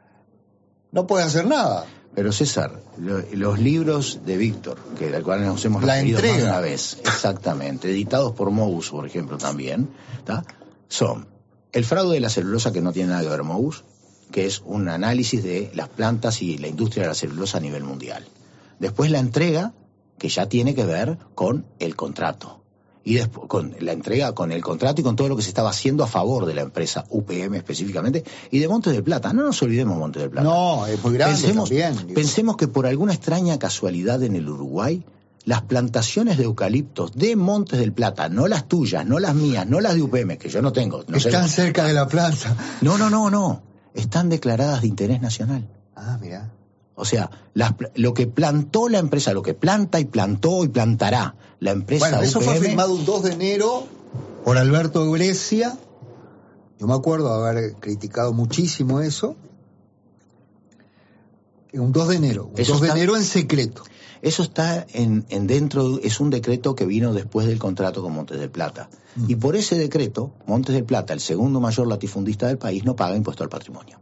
no podés hacer nada. Pero César, lo, los libros de Víctor, que del cual nos hemos la referido entrega. más de una vez, exactamente, editados por Mous, por ejemplo, también, ¿tá? Son El fraude de la celulosa, que no tiene nada que ver Mous, que es un análisis de las plantas y la industria de la celulosa a nivel mundial. Después la entrega, que ya tiene que ver con el contrato. Y después con la entrega, con el contrato y con todo lo que se estaba haciendo a favor de la empresa U P M específicamente, y de Montes del Plata. No nos olvidemos Montes del Plata. No, es muy grande pensemos, también. Pensemos que por alguna extraña casualidad en el Uruguay, las plantaciones de eucaliptos de Montes del Plata, no las tuyas, no las mías, no las de U P M, que yo no tengo. No Están sé, cerca de la planta. No, no, no, no. Están declaradas de interés nacional. Ah, mira. O sea, las, lo que plantó la empresa, lo que planta y plantó y plantará la empresa Bueno, eso U P M, fue firmado un dos de enero por Alberto Brescia. Yo me acuerdo haber criticado muchísimo eso. Un dos de enero. Un Eso dos de está- enero en secreto. Eso está en, en dentro, es un decreto que vino después del contrato con Montes del Plata. Mm. Y por ese decreto, Montes del Plata, el segundo mayor latifundista del país, no paga impuesto al patrimonio.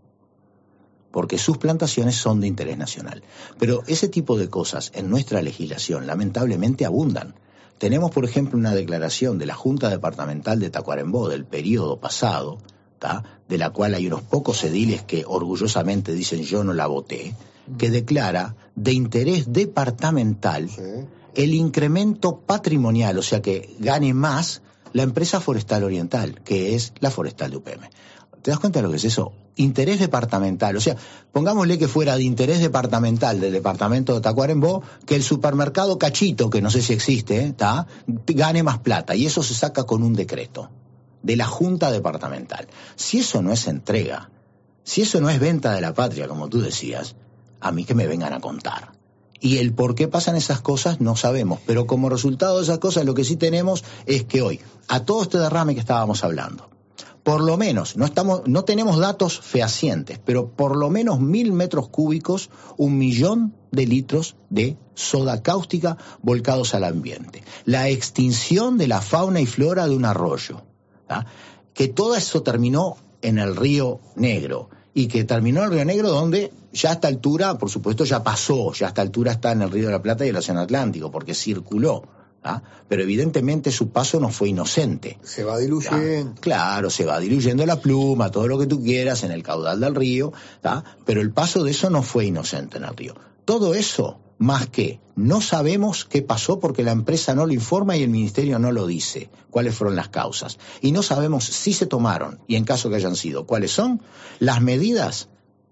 Porque sus plantaciones son de interés nacional. Pero ese tipo de cosas en nuestra legislación lamentablemente abundan. Tenemos, por ejemplo, una declaración de la Junta Departamental de Tacuarembó del periodo pasado, ¿tá? De la cual hay unos pocos ediles que orgullosamente dicen yo no la voté, que declara de interés departamental Sí. el incremento patrimonial, o sea que gane más la empresa forestal oriental, que es la forestal de U P M. ¿Te das cuenta de lo que es eso? Interés departamental, o sea, pongámosle que fuera de interés departamental del departamento de Tacuarembó, que el supermercado Cachito, que no sé si existe, ¿está? Gane más plata, y eso se saca con un decreto de la Junta Departamental. Si eso no es entrega, si eso no es venta de la patria, como tú decías, a mí que me vengan a contar. Y el por qué pasan esas cosas no sabemos, pero como resultado de esas cosas lo que sí tenemos es que hoy, a todo este derrame que estábamos hablando, por lo menos, no estamos, no tenemos datos fehacientes, pero por lo menos mil metros cúbicos, un millón de litros de soda cáustica volcados al ambiente. La extinción de la fauna y flora de un arroyo, ¿tá? Que todo eso terminó en el Río Negro, y que terminó en el Río Negro donde ya a esta altura, por supuesto, ya pasó, ya a esta altura está en el Río de la Plata y el Océano Atlántico, porque circuló. ¿Ah? Pero evidentemente su paso no fue inocente. Se va diluyendo. ¿Ah? Claro, se va diluyendo la pluma, todo lo que tú quieras en el caudal del río, ¿ah? Pero el paso de eso no fue inocente en el río. Todo eso, más que no sabemos qué pasó porque la empresa no lo informa y el ministerio no lo dice, cuáles fueron las causas. Y no sabemos si se tomaron, y en caso que hayan sido, cuáles son las medidas,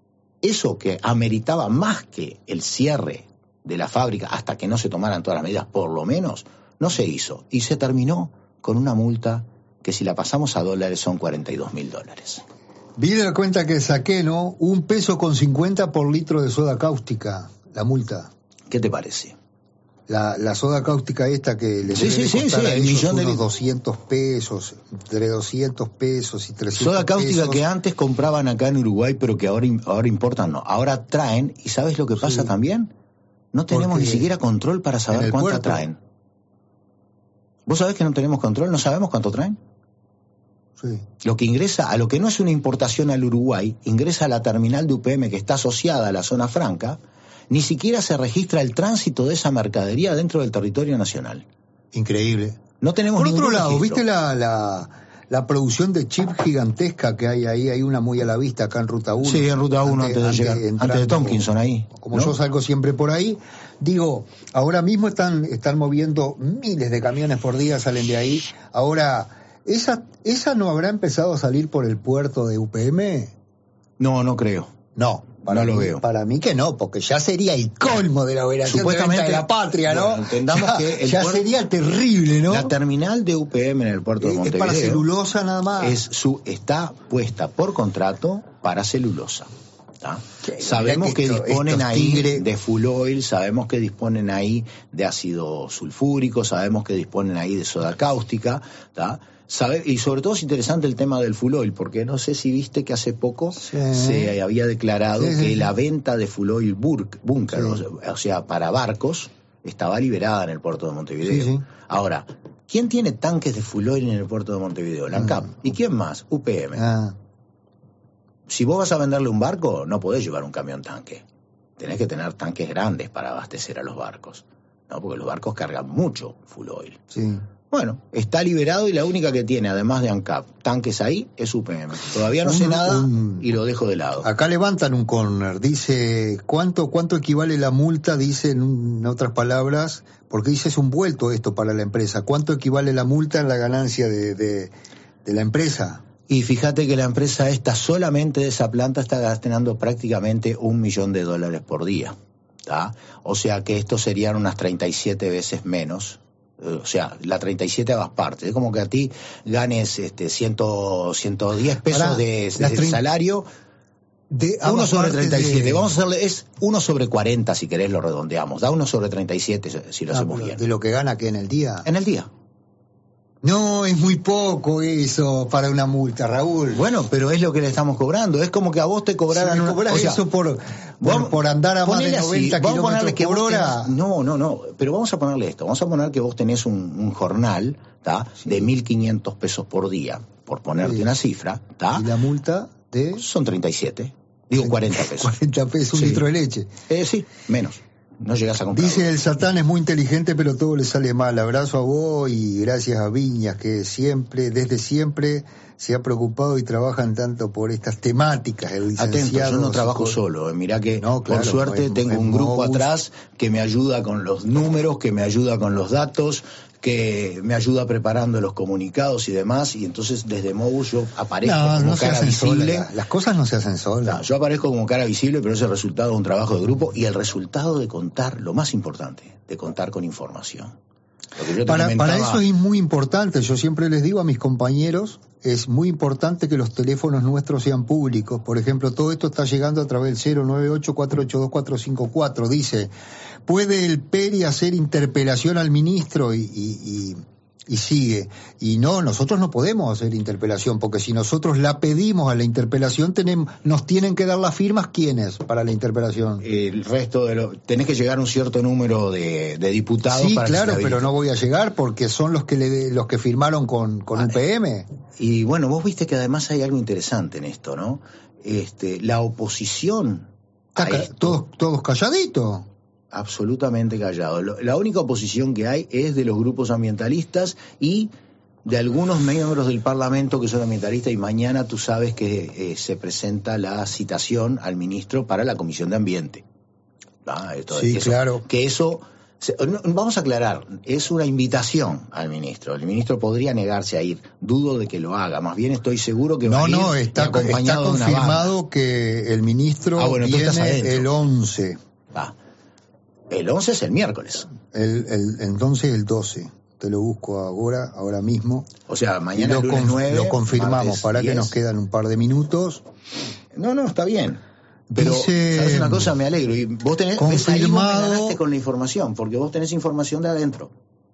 eso que ameritaba más que el cierre de la fábrica hasta que no se tomaran todas las medidas, por lo menos, no se hizo, y se terminó con una multa que si la pasamos a dólares son cuarenta y dos mil dólares. Vi de la cuenta que saqué, ¿no? Un peso con cincuenta por litro de soda cáustica, la multa. ¿Qué te parece? La, la soda cáustica esta que le Sí, debe sí, sí, costar sí, a el ellos millón de unos li- doscientos pesos, entre doscientos pesos y trescientos Soda cáustica pesos. que antes compraban acá en Uruguay, pero que ahora, ahora importan, no. Ahora traen, ¿y sabes lo que pasa Sí. también? No tenemos Porque ni siquiera control para en saber el cuánta puerto- traen. ¿Vos sabés que no tenemos control? ¿No sabemos cuánto traen? Sí. Lo que ingresa, a lo que no es una importación al Uruguay, ingresa a la terminal de U P M que está asociada a la zona franca, ni siquiera se registra el tránsito de esa mercadería dentro del territorio nacional. Increíble. No tenemos Por ningún otro lado, registro. ¿viste la, la, la producción de chip gigantesca que hay ahí? Hay una muy a la vista acá en Ruta uno. Sí, en Ruta uno, antes, antes de llegar, entrando, antes de Tomkinson ahí. Como ¿no? yo salgo siempre por ahí, digo, ahora mismo están, están moviendo miles de camiones por día, salen de ahí. Ahora, ¿esa, ¿esa no habrá empezado a salir por el puerto de U P M? No, no creo. No. Para no mí, lo veo. Para mí que no, porque ya sería el colmo de la operación de venta de la patria, ¿no? Bueno, entendamos ya, que el ya puerto, sería terrible, ¿no? La terminal de U P M en el puerto de Montevideo. Es para celulosa nada más. Es su, está puesta por contrato para celulosa. Sabemos que, que esto, disponen ahí tigre... de full oil, sabemos que disponen ahí de ácido sulfúrico, sabemos que disponen ahí de soda cáustica, ¿tá? Sabe, y sobre todo es interesante el tema del full oil, porque no sé si viste que hace poco sí. se había declarado sí, sí, que sí. la venta de full oil bunker, sí. o sea, para barcos, estaba liberada en el puerto de Montevideo. Sí, sí. Ahora, ¿quién tiene tanques de full oil en el puerto de Montevideo? La ANCAP. Ah. ¿Y quién más? U P M. Ah. Si vos vas a venderle un barco, no podés llevar un camión tanque. Tenés que tener tanques grandes para abastecer a los barcos, ¿no? Porque los barcos cargan mucho full oil. Sí. Bueno, está liberado y la única que tiene, además de ANCAP, tanques ahí, es U P M. Todavía no un, sé nada un... y lo dejo de lado. Acá levantan un corner, dice, ¿cuánto cuánto equivale la multa? Dice, en otras palabras, porque dice es un vuelto esto para la empresa. ¿Cuánto equivale la multa en la ganancia de, de, de la empresa? Y fíjate que la empresa esta, solamente de esa planta, está gastando prácticamente un millón de dólares por día. ¿tá? O sea que esto serían unas treinta y siete veces menos. O sea, la treinta y siete ambas partes. Es como que a ti ganes este ciento, ciento diez pesos Ahora, de, de trein... salario, de uno sobre treinta y siete. De... Vamos a hacerle, es uno sobre cuarenta si querés lo redondeamos. Da uno sobre treinta y siete si lo ah, hacemos bien. ¿De lo que gana que en el día? En el día. No, es muy poco eso para una multa, Raúl. Bueno, pero es lo que le estamos cobrando. Es como que a vos te cobraran... Si me cobras una... o sea, eso por, por, por andar a más de noventa así, kilómetros que por hora. Tenés, no, no, no. Pero vamos a ponerle esto. Vamos a poner que vos tenés un, un jornal, ¿tá? Sí. de mil quinientos pesos por día, por ponerte sí. una cifra, ¿tá? ¿Y la multa de...? Son treinta y siete. Digo cuarenta pesos. cuarenta pesos, un sí. litro de leche. Eh, sí, menos. No llegas a comprar. Dice el Satán es muy inteligente, pero todo le sale mal. Abrazo a vos y gracias a Viñas, que siempre, desde siempre, se ha preocupado y trabajan tanto por estas temáticas. El Atento, yo no trabajo con... solo. Mirá que, no, claro, por suerte, no, tengo un grupo Mobus. atrás que me ayuda con los números, que me ayuda con los datos, que me ayuda preparando los comunicados y demás, y entonces desde Mobus yo aparezco no, como no cara visible. Sola. Las cosas no se hacen solas. No, yo aparezco como cara visible, pero es el resultado de un trabajo de grupo y el resultado de contar, lo más importante, de contar con información. Para, comentaba... para eso es muy importante, yo siempre les digo a mis compañeros, es muy importante que los teléfonos nuestros sean públicos. Por ejemplo, todo esto está llegando a través del cero nueve ocho, cuatro ocho dos, cuatro cinco cuatro. Dice, ¿puede el Peri hacer interpelación al ministro? Y, y, y, y sigue. Y no, nosotros no podemos hacer interpelación, porque si nosotros la pedimos a la interpelación, tenemos, nos tienen que dar las firmas, ¿quiénes para la interpelación? El resto de los... Tenés que llegar a un cierto número de, de diputados. Sí, para claro, que pero no voy a llegar porque son los que le, los que firmaron con, con ah, U P M. Y bueno, vos viste que además hay algo interesante en esto, ¿no? Este, la oposición... Está ca- esto, todos, todos calladitos. Absolutamente callado. La única oposición que hay es de los grupos ambientalistas y de algunos miembros del Parlamento que son ambientalistas, y mañana tú sabes que eh, se presenta la citación al ministro para la Comisión de Ambiente. ¿Ah? Esto, sí, eso, claro. Que eso... Se, no, vamos a aclarar, es una invitación al ministro. El ministro podría negarse a ir. Dudo de que lo haga. Más bien estoy seguro que va no, a ir no, está, acompañado está confirmado de una banda. Que el ministro ah, bueno, viene el once. Ah. El once es el miércoles. El, el, entonces el doce. Te lo busco ahora, ahora mismo. O sea, mañana lo, lunes conf, nueve, lo confirmamos, martes para diez. Que nos quedan un par de minutos. No, no, está bien. Pero, dice, ¿sabes una cosa? Me alegro. Y vos tenés, confirmado, ves, ahí vos me ganaste con la información, porque vos tenés información de adentro.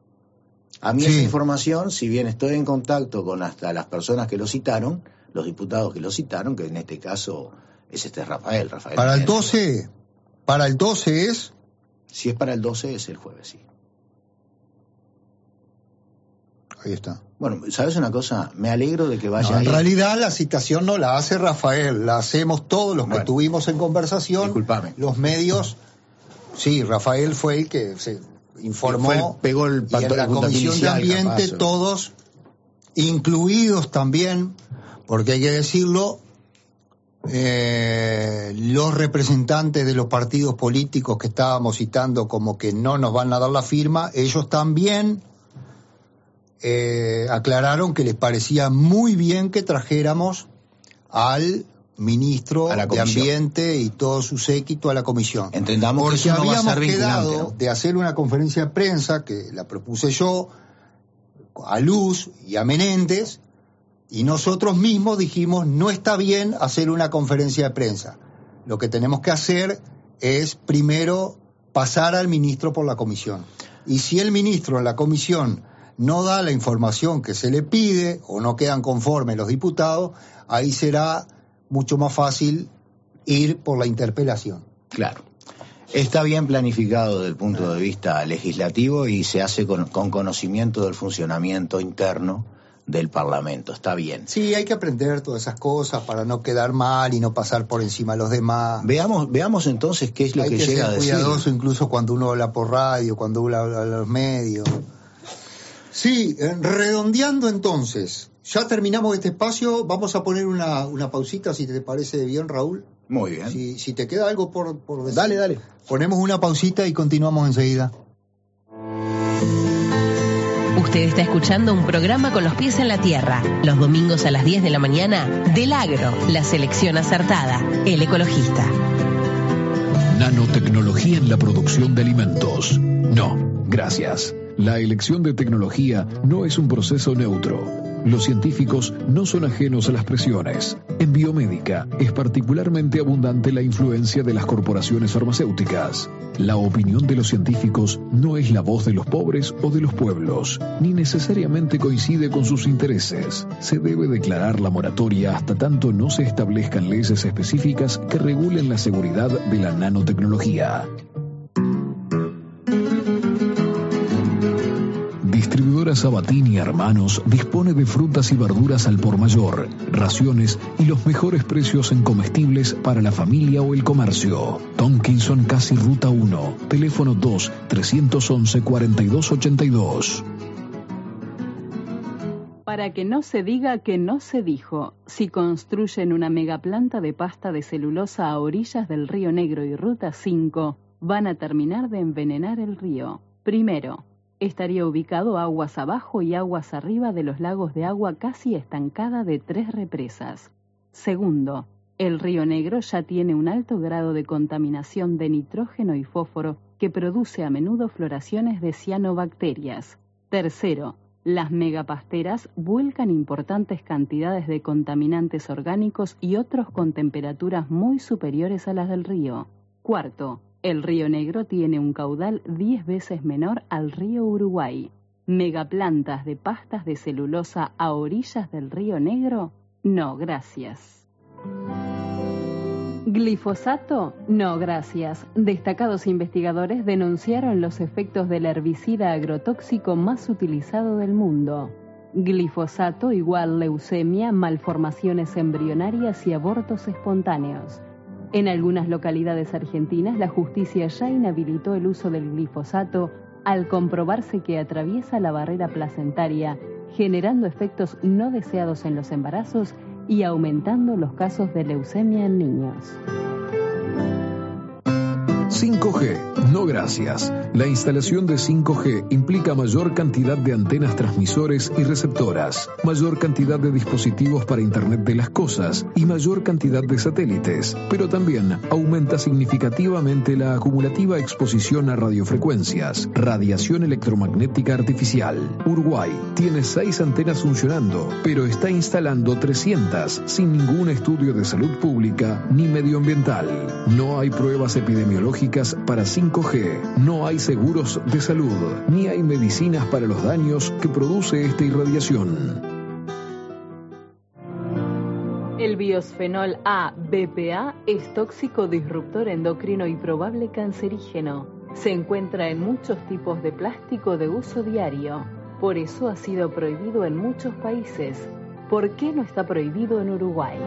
A mí sí. esa información, si bien estoy en contacto con hasta las personas que lo citaron, los diputados que lo citaron, que en este caso es este Rafael. Rafael para el doce, para el doce es... Si es para el doce, es el jueves, sí. Ahí está. Bueno, ¿sabes una cosa? Me alegro de que vaya no, en ahí. realidad la citación no la hace Rafael, la hacemos todos los bueno, que tuvimos en conversación. Disculpame. Los medios, sí, Rafael fue el que se informó. El, pegó el y en la Comisión inicial, de Ambiente capaz, todos, incluidos también, porque hay que decirlo, eh, los representantes de los partidos políticos que estábamos citando como que no nos van a dar la firma, ellos también eh, aclararon que les parecía muy bien que trajéramos al ministro de Ambiente y todo su séquito a la comisión. Entendamos porque que eso no habíamos va a ser quedado vinculante, ¿no? de hacer una conferencia de prensa que la propuse yo a Luz y a Menéndez, y nosotros mismos dijimos no está bien hacer una conferencia de prensa. Lo que tenemos que hacer es primero pasar al ministro por la comisión. Y si el ministro en la comisión no da la información que se le pide o no quedan conformes los diputados, ahí será mucho más fácil ir por la interpelación. Claro. Está bien planificado desde el punto de vista legislativo y se hace con, con conocimiento del funcionamiento interno del Parlamento. Está bien. Sí, hay que aprender todas esas cosas para no quedar mal y no pasar por encima de los demás. Veamos, veamos entonces qué es lo hay que, que llega a decir. Hay que ser cuidadoso incluso cuando uno habla por radio, cuando uno habla a los medios. Sí, redondeando entonces, ya terminamos este espacio, vamos a poner una, una pausita si te parece bien, Raúl. Muy bien. Si, si te queda algo por, por decir. Dale, dale. Ponemos una pausita y continuamos enseguida. Usted está escuchando un programa con los pies en la tierra, los domingos a las diez de la mañana, del Agro, la selección acertada, el ecologista. Nanotecnología en la producción de alimentos. No, gracias. La elección de tecnología no es un proceso neutro. Los científicos no son ajenos a las presiones. En biomédica es particularmente abundante la influencia de las corporaciones farmacéuticas. La opinión de los científicos no es la voz de los pobres o de los pueblos, ni necesariamente coincide con sus intereses. Se debe declarar la moratoria hasta tanto no se establezcan leyes específicas que regulen la seguridad de la nanotecnología. Distribuidora Sabatini y Hermanos dispone de frutas y verduras al por mayor, raciones y los mejores precios en comestibles para la familia o el comercio. Tonkinson Casi Ruta uno, teléfono dos, tres once, cuarenta y dos ochenta y dos. Para que no se diga que no se dijo, si construyen una megaplanta de pasta de celulosa a orillas del Río Negro y Ruta cinco, van a terminar de envenenar el río. Primero, estaría ubicado aguas abajo y aguas arriba de los lagos de agua casi estancada de tres represas. Segundo, el Río Negro ya tiene un alto grado de contaminación de nitrógeno y fósforo que produce a menudo floraciones de cianobacterias. Tercero, las megapasteras vuelcan importantes cantidades de contaminantes orgánicos y otros con temperaturas muy superiores a las del río. Cuarto, el Río Negro tiene un caudal diez veces menor al río Uruguay. ¿Megaplantas de pastas de celulosa a orillas del Río Negro? No, gracias. ¿Glifosato? No, gracias. Destacados investigadores denunciaron los efectos del herbicida agrotóxico más utilizado del mundo. Glifosato igual leucemia, malformaciones embrionarias y abortos espontáneos. En algunas localidades argentinas, la justicia ya inhabilitó el uso del glifosato al comprobarse que atraviesa la barrera placentaria, generando efectos no deseados en los embarazos y aumentando los casos de leucemia en niños. cinco G, no gracias. La instalación de cinco G implica mayor cantidad de antenas transmisores y receptoras, mayor cantidad de dispositivos para Internet de las cosas y mayor cantidad de satélites, pero también aumenta significativamente la acumulativa exposición a radiofrecuencias, radiación electromagnética artificial. Uruguay tiene seis antenas funcionando, pero está instalando trescientas sin ningún estudio de salud pública ni medioambiental. No hay pruebas epidemiológicas para cinco G, no hay seguros de salud, ni hay medicinas para los daños que produce esta irradiación. El biosfenol A, B P A, es tóxico, disruptor endocrino y probable cancerígeno. Se encuentra en muchos tipos de plástico de uso diario. Por eso ha sido prohibido en muchos países. ¿Por qué no está prohibido en Uruguay?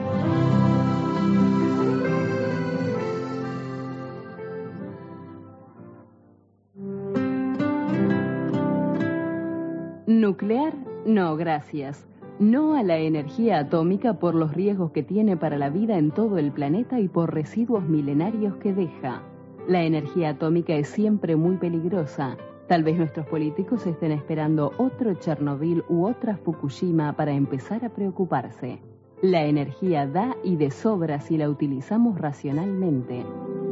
Nuclear, no, gracias. No a la energía atómica por los riesgos que tiene para la vida en todo el planeta y por residuos milenarios que deja. La energía atómica es siempre muy peligrosa. Tal vez nuestros políticos estén esperando otro Chernobyl u otra Fukushima para empezar a preocuparse. La energía da y de sobra si la utilizamos racionalmente.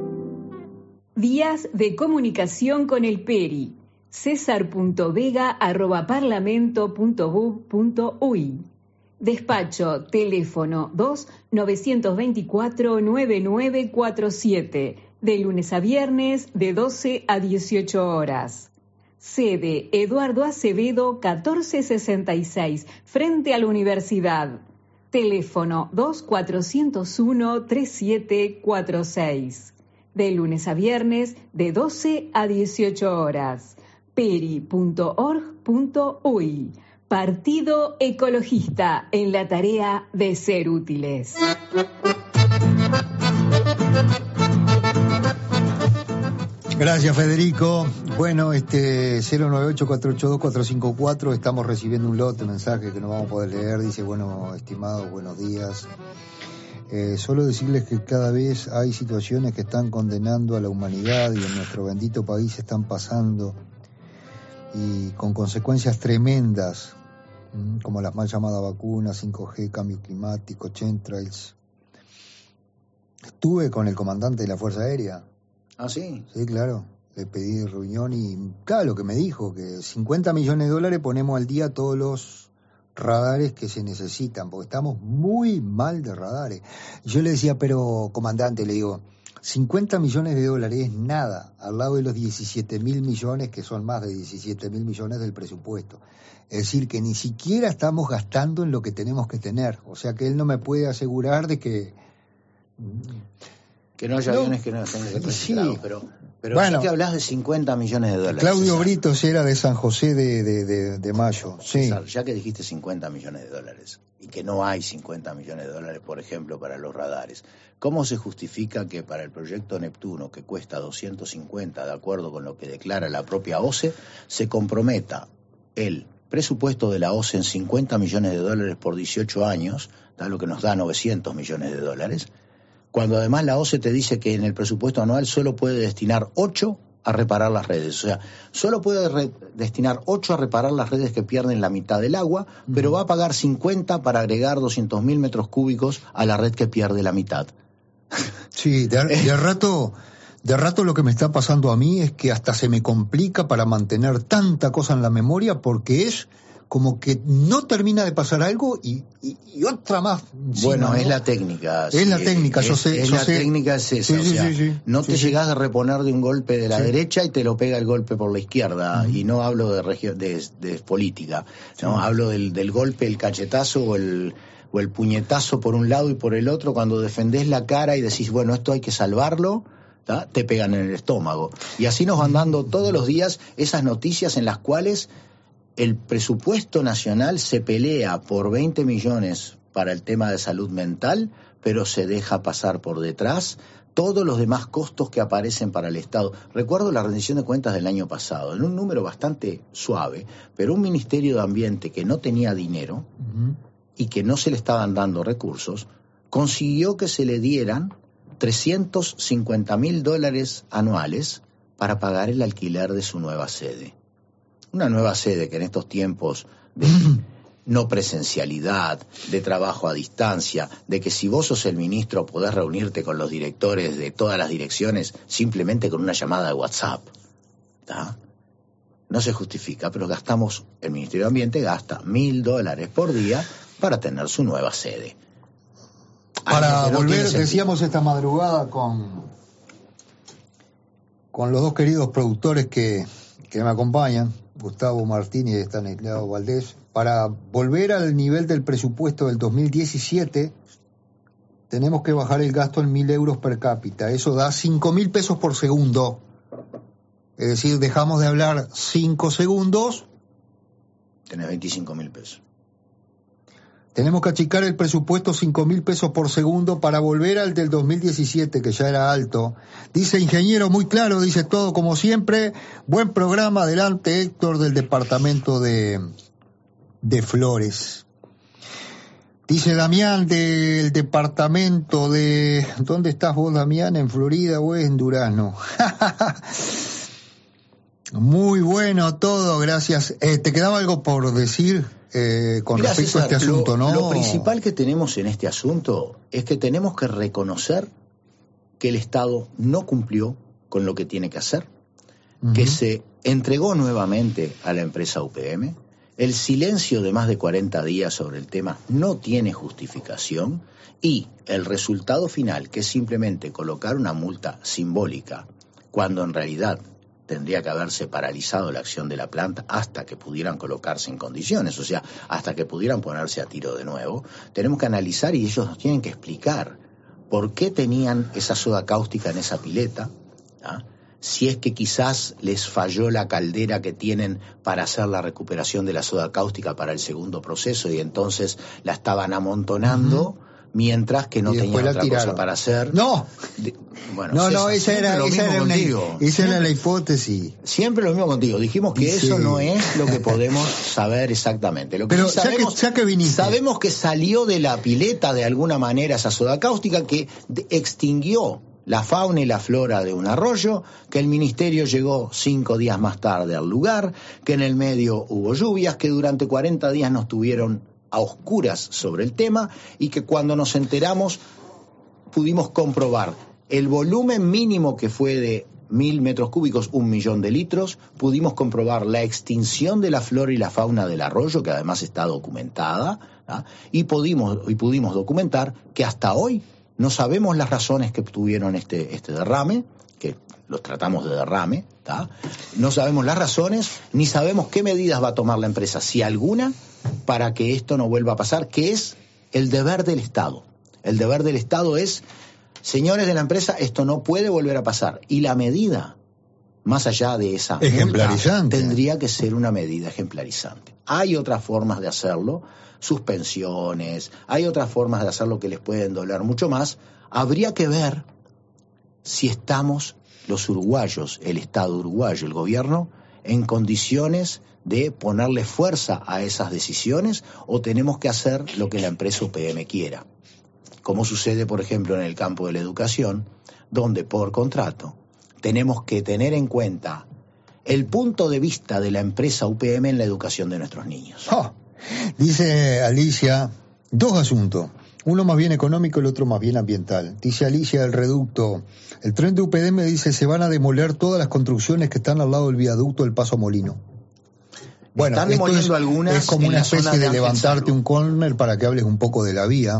Vías de comunicación con el Peri. cesar punto vega arroba parlamento punto gov punto uy. Despacho, teléfono dos novecientos veinticuatro nueve nueve cuatro siete, de lunes a viernes de doce a dieciocho horas. Sede Eduardo Acevedo catorce sesenta y seis, frente a la universidad. Teléfono dos cuatrocientos uno treinta y siete cuarenta y seis. De lunes a viernes de doce a dieciocho horas. peri punto org punto uy. Partido Ecologista en la tarea de ser útiles. Gracias, Federico. Bueno, este cero nueve ocho cuatro ocho dos cuatro cinco cuatro, estamos recibiendo un lote de mensajes que no vamos a poder leer. Dice, bueno, estimados, buenos días. Eh, solo decirles que cada vez hay situaciones que están condenando a la humanidad y en nuestro bendito país están pasando y con consecuencias tremendas, como las mal llamadas vacunas, cinco G, cambio climático, chemtrails. Estuve con el comandante de la Fuerza Aérea. ¿Ah, sí? Sí, claro. Le pedí reunión y, claro, lo que me dijo, que cincuenta millones de dólares ponemos al día todos los radares que se necesitan, porque estamos muy mal de radares. Yo le decía, pero, comandante, le digo, cincuenta millones de dólares es nada, al lado de los diecisiete mil millones, que son más de diecisiete mil millones del presupuesto. Es decir, que ni siquiera estamos gastando en lo que tenemos que tener. O sea que él no me puede asegurar de que... Que no haya no, aviones que no estén registrados, sí. pero, pero bueno, sí que hablas de cincuenta millones de dólares. Claudio César. Britos era de San José de, de, de, de Mayo. Sí. César, ya que dijiste cincuenta millones de dólares y que no hay cincuenta millones de dólares, por ejemplo, para los radares, ¿cómo se justifica que para el proyecto Neptuno, que cuesta doscientos cincuenta, de acuerdo con lo que declara la propia O C E, se comprometa el presupuesto de la O C E en cincuenta millones de dólares por dieciocho años, da lo que nos da novecientos millones de dólares, cuando además la O C E te dice que en el presupuesto anual solo puede destinar ocho a reparar las redes? O sea, solo puede re- destinar ocho a reparar las redes que pierden la mitad del agua, uh-huh. pero va a pagar cincuenta para agregar doscientos mil metros cúbicos a la red que pierde la mitad. Sí, de, de rato... De rato lo que me está pasando a mí es que hasta se me complica para mantener tanta cosa en la memoria, porque es como que no termina de pasar algo y, y, y otra más. Bueno, ¿no? es la técnica. Es sí, la técnica, es, yo sé. Es yo la sé. técnica es esa, sí, o sí, sea, sí, sí, no sí, te sí. llegás a reponer de un golpe de la sí. derecha y te lo pega el golpe por la izquierda, uh-huh. y no hablo de, regio- de, de política, no sí. hablo del, del golpe, el cachetazo o el... o el puñetazo por un lado y por el otro, cuando defendés la cara y decís, bueno, esto hay que salvarlo, ¿tá? Te pegan en el estómago. Y así nos van dando todos los días esas noticias en las cuales el presupuesto nacional se pelea por veinte millones para el tema de salud mental, pero se deja pasar por detrás todos los demás costos que aparecen para el Estado. Recuerdo la rendición de cuentas del año pasado, en un número bastante suave, pero un Ministerio de Ambiente que no tenía dinero, uh-huh. y que no se le estaban dando recursos, consiguió que se le dieran trescientos cincuenta mil dólares anuales para pagar el alquiler de su nueva sede. Una nueva sede que en estos tiempos de no presencialidad, de trabajo a distancia, de que si vos sos el ministro podés reunirte con los directores de todas las direcciones simplemente con una llamada de WhatsApp, ¿tá? No se justifica, pero gastamos, el Ministerio de Ambiente gasta mil dólares por día para tener su nueva sede. Para no volver, decíamos esta madrugada con, con los dos queridos productores que, que me acompañan, Gustavo Martín y Estanislao Valdés, para volver al nivel del presupuesto del dos mil diecisiete, tenemos que bajar el gasto en mil euros per cápita. Eso da cinco mil pesos por segundo. Es decir, dejamos de hablar cinco segundos Tenés veinticinco mil pesos. Tenemos que achicar el presupuesto cinco mil pesos por segundo para volver al del dos mil diecisiete, que ya era alto. Dice ingeniero, muy claro, dice todo como siempre. Buen programa, adelante Héctor del departamento de, de Flores. Dice Damián del departamento de... ¿Dónde estás vos, Damián? ¿En Florida o en Durazno? Muy bueno todo, gracias. Eh, ¿Te quedaba algo por decir eh, con Mirá, respecto César, a este asunto, lo, no? Lo principal que tenemos en este asunto es que tenemos que reconocer que el Estado no cumplió con lo que tiene que hacer, uh-huh. que se entregó nuevamente a la empresa U P M. El silencio de más de cuarenta días sobre el tema no tiene justificación y el resultado final, que es simplemente colocar una multa simbólica, cuando en realidad tendría que haberse paralizado la acción de la planta hasta que pudieran colocarse en condiciones, o sea, hasta que pudieran ponerse a tiro de nuevo. Tenemos que analizar y ellos nos tienen que explicar por qué tenían esa soda cáustica en esa pileta, ¿ah? Si es que quizás les falló la caldera que tienen para hacer la recuperación de la soda cáustica para el segundo proceso y entonces la estaban amontonando, uh-huh. mientras que no tenían otra tiraron. cosa para hacer. ¡No! De, bueno, no, César, no, esa era, esa era, una, esa era la hipótesis. Siempre lo mismo contigo. Dijimos que sí. Eso no es lo que podemos saber exactamente. Lo que Pero sí sabemos, ya que, ya que viniste. sabemos que salió de la pileta de alguna manera esa soda cáustica que extinguió la fauna y la flora de un arroyo, que el ministerio llegó cinco días más tarde al lugar, que en el medio hubo lluvias, que durante cuarenta días nos tuvieron a oscuras sobre el tema y que cuando nos enteramos pudimos comprobar el volumen mínimo que fue de mil metros cúbicos, un millón de litros, pudimos comprobar la extinción de la flora y la fauna del arroyo, que además está documentada, ¿tá? y, pudimos, y pudimos documentar que hasta hoy no sabemos las razones que tuvieron este, este derrame, que los tratamos de derrame, ¿tá? No sabemos las razones, ni sabemos qué medidas va a tomar la empresa, si alguna, para que esto no vuelva a pasar, que es el deber del Estado. El deber del Estado es, señores de la empresa, esto no puede volver a pasar. Y la medida, más allá de esa ejemplarizante, multa, tendría que ser una medida ejemplarizante. Hay otras formas de hacerlo, suspensiones, hay otras formas de hacerlo que les pueden doler mucho más. Habría que ver si estamos los uruguayos, el Estado uruguayo, el gobierno, en condiciones de ponerle fuerza a esas decisiones o tenemos que hacer lo que la empresa U P M quiera. Como sucede, por ejemplo, en el campo de la educación, donde por contrato tenemos que tener en cuenta el punto de vista de la empresa U P M en la educación de nuestros niños. Oh, dice Alicia, dos asuntos. Uno más bien económico, el otro más bien ambiental. Dice Alicia del reducto, el tren de U P M dice se van a demoler todas las construcciones que están al lado del viaducto del Paso Molino. Bueno, están demoliendo es, algunas. Es como una especie de, de levantarte un corner para que hables un poco de la vía.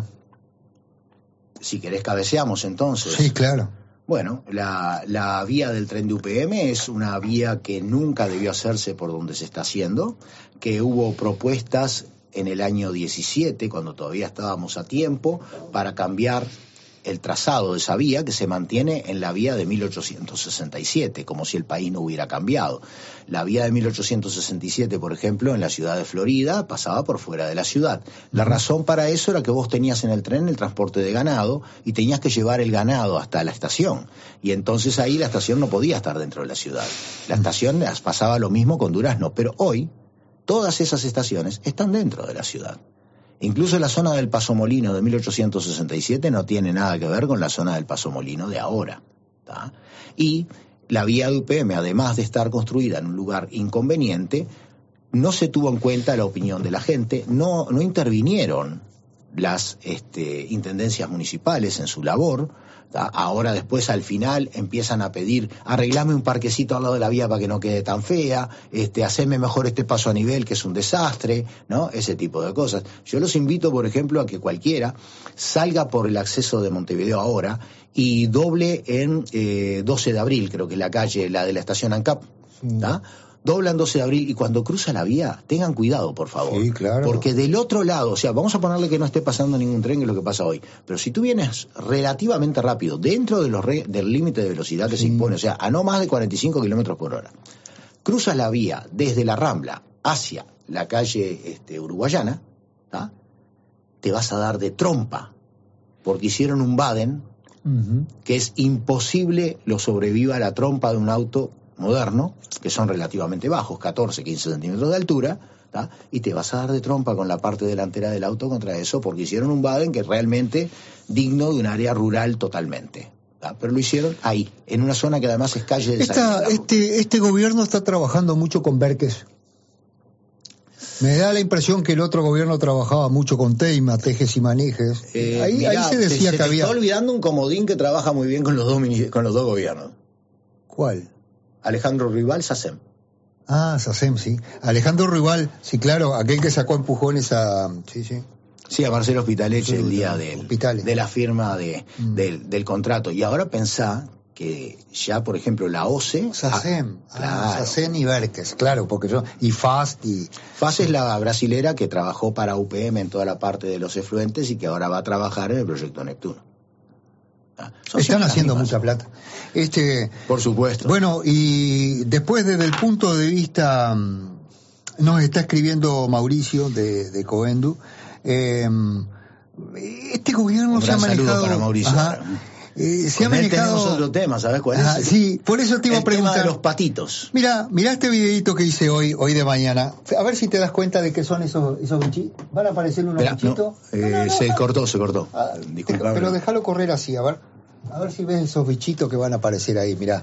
Si querés cabeceamos entonces. Sí, claro. Bueno, la, la vía del tren de U P M es una vía que nunca debió hacerse por donde se está haciendo, que hubo propuestas en el año diecisiete, cuando todavía estábamos a tiempo, para cambiar el trazado de esa vía, que se mantiene en la vía de mil ochocientos sesenta y siete, como si el país no hubiera cambiado. La vía de mil ochocientos sesenta y siete, por ejemplo, en la ciudad de Florida, pasaba por fuera de la ciudad. La razón para eso era que vos tenías en el tren el transporte de ganado y tenías que llevar el ganado hasta la estación. Y entonces ahí la estación no podía estar dentro de la ciudad. La estación pasaba lo mismo con Durazno, pero hoy todas esas estaciones están dentro de la ciudad. Incluso la zona del Paso Molino de mil ochocientos sesenta y siete no tiene nada que ver con la zona del Paso Molino de ahora, ¿tá? Y la vía de U P M, además de estar construida en un lugar inconveniente, no se tuvo en cuenta la opinión de la gente, no, no intervinieron las este, intendencias municipales en su labor, ¿tá? Ahora después al final empiezan a pedir, arreglame un parquecito al lado de la vía para que no quede tan fea, este, haceme mejor este paso a nivel que es un desastre, ¿no? Ese tipo de cosas. Yo los invito, por ejemplo, a que cualquiera salga por el acceso de Montevideo ahora y doble en eh, doce de abril, creo que es la calle, la de la estación ANCAP, ¿tá? Dobla en doce de abril y cuando cruza la vía, tengan cuidado, por favor. Sí, claro. Porque del otro lado, o sea, vamos a ponerle que no esté pasando ningún tren, que es lo que pasa hoy, pero si tú vienes relativamente rápido, dentro de los re, del límite de velocidad que sí. se impone, o sea, a no más de cuarenta y cinco kilómetros por hora, cruzas la vía desde la Rambla hacia la calle este, uruguayana, ¿tá? Te vas a dar de trompa, porque hicieron un Baden uh-huh. que es imposible lo sobreviva a la trompa de un auto moderno, que son relativamente bajos, catorce, quince centímetros de altura, ¿tá? Y te vas a dar de trompa con la parte delantera del auto contra eso, porque hicieron un Baden que es realmente digno de un área rural totalmente. ¿tá? Pero lo hicieron ahí, en una zona que además es calle de Esta, salida. Este, este gobierno está trabajando mucho con Vérquez. Me da la impresión que el otro gobierno trabajaba mucho con Teima, Tejes y Manejes. Eh, ahí, mirá, ahí se decía te, que se había... te está olvidando un comodín que trabaja muy bien con los dos, con los dos gobiernos. ¿Cuál? Alejandro Rival, SACEM. Ah, SACEM, sí. Alejandro Rival, sí, claro, aquel que sacó empujones a... Sí, sí. Sí, a Marcelo Hospitalet el día del, de la firma de, mm. del, del contrato. Y ahora pensá que ya, por ejemplo, la O C E... SACEM, ah, claro. ah, SACEM y Vérquez, claro, porque yo... Y FAST y... FAST es la brasilera que trabajó para U P M en toda la parte de los efluentes y que ahora va a trabajar en el proyecto Neptuno. Ah, Están haciendo mucha plata. Este, por supuesto. Bueno, y después desde el punto de vista... Nos está escribiendo Mauricio de, de Coendu. Eh, este gobierno Un se ha manejado... saludo para Mauricio. Ajá, eh, se ha manejado... Tenemos otro tema, ¿sabes cuál ajá, es? Sí, por eso te iba el a preguntar. Tema de los patitos. Mira, mira este videito que hice hoy, hoy de mañana. A ver si te das cuenta de qué son esos, esos bichitos. ¿Van a aparecer unos Mirá, bichitos? No, eh, no, no, no, se no. cortó, se cortó. Ah, Disculpa. Pero déjalo correr así, a ver. A ver si ves esos bichitos que van a aparecer ahí, mirá.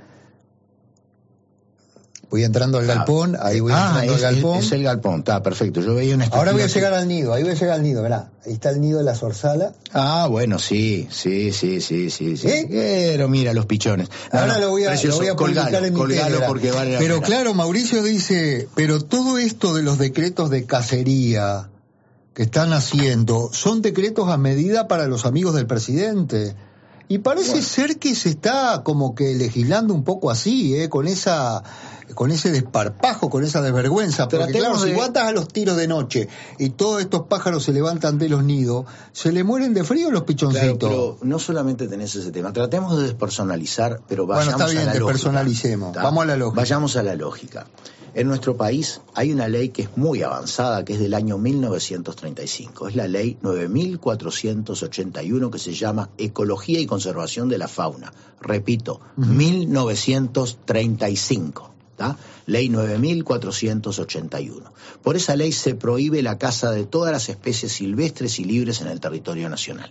Voy entrando al galpón, ahí voy ah, entrando es, al galpón. Es el galpón, está perfecto. Yo veía una Ahora voy a llegar al nido, ahí voy a llegar al nido, mirá. Ahí está el nido de la zorzala. Ah, bueno, sí, sí, sí, sí, sí, sí. ¿Eh? Pero mira los pichones. No, Ahora no, lo voy a, precioso, lo voy a publicar colgalo, en mi colgalo Telegram. porque vale la Pero pena. claro, Mauricio dice, pero todo esto de los decretos de cacería que están haciendo son decretos a medida para los amigos del presidente. Y parece bueno. ser que se está como que legislando un poco así, ¿eh? Con esa, con ese desparpajo, con esa desvergüenza. Porque Tratemos claro, de... si guatas a los tiros de noche y todos estos pájaros se levantan de los nidos, se le mueren de frío los pichoncitos. Claro, pero no solamente tenés ese tema. Tratemos de despersonalizar, pero vayamos bueno, está bien, a la lógica. Despersonalicemos. ¿Tá? Vamos a la lógica. Vayamos a la lógica. En nuestro país hay una ley que es muy avanzada, que es del año mil novecientos treinta y cinco. Es la ley nueve mil cuatrocientos ochenta y uno, que se llama Ecología y Conservación de la Fauna. Repito, uh-huh. mil novecientos treinta y cinco. ¿tá? Ley nueve mil cuatrocientos ochenta y uno. Por esa ley se prohíbe la caza de todas las especies silvestres y libres en el territorio nacional.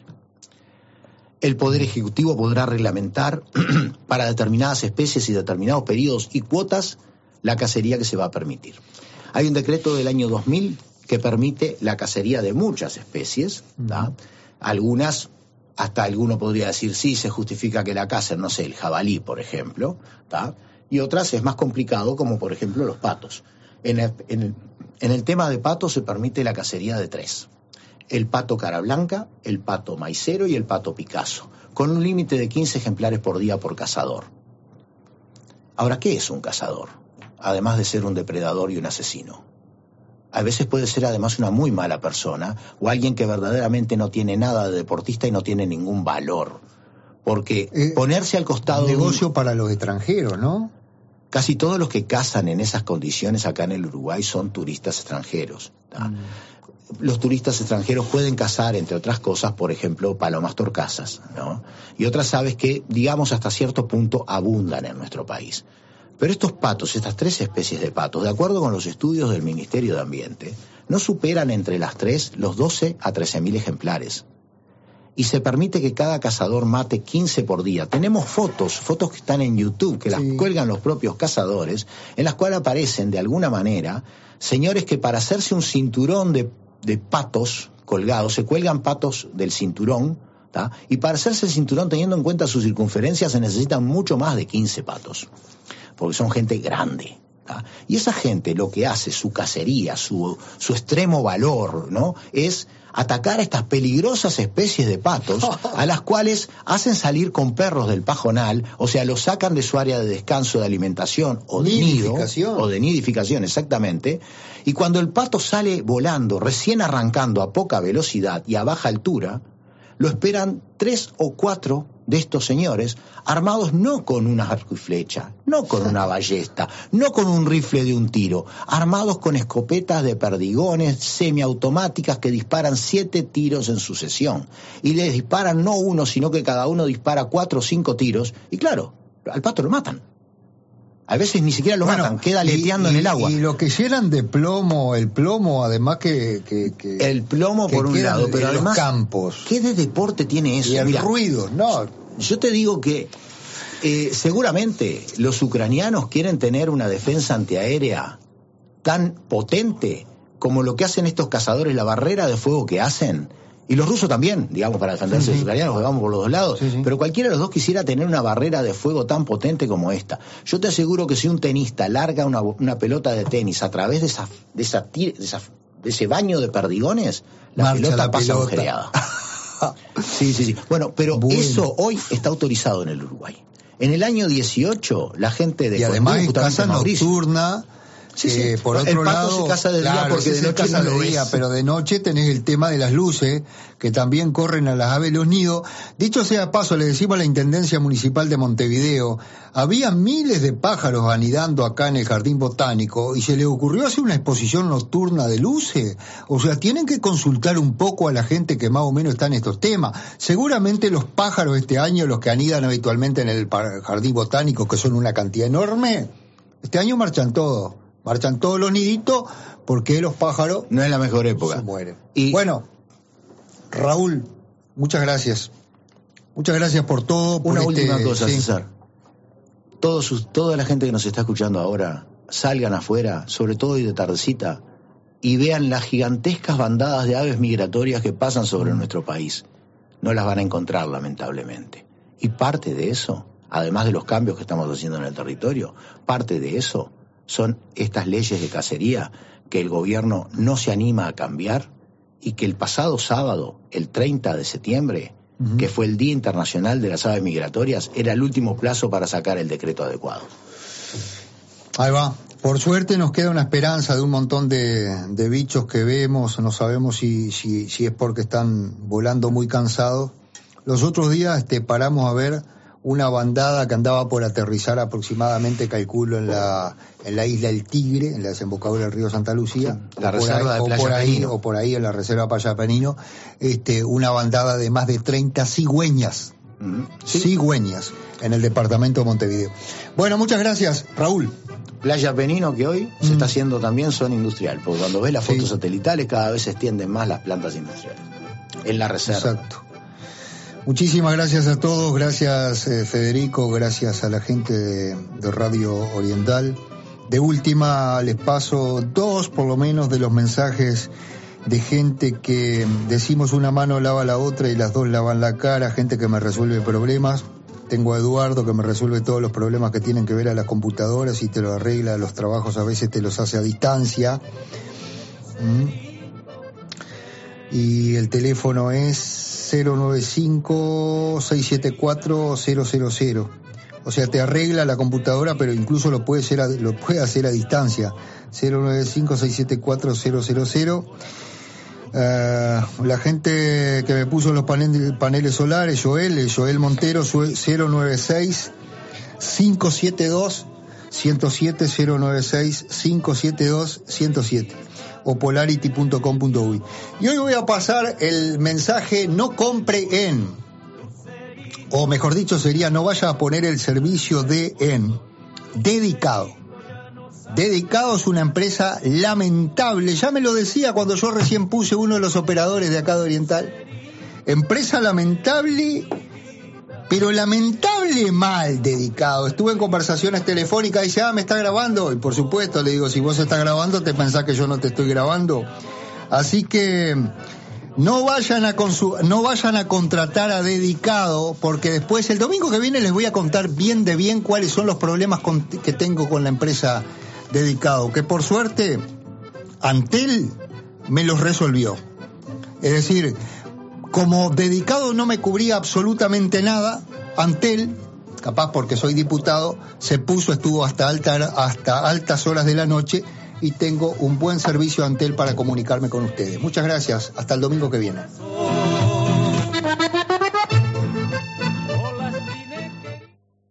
El Poder Ejecutivo podrá reglamentar para determinadas especies y determinados periodos y cuotas la cacería que se va a permitir. Hay un decreto del año dos mil que permite la cacería de muchas especies, ¿tá? Algunas, hasta alguno podría decir, sí, se justifica que la cacen, no sé, el jabalí, por ejemplo, ¿tá? Y otras es más complicado, como por ejemplo los patos. En el, en el, en el tema de patos se permite la cacería de tres. El pato cara blanca, el pato maicero y el pato picasso, con un límite de quince ejemplares por día por cazador. Ahora, ¿qué es un cazador? Además de ser un depredador y un asesino. A veces puede ser además una muy mala persona o alguien que verdaderamente no tiene nada de deportista y no tiene ningún valor. Porque eh, ponerse al costado... Negocio de un... para los extranjeros, ¿no? Casi todos los que cazan en esas condiciones acá en el Uruguay son turistas extranjeros. Mm. Los turistas extranjeros pueden cazar, entre otras cosas, por ejemplo, palomas torcasas, ¿no? Y otras aves que, digamos, hasta cierto punto abundan en nuestro país. Pero estos patos, estas tres especies de patos, de acuerdo con los estudios del Ministerio de Ambiente, no superan entre las tres los doce a trece mil ejemplares. Y se permite que cada cazador mate quince por día. Tenemos fotos, fotos que están en YouTube, que las sí. cuelgan los propios cazadores, en las cuales aparecen de alguna manera señores que para hacerse un cinturón de, de patos colgados, se cuelgan patos del cinturón, ¿tá? Y para hacerse el cinturón, teniendo en cuenta su circunferencia, se necesitan mucho más de quince patos. Porque son gente grande. ¿tá? Y esa gente lo que hace, su cacería, su, su extremo valor, ¿no? Es atacar a estas peligrosas especies de patos, a las cuales hacen salir con perros del pajonal, o sea, los sacan de su área de descanso, de alimentación o de nido, o de nidificación, exactamente, y cuando el pato sale volando, recién arrancando a poca velocidad y a baja altura, lo esperan tres o cuatro de estos señores, armados no con una arco y flecha, no con una ballesta, no con un rifle de un tiro, armados con escopetas de perdigones semiautomáticas que disparan siete tiros en sucesión. Y les disparan no uno, sino que cada uno dispara cuatro o cinco tiros, y claro, al pato lo matan. A veces ni siquiera lo bueno, matan, queda aleteando en el agua. Y lo que llenan de plomo, el plomo además que... que, que el plomo que por un lado, pero además... los campos. ¿Qué de deporte tiene eso? Y el Mira, ruido, no. Yo te digo que eh, seguramente los ucranianos quieren tener una defensa antiaérea tan potente como lo que hacen estos cazadores, la barrera de fuego que hacen. Y los rusos también, digamos, para defenderse sí, de los ucranianos, vamos por los dos lados. Sí, sí. Pero cualquiera de los dos quisiera tener una barrera de fuego tan potente como esta. Yo te aseguro que si un tenista larga una, una pelota de tenis a través de esa, de esa, de esa de ese baño de perdigones, la Marcha pelota la pasa pelota. agujereada. Sí, sí, sí. Bueno, pero bueno. Eso hoy está autorizado en el Uruguay. En el año dieciocho, la gente de... Y además es casa nocturna... Sí, sí. Eh, por otro el pato lado, se casa de día claro, porque de noche no lo ves. Pero de noche tenés el tema de las luces, que también corren a las aves los nidos. Dicho sea paso, le decimos a la Intendencia Municipal de Montevideo, había miles de pájaros anidando acá en el Jardín Botánico, y se le ocurrió hacer una exposición nocturna de luces. O sea, tienen que consultar un poco a la gente que más o menos está en estos temas. Seguramente los pájaros este año, los que anidan habitualmente en el Jardín Botánico, que son una cantidad enorme, este año marchan todos. Marchan todos los niditos porque los pájaros... No es la mejor época. Se mueren. Y bueno, Raúl, muchas gracias. Muchas gracias por todo. Por una este, última cosa, sí. César. Todos sus, toda la gente que nos está escuchando ahora, salgan afuera, sobre todo hoy de tardecita, y vean las gigantescas bandadas de aves migratorias que pasan sobre mm. nuestro país. No las van a encontrar, lamentablemente. Y parte de eso, además de los cambios que estamos haciendo en el territorio, parte de eso... son estas leyes de cacería que el gobierno no se anima a cambiar y que el pasado sábado, el treinta de septiembre, uh-huh. que fue el Día Internacional de las Aves Migratorias, era el último plazo para sacar el decreto adecuado. Ahí va. Por suerte nos queda una esperanza de un montón de, de bichos que vemos, no sabemos si, si, si es porque están volando muy cansados. Los otros días este, paramos a ver una bandada que andaba por aterrizar aproximadamente, calculo, en la en la isla del Tigre, en la desembocadura del río Santa Lucía, sí, la reserva ahí, de Playa o por ahí, Penino. o por ahí en la reserva Playa Penino, este, una bandada de más de treinta cigüeñas, mm-hmm. sí. cigüeñas, en el departamento de Montevideo. Bueno, muchas gracias, Raúl. Playa Penino, que hoy mm. se está haciendo también zona industrial, porque cuando ves las fotos sí. satelitales cada vez se extienden más las plantas industriales, en la reserva. Exacto. Muchísimas gracias a todos, gracias eh, Federico, gracias a la gente de, de Radio Oriental. De última les paso dos por lo menos de los mensajes de gente que decimos una mano lava la otra y las dos lavan la cara, gente que me resuelve problemas. Tengo a Eduardo que me resuelve todos los problemas que tienen que ver a las computadoras y te lo arregla, los trabajos a veces te los hace a distancia. ¿Mm? Y el teléfono es cero nueve cinco, seis siete cuatro, cero cero cero. O sea, te arregla la computadora, pero incluso lo puede hacer a, lo puede hacer a distancia. cero nueve cinco, seis siete cuatro, cero cero cero. Uh, la gente que me puso los paneles, paneles solares, Joel, Joel Montero, cero nueve seis, cinco siete dos, uno cero siete, cero nueve seis, cinco siete dos, uno cero siete. O polarity punto com punto uy. Y hoy voy a pasar el mensaje no compre en, o mejor dicho sería no vaya a poner el servicio de en, dedicado. Dedicado es una empresa lamentable, ya me lo decía cuando yo recién puse uno de los operadores de acá de Oriental. Empresa lamentable, pero lamentable mal Dedicado. Estuve en conversaciones telefónicas y dice, ah, ¿me está grabando? Y por supuesto, le digo, si vos estás grabando, ¿te pensás que yo no te estoy grabando? Así que no vayan a consu- no vayan a contratar a Dedicado, porque después, el domingo que viene, les voy a contar bien de bien cuáles son los problemas con, que tengo con la empresa Dedicado, que por suerte Antel me los resolvió. Es decir, como Dedicado no me cubría absolutamente nada, Antel, capaz porque soy diputado, se puso, estuvo hasta, alta, hasta altas horas de la noche y tengo un buen servicio Antel para comunicarme con ustedes. Muchas gracias, hasta el domingo que viene.